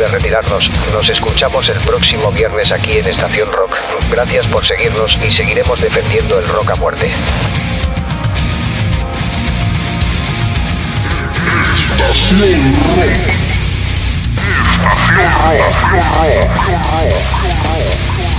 de retirarnos. Nos escuchamos el próximo viernes aquí en Estación Rock. Gracias por seguirnos y seguiremos defendiendo el rock a muerte. Estación Rock. Estación Rock.